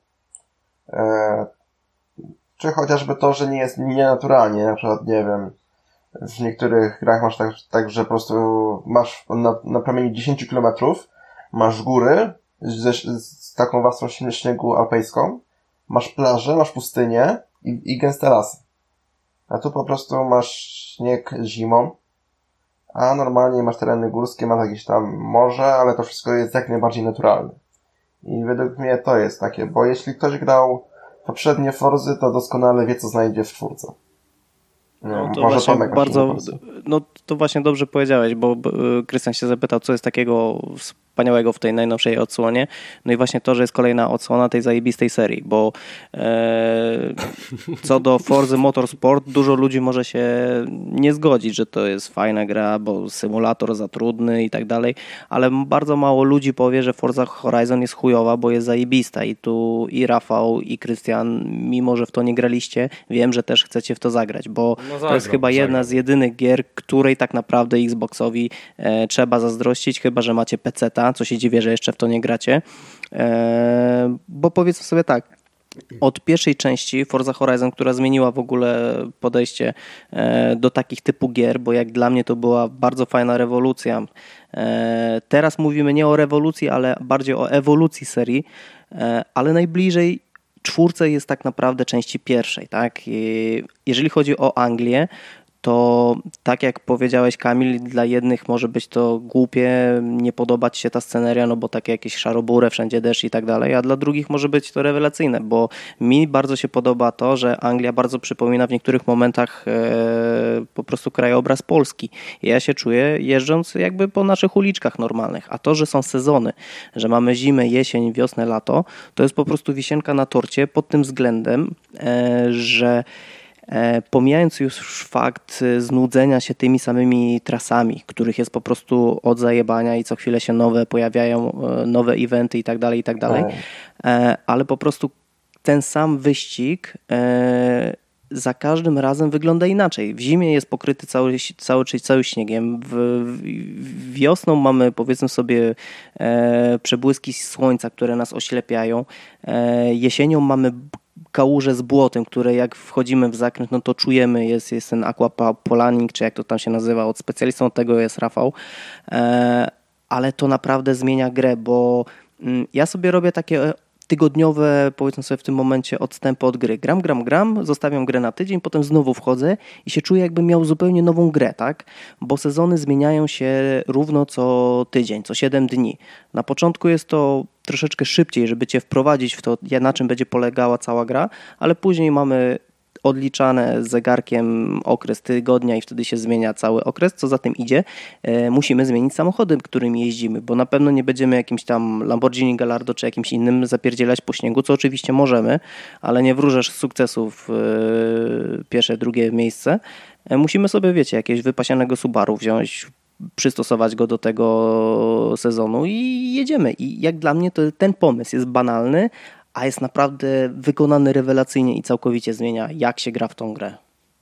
C: czy chociażby to, że nie jest nienaturalnie, na przykład, nie wiem, w niektórych grach masz tak że po prostu masz na promieniu 10 kilometrów masz góry z taką warstwą śniegu alpejską, masz plażę, masz pustynię i gęste lasy. A tu po prostu masz śnieg zimą, a normalnie masz tereny górskie, masz jakieś tam morze, ale to wszystko jest jak najbardziej naturalne. I według mnie to jest takie, bo jeśli ktoś grał poprzednie Forzy, to doskonale wie, co znajdzie w czwórce.
D: No to właśnie bardzo, no to właśnie dobrze powiedziałeś, bo Krystian się zapytał, co jest takiego wspaniałego w tej najnowszej odsłonie. No i właśnie to, że jest kolejna odsłona tej zajebistej serii, bo co do Forzy Motorsport, dużo ludzi może się nie zgodzić, że to jest fajna gra, bo symulator za trudny i tak dalej, ale bardzo mało ludzi powie, że Forza Horizon jest chujowa, bo jest zajebista i tu i Rafał, i Krystian, mimo że w to nie graliście, wiem, że też chcecie w to zagrać, bo to jest chyba jedna z jedynych gier, której tak naprawdę Xboxowi trzeba zazdrościć, chyba że macie PC-ta, co się dziwię, że jeszcze w to nie gracie, bo powiedzmy sobie tak, od pierwszej części Forza Horizon, która zmieniła w ogóle podejście do takich typu gier, bo jak dla mnie to była bardzo fajna rewolucja. Teraz mówimy nie o rewolucji, ale bardziej o ewolucji serii, ale najbliżej czwórce jest tak naprawdę części pierwszej. Tak? Jeżeli chodzi o Anglię, to tak jak powiedziałeś, Kamil, dla jednych może być to głupie, nie podobać się ta sceneria, no bo takie jakieś szaroburę, wszędzie deszcz i tak dalej, a dla drugich może być to rewelacyjne, bo mi bardzo się podoba to, że Anglia bardzo przypomina w niektórych momentach po prostu krajobraz Polski. I ja się czuję jeżdżąc jakby po naszych uliczkach normalnych, a to, że są sezony, że mamy zimę, jesień, wiosnę, lato, to jest po prostu wisienka na torcie pod tym względem, że pomijając już fakt znudzenia się tymi samymi trasami, których jest po prostu od zajebania i co chwilę się nowe pojawiają, nowe eventy i tak dalej, ale po prostu ten sam wyścig za każdym razem wygląda inaczej. W zimie jest pokryty cały śniegiem, wiosną mamy, powiedzmy sobie, przebłyski słońca, które nas oślepiają, jesienią mamy kałuże z błotem, które jak wchodzimy w zakręt, no to czujemy, jest ten aquaplaning, czy jak to tam się nazywa, od specjalistą od tego jest Rafał, ale to naprawdę zmienia grę, bo ja sobie robię takie tygodniowe, powiedzmy sobie w tym momencie, odstępy od gry. Gram, zostawiam grę na tydzień, potem znowu wchodzę i się czuję, jakbym miał zupełnie nową grę, tak? Bo sezony zmieniają się równo co tydzień, co 7 dni. Na początku jest to troszeczkę szybciej, żeby cię wprowadzić w to, na czym będzie polegała cała gra, ale później mamy odliczane zegarkiem okres tygodnia i wtedy się zmienia cały okres. Co za tym idzie, musimy zmienić samochody, którym jeździmy, bo na pewno nie będziemy jakimś tam Lamborghini Gallardo czy jakimś innym zapierdzielać po śniegu, co oczywiście możemy, ale nie wróżesz sukcesów pierwsze, drugie miejsce. Musimy sobie, wiecie, jakiegoś wypasianego Subaru wziąć, przystosować go do tego sezonu i jedziemy. I jak dla mnie to ten pomysł jest banalny, a jest naprawdę wykonany rewelacyjnie i całkowicie zmienia, jak się gra w tą grę.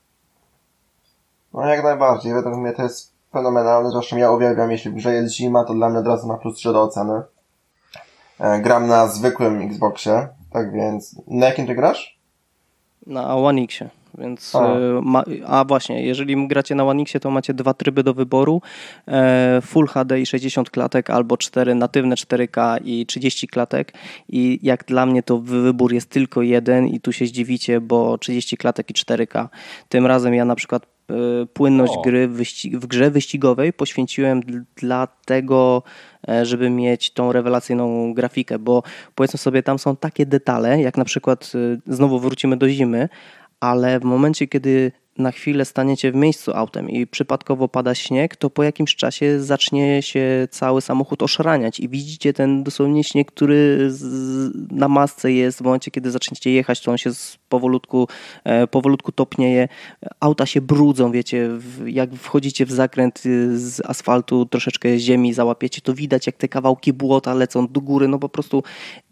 C: No jak najbardziej, według mnie to jest fenomenalne, zresztą ja uwielbiam, jeśli w grze jest zima, to dla mnie od razu ma +3 do oceny. Gram na zwykłym Xboxie, tak więc... Na jakim ty grasz?
D: Na One Xie. Więc właśnie, jeżeli gracie na One Xie, to macie 2 tryby do wyboru, Full HD i 60 klatek, albo 4 natywne 4K i 30 klatek i jak dla mnie to wybór jest tylko jeden i tu się zdziwicie, bo 30 klatek i 4K. Tym razem ja na przykład płynność gry w grze wyścigowej poświęciłem dla tego, żeby mieć tą rewelacyjną grafikę, bo powiedzmy sobie, tam są takie detale, jak na przykład, znowu wrócimy do zimy, ale w momencie, kiedy na chwilę staniecie w miejscu autem i przypadkowo pada śnieg, to po jakimś czasie zacznie się cały samochód oszraniać i widzicie ten dosłownie śnieg, który na masce jest. W momencie, kiedy zaczniecie jechać, to on się powolutku topnieje. Auta się brudzą, wiecie, jak wchodzicie w zakręt z asfaltu, troszeczkę ziemi załapiecie, to widać, jak te kawałki błota lecą do góry, no po prostu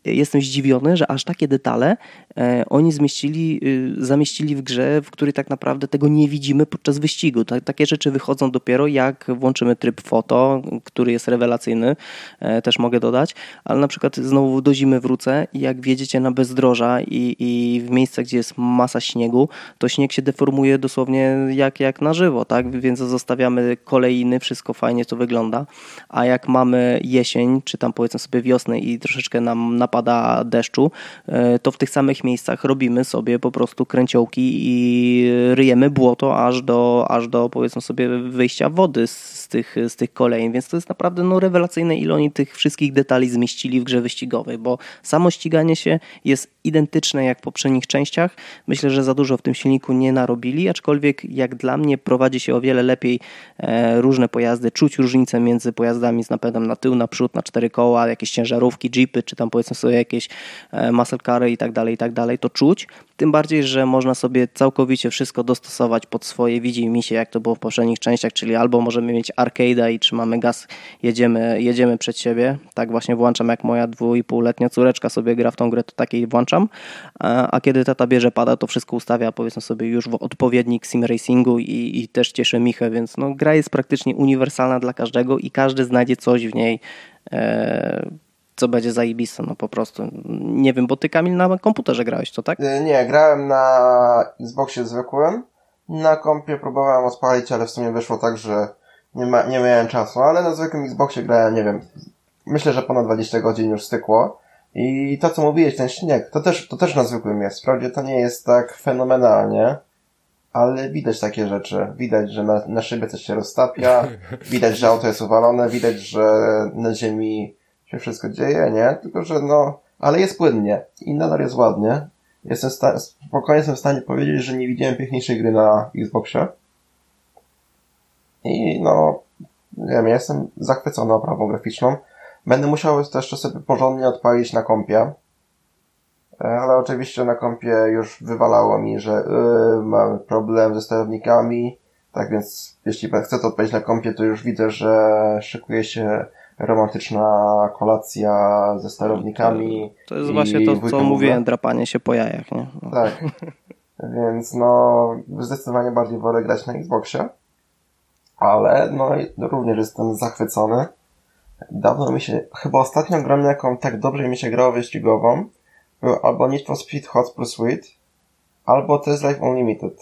D: jestem zdziwiony, że aż takie detale oni zamieścili w grze, w której tak naprawdę tego nie widzimy podczas wyścigu. Takie rzeczy wychodzą dopiero jak włączymy tryb foto, który jest rewelacyjny, też mogę dodać, ale na przykład znowu do zimy wrócę i jak wjedziecie na bezdroża i w miejscach, gdzie jest masa śniegu, to śnieg się deformuje dosłownie jak na żywo, tak? Więc zostawiamy kolejny, wszystko fajnie to wygląda, a jak mamy jesień, czy tam powiedzmy sobie wiosnę i troszeczkę nam napada deszczu, to w tych samych miejscach robimy sobie po prostu kręciołki i ryjemy błoto aż do powiedzmy sobie wyjścia wody z tych kolejn, więc to jest naprawdę rewelacyjne, ile oni tych wszystkich detali zmieścili w grze wyścigowej, bo samo ściganie się jest identyczne jak w poprzednich częściach. Myślę, że za dużo w tym silniku nie narobili, aczkolwiek jak dla mnie prowadzi się o wiele lepiej różne pojazdy, czuć różnicę między pojazdami z napędem na tył, na przód, na 4 koła, jakieś ciężarówki, jeepy, czy tam powiedzmy sobie jakieś muscle cary i tak dalej, to czuć. Tym bardziej, że można sobie całkowicie wszystko dostosować pod swoje widzimisię, jak to było w poprzednich częściach, czyli albo możemy mieć arcade'a i trzymamy gaz, jedziemy przed siebie. Tak właśnie włączam, jak moja 2,5-letnia córeczka sobie gra w tą grę, to takiej włączam. A kiedy tata bierze pada, to wszystko ustawia, powiedzmy sobie, już w odpowiednik sim racingu i też cieszy Michę, więc gra jest praktycznie uniwersalna dla każdego i każdy znajdzie coś w niej, co będzie zajebiste, po prostu. Nie wiem, bo ty, Kamil, na komputerze grałeś, to tak?
C: Nie, grałem na Xboxie zwykłym. Na kompie próbowałem odpalić, ale w sumie wyszło tak, że nie miałem czasu, ale na zwykłym Xboxie grałem, nie wiem, myślę, że ponad 20 godzin już stykło. I to, co mówiłeś, ten śnieg, to też na zwykłym jest. Wprawdzie to nie jest tak fenomenalnie, ale widać takie rzeczy. Widać, że na szybie coś się roztapia, widać, że auto jest uwalone, widać, że na ziemi się wszystko dzieje, nie? Tylko, że ale jest płynnie i nadal jest ładnie. Spokojnie jestem w stanie powiedzieć, że nie widziałem piękniejszej gry na Xboxie. I nie wiem, ja jestem zachwycony oprawą graficzną. Będę musiał też sobie porządnie odpalić na kompie. Ale oczywiście na kompie już wywalało mi, że mamy problem ze sterownikami. Tak więc jeśli chcę to odpalić na kompie, to już widzę, że szykuje się romantyczna kolacja ze sterownikami.
D: To jest właśnie to, co mówiłem, drapanie się po jajach, nie?
C: Tak. Więc zdecydowanie bardziej wolę grać na Xboxie. Ale również jestem zachwycony. Dawno chyba ostatnią grą, jaką tak dobrze mi się grało wyścigową, był albo Need for Speed Hot Pursuit, albo Test Drive Unlimited.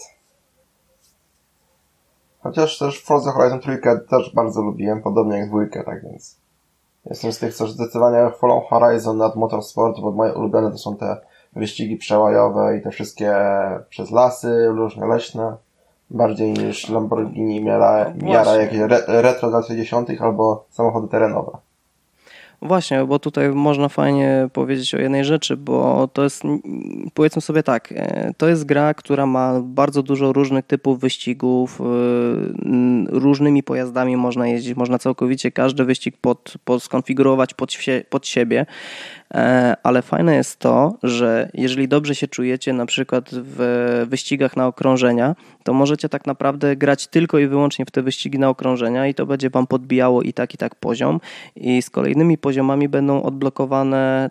C: Chociaż też Forza Horizon 3 też bardzo lubiłem, podobnie jak 2, tak więc jestem z tych, co zdecydowanie chwalą Horizon nad Motorsport, bo moje ulubione to są te wyścigi przełajowe i te wszystkie przez lasy, różne leśne, bardziej niż Lamborghini miara jakieś retro lat 60. albo samochody terenowe.
D: Właśnie, bo tutaj można fajnie powiedzieć o jednej rzeczy, bo to jest, powiedzmy sobie tak, to jest gra, która ma bardzo dużo różnych typów wyścigów, różnymi pojazdami można jeździć, można całkowicie każdy wyścig skonfigurować pod siebie, ale fajne jest to, że jeżeli dobrze się czujecie na przykład w wyścigach na okrążenia, to możecie tak naprawdę grać tylko i wyłącznie w te wyścigi na okrążenia i to będzie wam podbijało i tak poziom i z kolejnymi poziomami będą odblokowane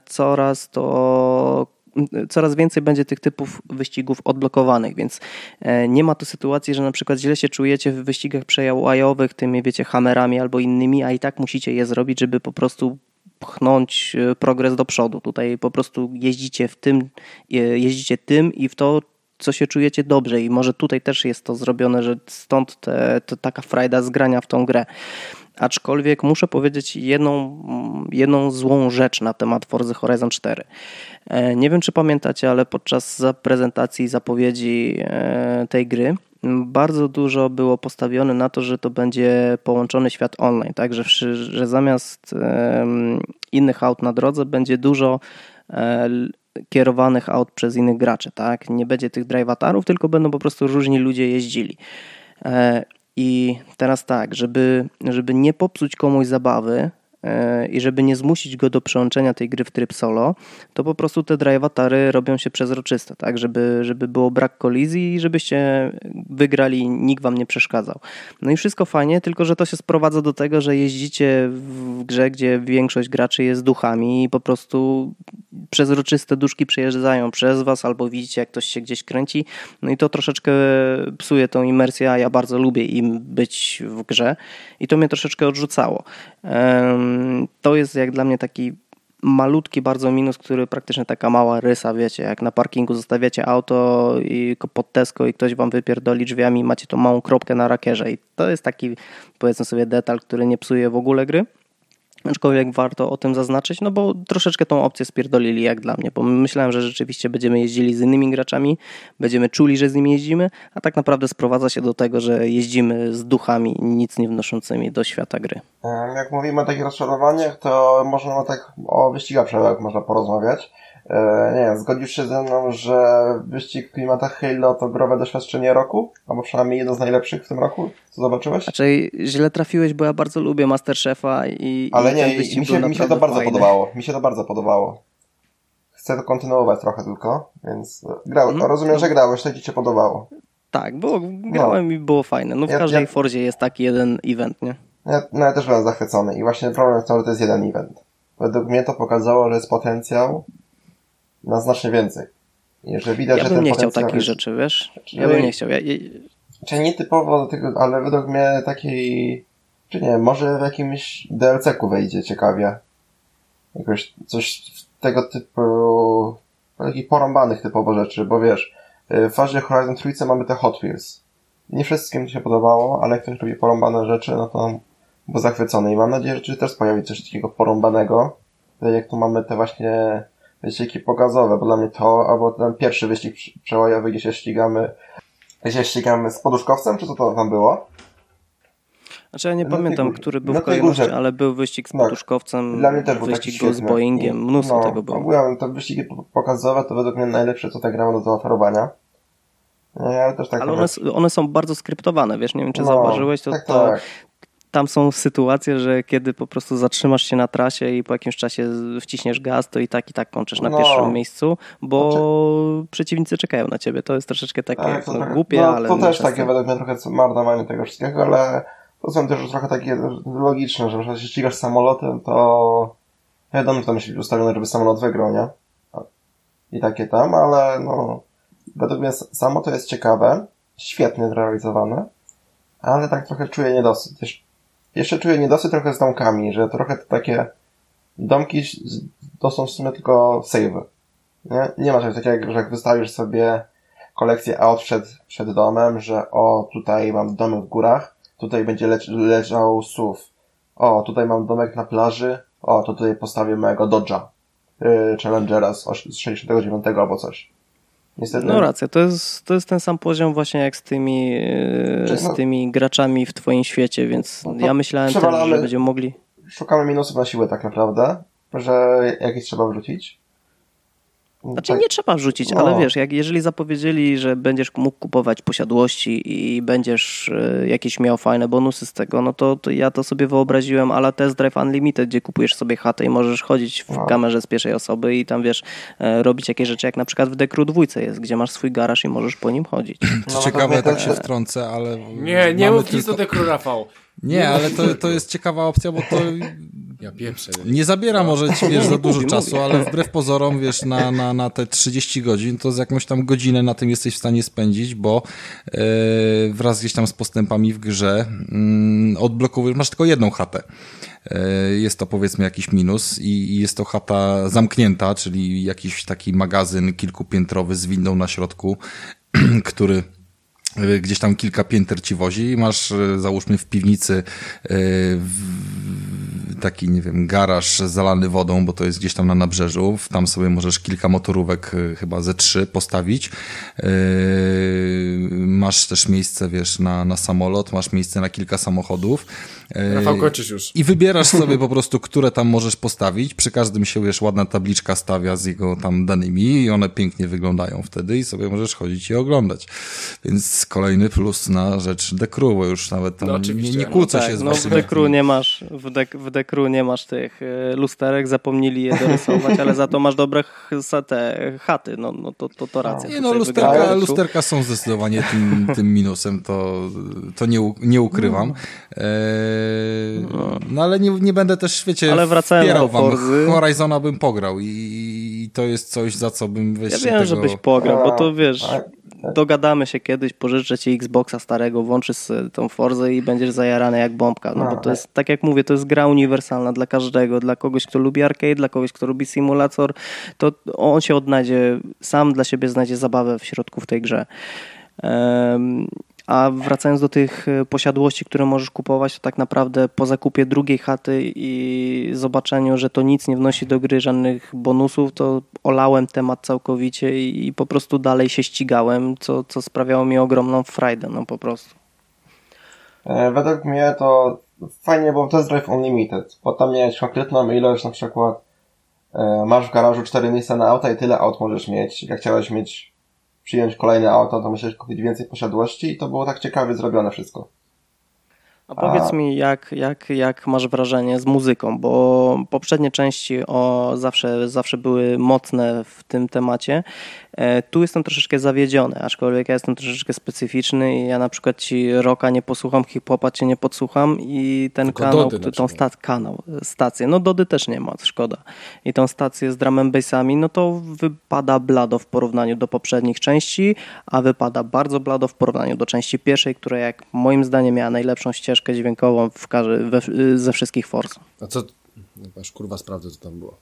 D: coraz więcej będzie tych typów wyścigów odblokowanych, więc nie ma tu sytuacji, że na przykład źle się czujecie w wyścigach przełajowych, tymi wiecie, hamerami albo innymi, a i tak musicie je zrobić, żeby po prostu pchnąć progres do przodu. Tutaj po prostu jeździcie tym i w to, co się czujecie dobrze i może tutaj też jest to zrobione, że stąd taka frajda z grania w tą grę. Aczkolwiek muszę powiedzieć jedną złą rzecz na temat Forza Horizon 4. Nie wiem, czy pamiętacie, ale podczas prezentacji i zapowiedzi tej gry bardzo dużo było postawione na to, że to będzie połączony świat online, tak? Że zamiast innych aut na drodze będzie dużo kierowanych aut przez innych graczy, tak? Nie będzie tych drive-atarów, tylko będą po prostu różni ludzie jeździli. I teraz tak, żeby nie popsuć komuś zabawy, i żeby nie zmusić go do przełączenia tej gry w tryb solo, to po prostu te drive-atary robią się przezroczyste, tak, żeby było brak kolizji i żebyście wygrali i nikt wam nie przeszkadzał. No i wszystko fajnie, tylko że to się sprowadza do tego, że jeździcie w grze, gdzie większość graczy jest duchami i po prostu przezroczyste duszki przejeżdżają przez was albo widzicie, jak ktoś się gdzieś kręci, no i to troszeczkę psuje tą imersję, a ja bardzo lubię im być w grze i to mnie troszeczkę odrzucało. To jest jak dla mnie taki malutki bardzo minus, który praktycznie taka mała rysa, wiecie, jak na parkingu zostawiacie auto i pod Tesco i ktoś wam wypierdoli drzwiami, macie tą małą kropkę na rakierze i to jest taki, powiedzmy sobie, detal, który nie psuje w ogóle gry. Aczkolwiek warto o tym zaznaczyć, no bo troszeczkę tą opcję spierdolili jak dla mnie, bo myślałem, że rzeczywiście będziemy jeździli z innymi graczami, będziemy czuli, że z nimi jeździmy, a tak naprawdę sprowadza się do tego, że jeździmy z duchami nic nie wnoszącymi do świata gry.
C: Jak mówimy o takich rozczarowaniach, to można tak o wyścigach przełek można porozmawiać. Nie wiem, zgodzisz się ze mną, że wyścig w klimatach Halo to growe doświadczenie roku? Albo przynajmniej jedno z najlepszych w tym roku? Co zobaczyłeś?
D: Znaczy, źle trafiłeś, bo ja bardzo lubię Masterchefa
C: ale nie, mi się to bardzo fajny. Podobało. Mi się to bardzo podobało. Chcę to kontynuować trochę tylko, więc grałem. Rozumiem, że grałeś, tak ci się podobało.
D: Tak, grałem i było fajne. No w każdej Forzie jest taki jeden event, nie?
C: Ja też byłem zachwycony i właśnie problem jest to, że to jest jeden event. Według mnie to pokazało, że jest potencjał na znacznie więcej. I że widać,
D: ja
C: że
D: bym
C: ten
D: nie chciał
C: potencjał
D: takich rzeczy, wiesz? Ja bym nie chciał.
C: Czy nie typowo do tego, ale według mnie takiej, czy nie, może w jakimś DLC-ku wejdzie ciekawie. Jakoś coś tego typu, takich porąbanych typowo rzeczy, bo wiesz, w fazie Horizon Trójce mamy te Hot Wheels. Nie wszystkim mi się podobało, ale jak ktoś robi porąbane rzeczy, no to był zachwycony i mam nadzieję, że też pojawi coś takiego porąbanego, jak tu mamy te właśnie wyścigi pokazowe, bo dla mnie to, albo ten pierwszy wyścig przełajowy, gdzie się ścigamy z poduszkowcem, czy co to tam było?
D: Znaczy ja nie pamiętam, który był w kolejności, ale był wyścig z poduszkowcem,
C: dla mnie też był
D: wyścig z Boeingiem, mnóstwo tego było.
C: Ogólnie te wyścigi pokazowe to według mnie najlepsze, co ta gra ma do zaoferowania. Ale też tak.
D: Ale one są bardzo skryptowane, wiesz, nie wiem, czy zauważyłeś, to tam są sytuacje, że kiedy po prostu zatrzymasz się na trasie i po jakimś czasie wciśniesz gaz, to i tak kończysz na pierwszym miejscu, bo przeciwnicy czekają na ciebie. To jest troszeczkę takie głupie, ale...
C: To też takie według mnie trochę marnowanie tego wszystkiego, ale to są też trochę takie logiczne, że jeśli ścigasz samolotem, to wiadomo, że tam musi być ustawione, żeby samolot wygrał, nie? I takie tam, ale no według mnie samo to jest ciekawe, świetnie zrealizowane, ale tak trochę czuję niedosyt. Jeszcze czuję niedosyt trochę z domkami, że trochę to takie domki to są w sumie tylko save'y. Nie ma czegoś takiego, że jak wystawisz sobie kolekcję aut przed domem, że tutaj mam domek w górach, tutaj będzie leżał SUV. Tutaj mam domek na plaży, to tutaj postawię mojego Dodge'a, Challengera z 69 albo coś. Niestety.
D: No racja, to jest ten sam poziom właśnie jak z tymi graczami w twoim świecie, więc ja myślałem też, że będziemy mogli...
C: Szukamy minusów na siłę tak naprawdę, że jakieś trzeba wrzucić.
D: Znaczy nie trzeba wrzucić, ale wiesz, jeżeli zapowiedzieli, że będziesz mógł kupować posiadłości i będziesz jakieś miał fajne bonusy z tego, no to ja to sobie wyobraziłem, ale Test Drive Unlimited, gdzie kupujesz sobie chatę i możesz chodzić w kamerze z pierwszej osoby i tam wiesz, robić jakieś rzeczy, jak na przykład w The Crew 2 jest, gdzie masz swój garaż i możesz po nim chodzić.
B: Co ciekawe, tak się wtrącę, ale...
A: Nie mów nic do The Crew, Rafał.
B: Nie, ale to jest ciekawa opcja, bo to
A: ja pieprzę.
B: Nie zabiera może ci, wiesz, za dużo czasu, ale wbrew pozorom, wiesz, na te 30 godzin, to z jakąś tam godzinę na tym jesteś w stanie spędzić, bo wraz gdzieś tam z postępami w grze odblokowujesz, masz tylko jedną chatę. Jest to powiedzmy jakiś minus i jest to chata zamknięta, czyli jakiś taki magazyn kilkupiętrowy z windą na środku, który gdzieś tam kilka pięter ci wozi i masz, załóżmy, w piwnicy taki, nie wiem, garaż zalany wodą, bo to jest gdzieś tam na nabrzeżu. Tam sobie możesz kilka motorówek, chyba ze 3 postawić. Masz też miejsce, wiesz, na samolot, masz miejsce na kilka samochodów.
A: Rafał, kończysz już.
B: I wybierasz sobie po prostu, które tam możesz postawić. Przy każdym się, wiesz, ładna tabliczka stawia z jego tam danymi i one pięknie wyglądają wtedy i sobie możesz chodzić i oglądać. Więc kolejny plus na rzecz The Crew, bo już nawet tam nie kłócę się z waszymi...
D: w The Crew nie masz, w The Crew nie masz tych lusterek, zapomnieli je dorysować, ale za to masz dobre te chaty, no to racja.
B: Nie no, lusterka są zdecydowanie tym minusem, to nie ukrywam. No ale nie będę też, wiecie,
D: ale
B: wspierał
D: do Forzy.
B: Horizona bym pograł i to jest coś, za co bym
D: Ja wiem, żebyś pograł, bo to wiesz... Dogadamy się kiedyś, pożyczę ci Xboxa starego, włączysz tą Forzę i będziesz zajarany jak bombka. No bo to jest, tak jak mówię, to jest gra uniwersalna dla każdego, dla kogoś, kto lubi arcade, dla kogoś, kto lubi simulator, to on się odnajdzie, sam dla siebie znajdzie zabawę w środku w tej grze. A wracając do tych posiadłości, które możesz kupować, to tak naprawdę po zakupie drugiej chaty i zobaczeniu, że to nic nie wnosi do gry, żadnych bonusów, to olałem temat całkowicie i po prostu dalej się ścigałem, co sprawiało mi ogromną frajdę, no po prostu.
C: Według mnie to fajnie było Test Drive Unlimited, bo tam miałeś konkretną ilość, na przykład masz w garażu 4 miejsca na auta i tyle aut możesz mieć. Jak chciałeś przyjąć kolejne auto, to musiałeś kupić więcej posiadłości i to było tak ciekawie zrobione wszystko.
D: A powiedz mi, jak masz wrażenie z muzyką, bo poprzednie części zawsze były mocne w tym temacie. Tu jestem troszeczkę zawiedziony, aczkolwiek ja jestem troszeczkę specyficzny i ja na przykład ci rocka nie posłucham, hip-hopa cię nie podsłucham i ten stację, no Dody też nie ma, szkoda. I tą stację z drum and bassami, no to wypada blado w porównaniu do poprzednich części, a wypada bardzo blado w porównaniu do części pierwszej, która jak moim zdaniem miała najlepszą ścieżkę dźwiękową ze wszystkich Forz.
A: A co? Aż kurwa sprawdzę, co tam było.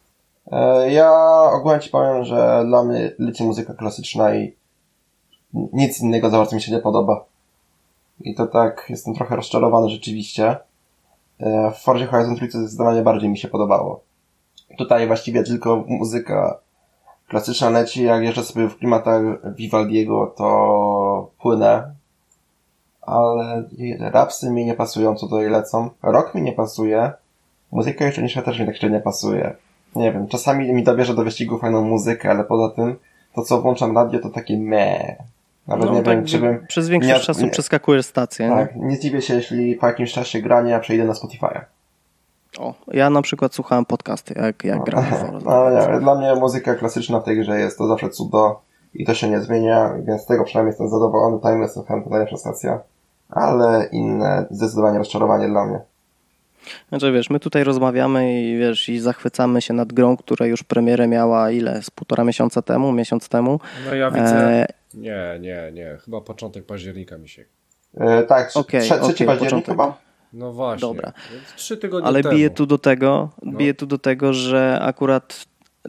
C: Ja ogólnie ci powiem, że dla mnie leci muzyka klasyczna i nic innego za bardzo mi się nie podoba. I to tak, jestem trochę rozczarowany rzeczywiście. W Forzie Horizon Trójce zdecydowanie bardziej mi się podobało. Tutaj właściwie tylko muzyka klasyczna leci, jak jeżdżę sobie w klimatach Vivaldiego, to płynę. Ale rapsy mi nie pasują, co tutaj lecą. Rock mi nie pasuje. Muzyka jeszcze też mi tak nie pasuje. Nie wiem, czasami mi dobierze do wyścigu fajną muzykę, ale poza tym, to co włączam radio, to takie meh. Nawet nie
D: tak
C: wiem, czy bym...
D: Przez większość czasu przeskakujesz stację.
C: Tak, nie dziwię się, jeśli po jakimś czasie grania przejdę na Spotify'a.
D: Ja na przykład słuchałem podcasty, jak gram.
C: Nie, dla mnie muzyka klasyczna w tej grze jest to zawsze cudo i to się nie zmienia, więc z tego przynajmniej jestem zadowolony. Timeless FM to najlepsza stacja, ale inne zdecydowanie rozczarowanie dla mnie.
D: Znaczy wiesz, my tutaj rozmawiamy i zachwycamy się nad grą, która już premierę miała z 1,5 miesiąca temu, miesiąc temu.
A: No ja widzę... Nie. Chyba początek października mi się...
C: Tak, 3 października chyba?
A: No właśnie.
D: Dobra.
A: 3 tygodnie
D: ale
A: temu.
D: Bije tu do tego, że akurat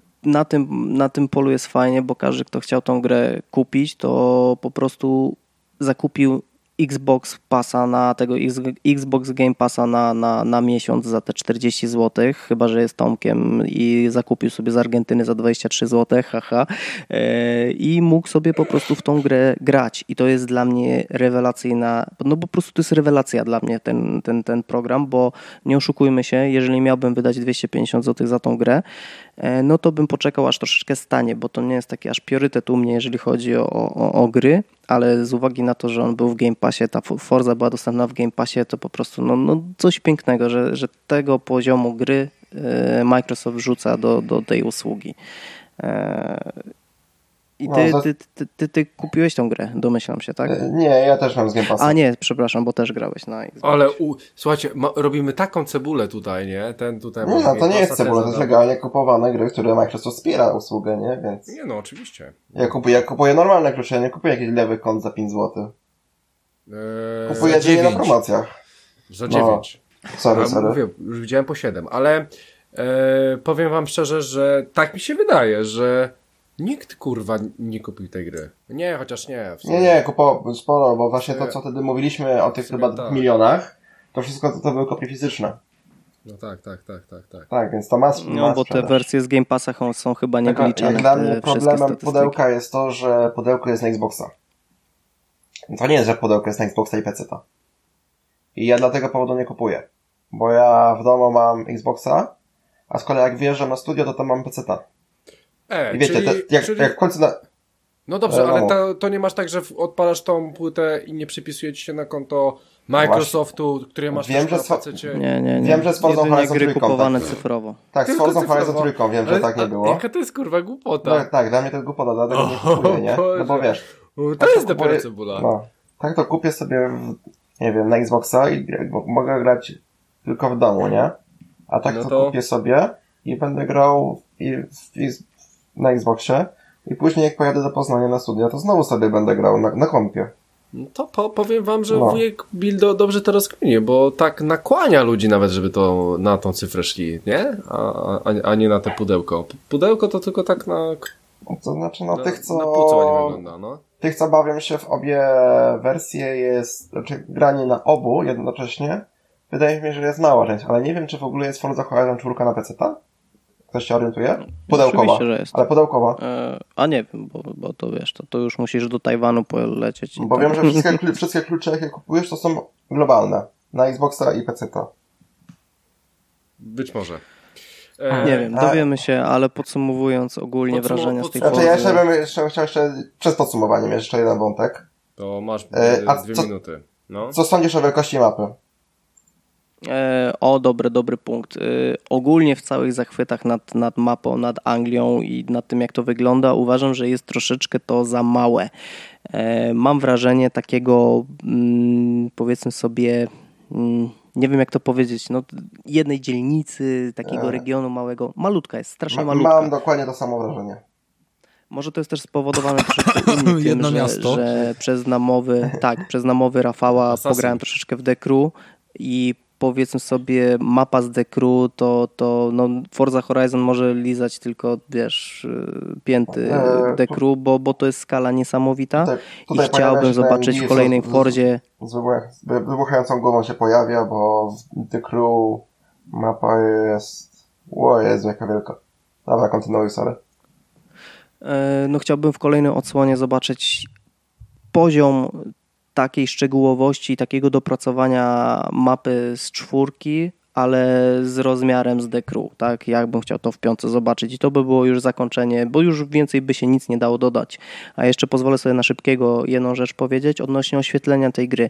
D: na tym polu jest fajnie, bo każdy, kto chciał tą grę kupić, to po prostu zakupił Xbox Passa Xbox Game Passa na miesiąc za te 40 zł, chyba że jest Tomkiem i zakupił sobie z Argentyny za 23 zł, haha, i mógł sobie po prostu w tą grę grać i to jest dla mnie rewelacyjna, no po prostu to jest rewelacja dla mnie ten program, bo nie oszukujmy się, jeżeli miałbym wydać 250 zł za tą grę, no to bym poczekał aż troszeczkę stanie, bo to nie jest taki aż priorytet u mnie, jeżeli chodzi o gry, ale z uwagi na to, że on był w Game Passie, ta Forza była dostępna w Game Passie, to po prostu no coś pięknego, że tego poziomu gry Microsoft wrzuca do tej usługi. I ty kupiłeś tą grę, domyślam się, tak?
C: Nie, ja też mam z Game Passa.
D: A nie, przepraszam, bo też grałeś na Xbox.
A: Ale słuchajcie, robimy taką cebulę tutaj, nie? Ten tutaj...
C: Nie, to nie jest cebula, to jest legalnie kupowane gry, które Microsoft wspiera usługę, nie? Więc...
A: Nie, no oczywiście.
C: Ja kupuję normalne klucze, ja nie kupuję jakiś lewy kont za 5 zł. Kupuję jedynie na promocjach.
A: Za 9.
C: Sorry.
A: Mówię, już widziałem po 7, ale powiem wam szczerze, że tak mi się wydaje, że nikt kurwa nie kupił tej gry. Nie, chociaż nie.
C: Nie, kupował sporo, bo właśnie to, co wtedy mówiliśmy o tych chyba milionach, to wszystko to były kopie fizyczne.
A: No tak.
C: Tak, więc to ma
D: No bo te wersje z Game Passa są chyba nie wliczane.
C: Dla mnie problemem pudełka jest to, że pudełko jest na Xboxa. To nie jest, że pudełko jest na Xboxa i PC-ta. I ja dlatego powodu nie kupuję. Bo ja w domu mam Xboxa, a z kolei jak wyjeżdżam na studio, to tam mam PC-ta. I wiecie, jak w końcu
A: No dobrze, ale to nie masz tak, że odpalasz tą płytę i nie przypisuje ci się na konto Microsoftu, który masz
C: wiem, że
A: na PC-cie.
D: Nie.
C: Wiem, że z Forza
D: Jedynie
C: Horizon
D: gry
C: 3
D: kupowane
C: tak.
D: cyfrowo.
C: Tak, z
A: Tylko
C: Forza
A: cyfrowo.
C: Horizon 3 wiem, że tak nie było.
A: Jaka to jest kurwa głupota?
C: No, tak, dla mnie to jest głupota, dlatego nie kupuję, nie? No bo wiesz...
A: To jest dopiero cebula.
C: No, tak to kupię sobie, nie wiem, na Xboxa i mogę grać tylko w domu, nie? A tak to kupię sobie i będę grał na Xboxie i później jak pojadę do Poznania na studia, to znowu sobie będę grał na kompie.
A: No to powiem wam, że wujek Bill dobrze to rozkminie, bo tak nakłania ludzi nawet, żeby to na tą cyfrę szli, nie? A nie na te pudełko. Pudełko to tylko tak na...
C: To znaczy, tych co...
A: Na płuco ładnie wygląda, no.
C: Tych co bawią się w obie wersje jest, znaczy granie na obu jednocześnie, wydaje mi się, że jest mała część, ale nie wiem, czy w ogóle jest Forza Horizon 4 na PC-ta? Ktoś się orientuje? Pudełkowa.
D: Oczywiście, że jest.
C: Ale pudełkowa.
D: A nie wiem, bo to wiesz, to już musisz do Tajwanu polecieć.
C: Bo wiem, że wszystkie klucze, jakie kupujesz, to są globalne. Na Xboxa i PC-ta.
A: Być może.
D: Nie wiem, dowiemy się, ale podsumowując ogólnie wrażenia z tej
C: Znaczy,
D: Forzy...
C: ja chciał jeszcze przed podsumowaniem jeszcze jeden wątek.
A: To masz 2 minuty. No.
C: Co sądzisz o wielkości mapy?
D: Dobry punkt. Ogólnie w całych zachwytach nad mapą, nad Anglią i nad tym, jak to wygląda, uważam, że jest troszeczkę to za małe. Mam wrażenie takiego, powiedzmy sobie, nie wiem jak to powiedzieć, jednej dzielnicy, takiego regionu małego. Malutka jest, strasznie malutka.
C: Mam dokładnie to samo wrażenie.
D: Może to jest też spowodowane troszeczkę innym tym, że przez namowy Rafała
A: Assassin.
D: pograłem troszeczkę w The Crew i powiedzmy sobie mapa z The Crew to Forza Horizon może lizać tylko, wiesz, pięty The Crew, bo to jest skala niesamowita i chciałbym zobaczyć w kolejnej Forzie.
C: Z wybuchającą głową się pojawia, bo w The Crew mapa jest... Jezu, jaka wielka. Dobra, kontynuuj, sorry.
D: Chciałbym w kolejnej odsłonie zobaczyć poziom takiej szczegółowości i takiego dopracowania mapy z 4, ale z rozmiarem z The Crew, tak? Ja bym chciał to w 5 zobaczyć i to by było już zakończenie, bo już więcej by się nic nie dało dodać. A jeszcze pozwolę sobie na szybkiego jedną rzecz powiedzieć odnośnie oświetlenia tej gry.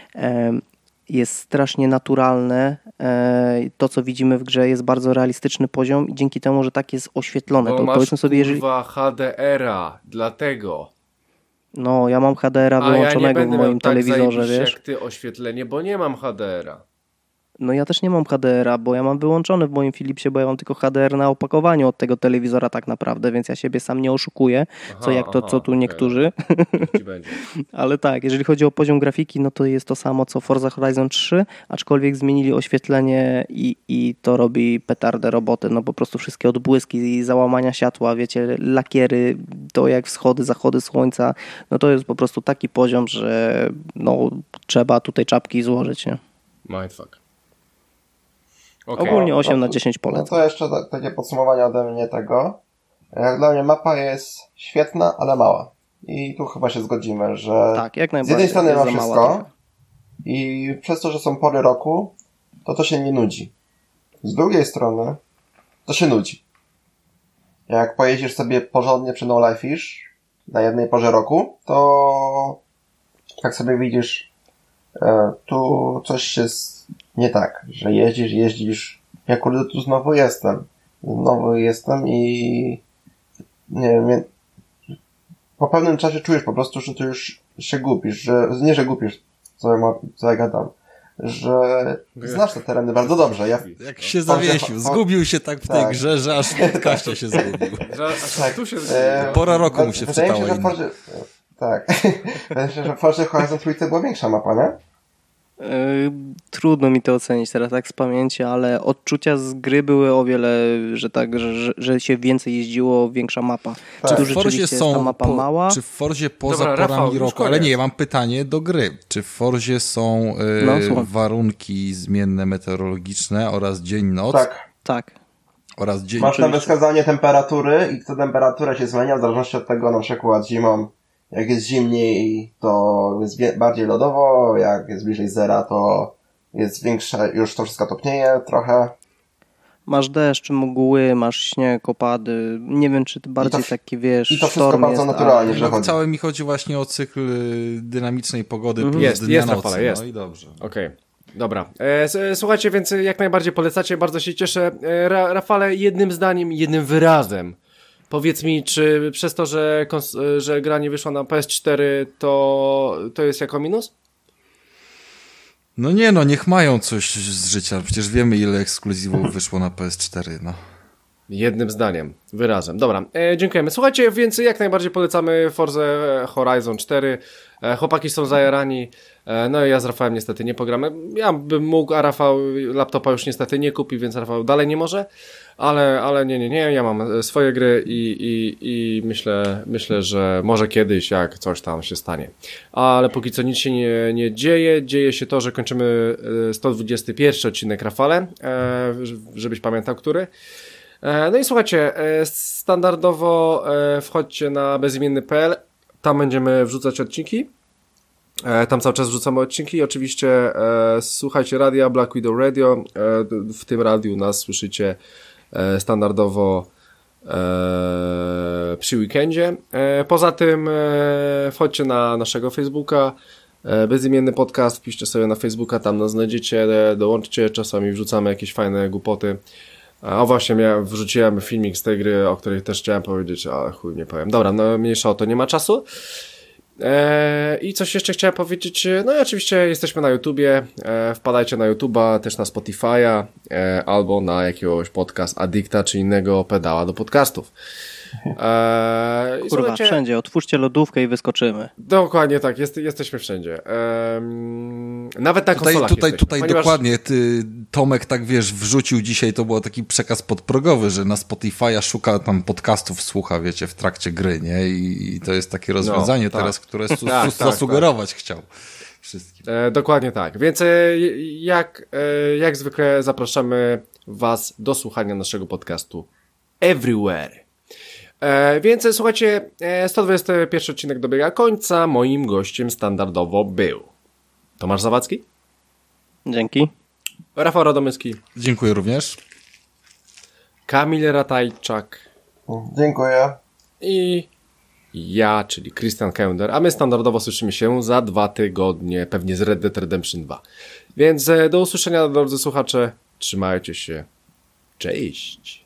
D: Jest strasznie naturalne. To, co widzimy w grze, jest bardzo realistyczny poziom i dzięki temu, że tak jest oświetlone.
A: Bo
D: to
A: masz
D: powiedzmy sobie, jeżeli...
A: HDR-a, dlatego.
D: Ja mam HDR-a wyłączonego w moim telewizorze, wiesz.
A: Jak ty oświetlenie, bo nie mam HDR-a.
D: Ja też nie mam HDR-a, bo ja mam wyłączony w moim Philipsie, bo ja mam tylko HDR na opakowaniu od tego telewizora tak naprawdę, więc ja siebie sam nie oszukuję, co tu niektórzy.
A: Będzie.
D: Ale tak, jeżeli chodzi o poziom grafiki, to jest to samo co Forza Horizon 3, aczkolwiek zmienili oświetlenie i to robi petardę roboty. Po prostu wszystkie odbłyski, załamania światła, wiecie, lakiery, to jak wschody, zachody słońca, to jest po prostu taki poziom, że trzeba tutaj czapki złożyć, nie?
A: Mindfuck.
D: Okay. Ogólnie 8 na 10 polecam.
C: To jeszcze takie podsumowanie ode mnie tego. Jak dla mnie mapa jest świetna, ale mała. I tu chyba się zgodzimy, że
D: tak, jak
C: z jednej strony ma wszystko i przez to, że są pory roku, to się nie nudzi. Z drugiej strony to się nudzi. Jak pojedziesz sobie porządnie przy No Life Fish na jednej porze roku, to jak sobie widzisz, tu coś jest nie tak, że jeździsz, ja kurde tu znowu jestem i nie wiem, po pewnym czasie czujesz po prostu, że tu już się gubisz, że gubisz, co ja gadam, że znasz te tereny bardzo dobrze.
B: Jak się zawiesił, zgubił się tak w tej grze, że aż w podcaście się zgubił. Pora roku mu się wczytało.
C: Wydaje mi się, że w Forza Horizon 3 była większa mapa, nie?
D: Trudno mi to ocenić teraz tak z pamięci, ale odczucia z gry były o wiele, że się więcej jeździło, większa mapa.
B: Tak. Czy w Forzie jest ta mapa mała? Czy w Forzie poza porami roku? Ale nie, mam pytanie do gry. Czy w Forzie są warunki zmienne meteorologiczne oraz dzień-noc?
D: Tak.
B: Oraz dzień.
C: Masz tam wskazanie temperatury i ta temperatura się zmienia w zależności od tego, na przykład zimą. Jak jest zimniej, to jest bardziej lodowo, jak jest bliżej zera, to jest większe, już to wszystko topnieje trochę.
D: Masz deszcz, mgły, masz śnieg, opady. Nie wiem, czy to bardziej taki, wiesz,
C: i to wszystko
D: sztorm
C: bardzo
D: jest,
C: naturalnie
B: No,
C: przechodzi.
B: całe mi chodzi właśnie o cykl dynamicznej pogody plus
A: Jest,
B: dnia,
A: Rafale,
B: nocy.
A: jest.
B: No i dobrze.
A: Okej. Dobra. Słuchajcie, więc jak najbardziej polecacie, bardzo się cieszę. Rafale, jednym zdaniem, jednym wyrazem. Powiedz mi, czy przez to, że gra nie wyszła na PS4, to jest jako minus?
B: No nie no, niech mają coś z życia. Przecież wiemy, ile ekskluzywów wyszło na PS4, no.
A: Jednym zdaniem, wyrazem. Dobra, dziękujemy. Słuchajcie, więc jak najbardziej polecamy Forza Horizon 4. Chłopaki są zajarani. No i ja z Rafałem niestety nie pogramy. Ja bym mógł, a Rafał laptopa już niestety nie kupi, więc Rafał dalej nie może. Ale nie. Ja mam swoje gry i myślę, że może kiedyś, jak coś tam się stanie. Ale póki co nic się nie dzieje. Dzieje się to, że kończymy 121 odcinek, Rafale, żebyś pamiętał, który. No i słuchajcie, standardowo wchodźcie na bezimienny.pl, tam będziemy wrzucać odcinki, tam cały czas wrzucamy odcinki. Oczywiście słuchajcie radia Black Widow Radio, w tym radiu nas słyszycie standardowo przy weekendzie. Poza tym wchodźcie na naszego Facebooka, bezimienny podcast, wpiszcie sobie na Facebooka, tam nas znajdziecie, dołączcie, czasami wrzucamy jakieś fajne głupoty. O właśnie, wrzuciłem filmik z tej gry, o której też chciałem powiedzieć, ale chuj, nie powiem. Dobra, no mniejsza o to, nie ma czasu. I coś jeszcze chciałem powiedzieć, no i oczywiście jesteśmy na YouTubie, wpadajcie na YouTuba, też na Spotify'a, albo na jakiegoś podcast Addicta, czy innego pedała do podcastów.
D: Kurwa, wszędzie, otwórzcie lodówkę i wyskoczymy.
A: Dokładnie tak, jesteśmy wszędzie. Nawet na konsolach
B: Tutaj
A: ponieważ...
B: dokładnie, Tomek tak wiesz, wrzucił dzisiaj, to był taki przekaz podprogowy, że na Spotify'a szuka tam podcastów, słucha, wiecie, w trakcie gry, nie? I to jest takie rozwiązanie
A: tak.
B: teraz, które zasugerować chciał wszystkim.
A: Dokładnie tak, więc jak zwykle zapraszamy was do słuchania naszego podcastu Everywhere. Więc słuchajcie, 121 odcinek dobiega końca. Moim gościem standardowo był Tomasz Zawadzki.
D: Dzięki.
A: Rafał Radomyski.
B: Dziękuję również.
A: Kamil Ratajczak.
C: Dziękuję.
A: I ja, czyli Christian Kender. A my standardowo słyszymy się za 2 tygodnie, pewnie z Red Dead Redemption 2. Więc do usłyszenia, drodzy słuchacze. Trzymajcie się. Cześć.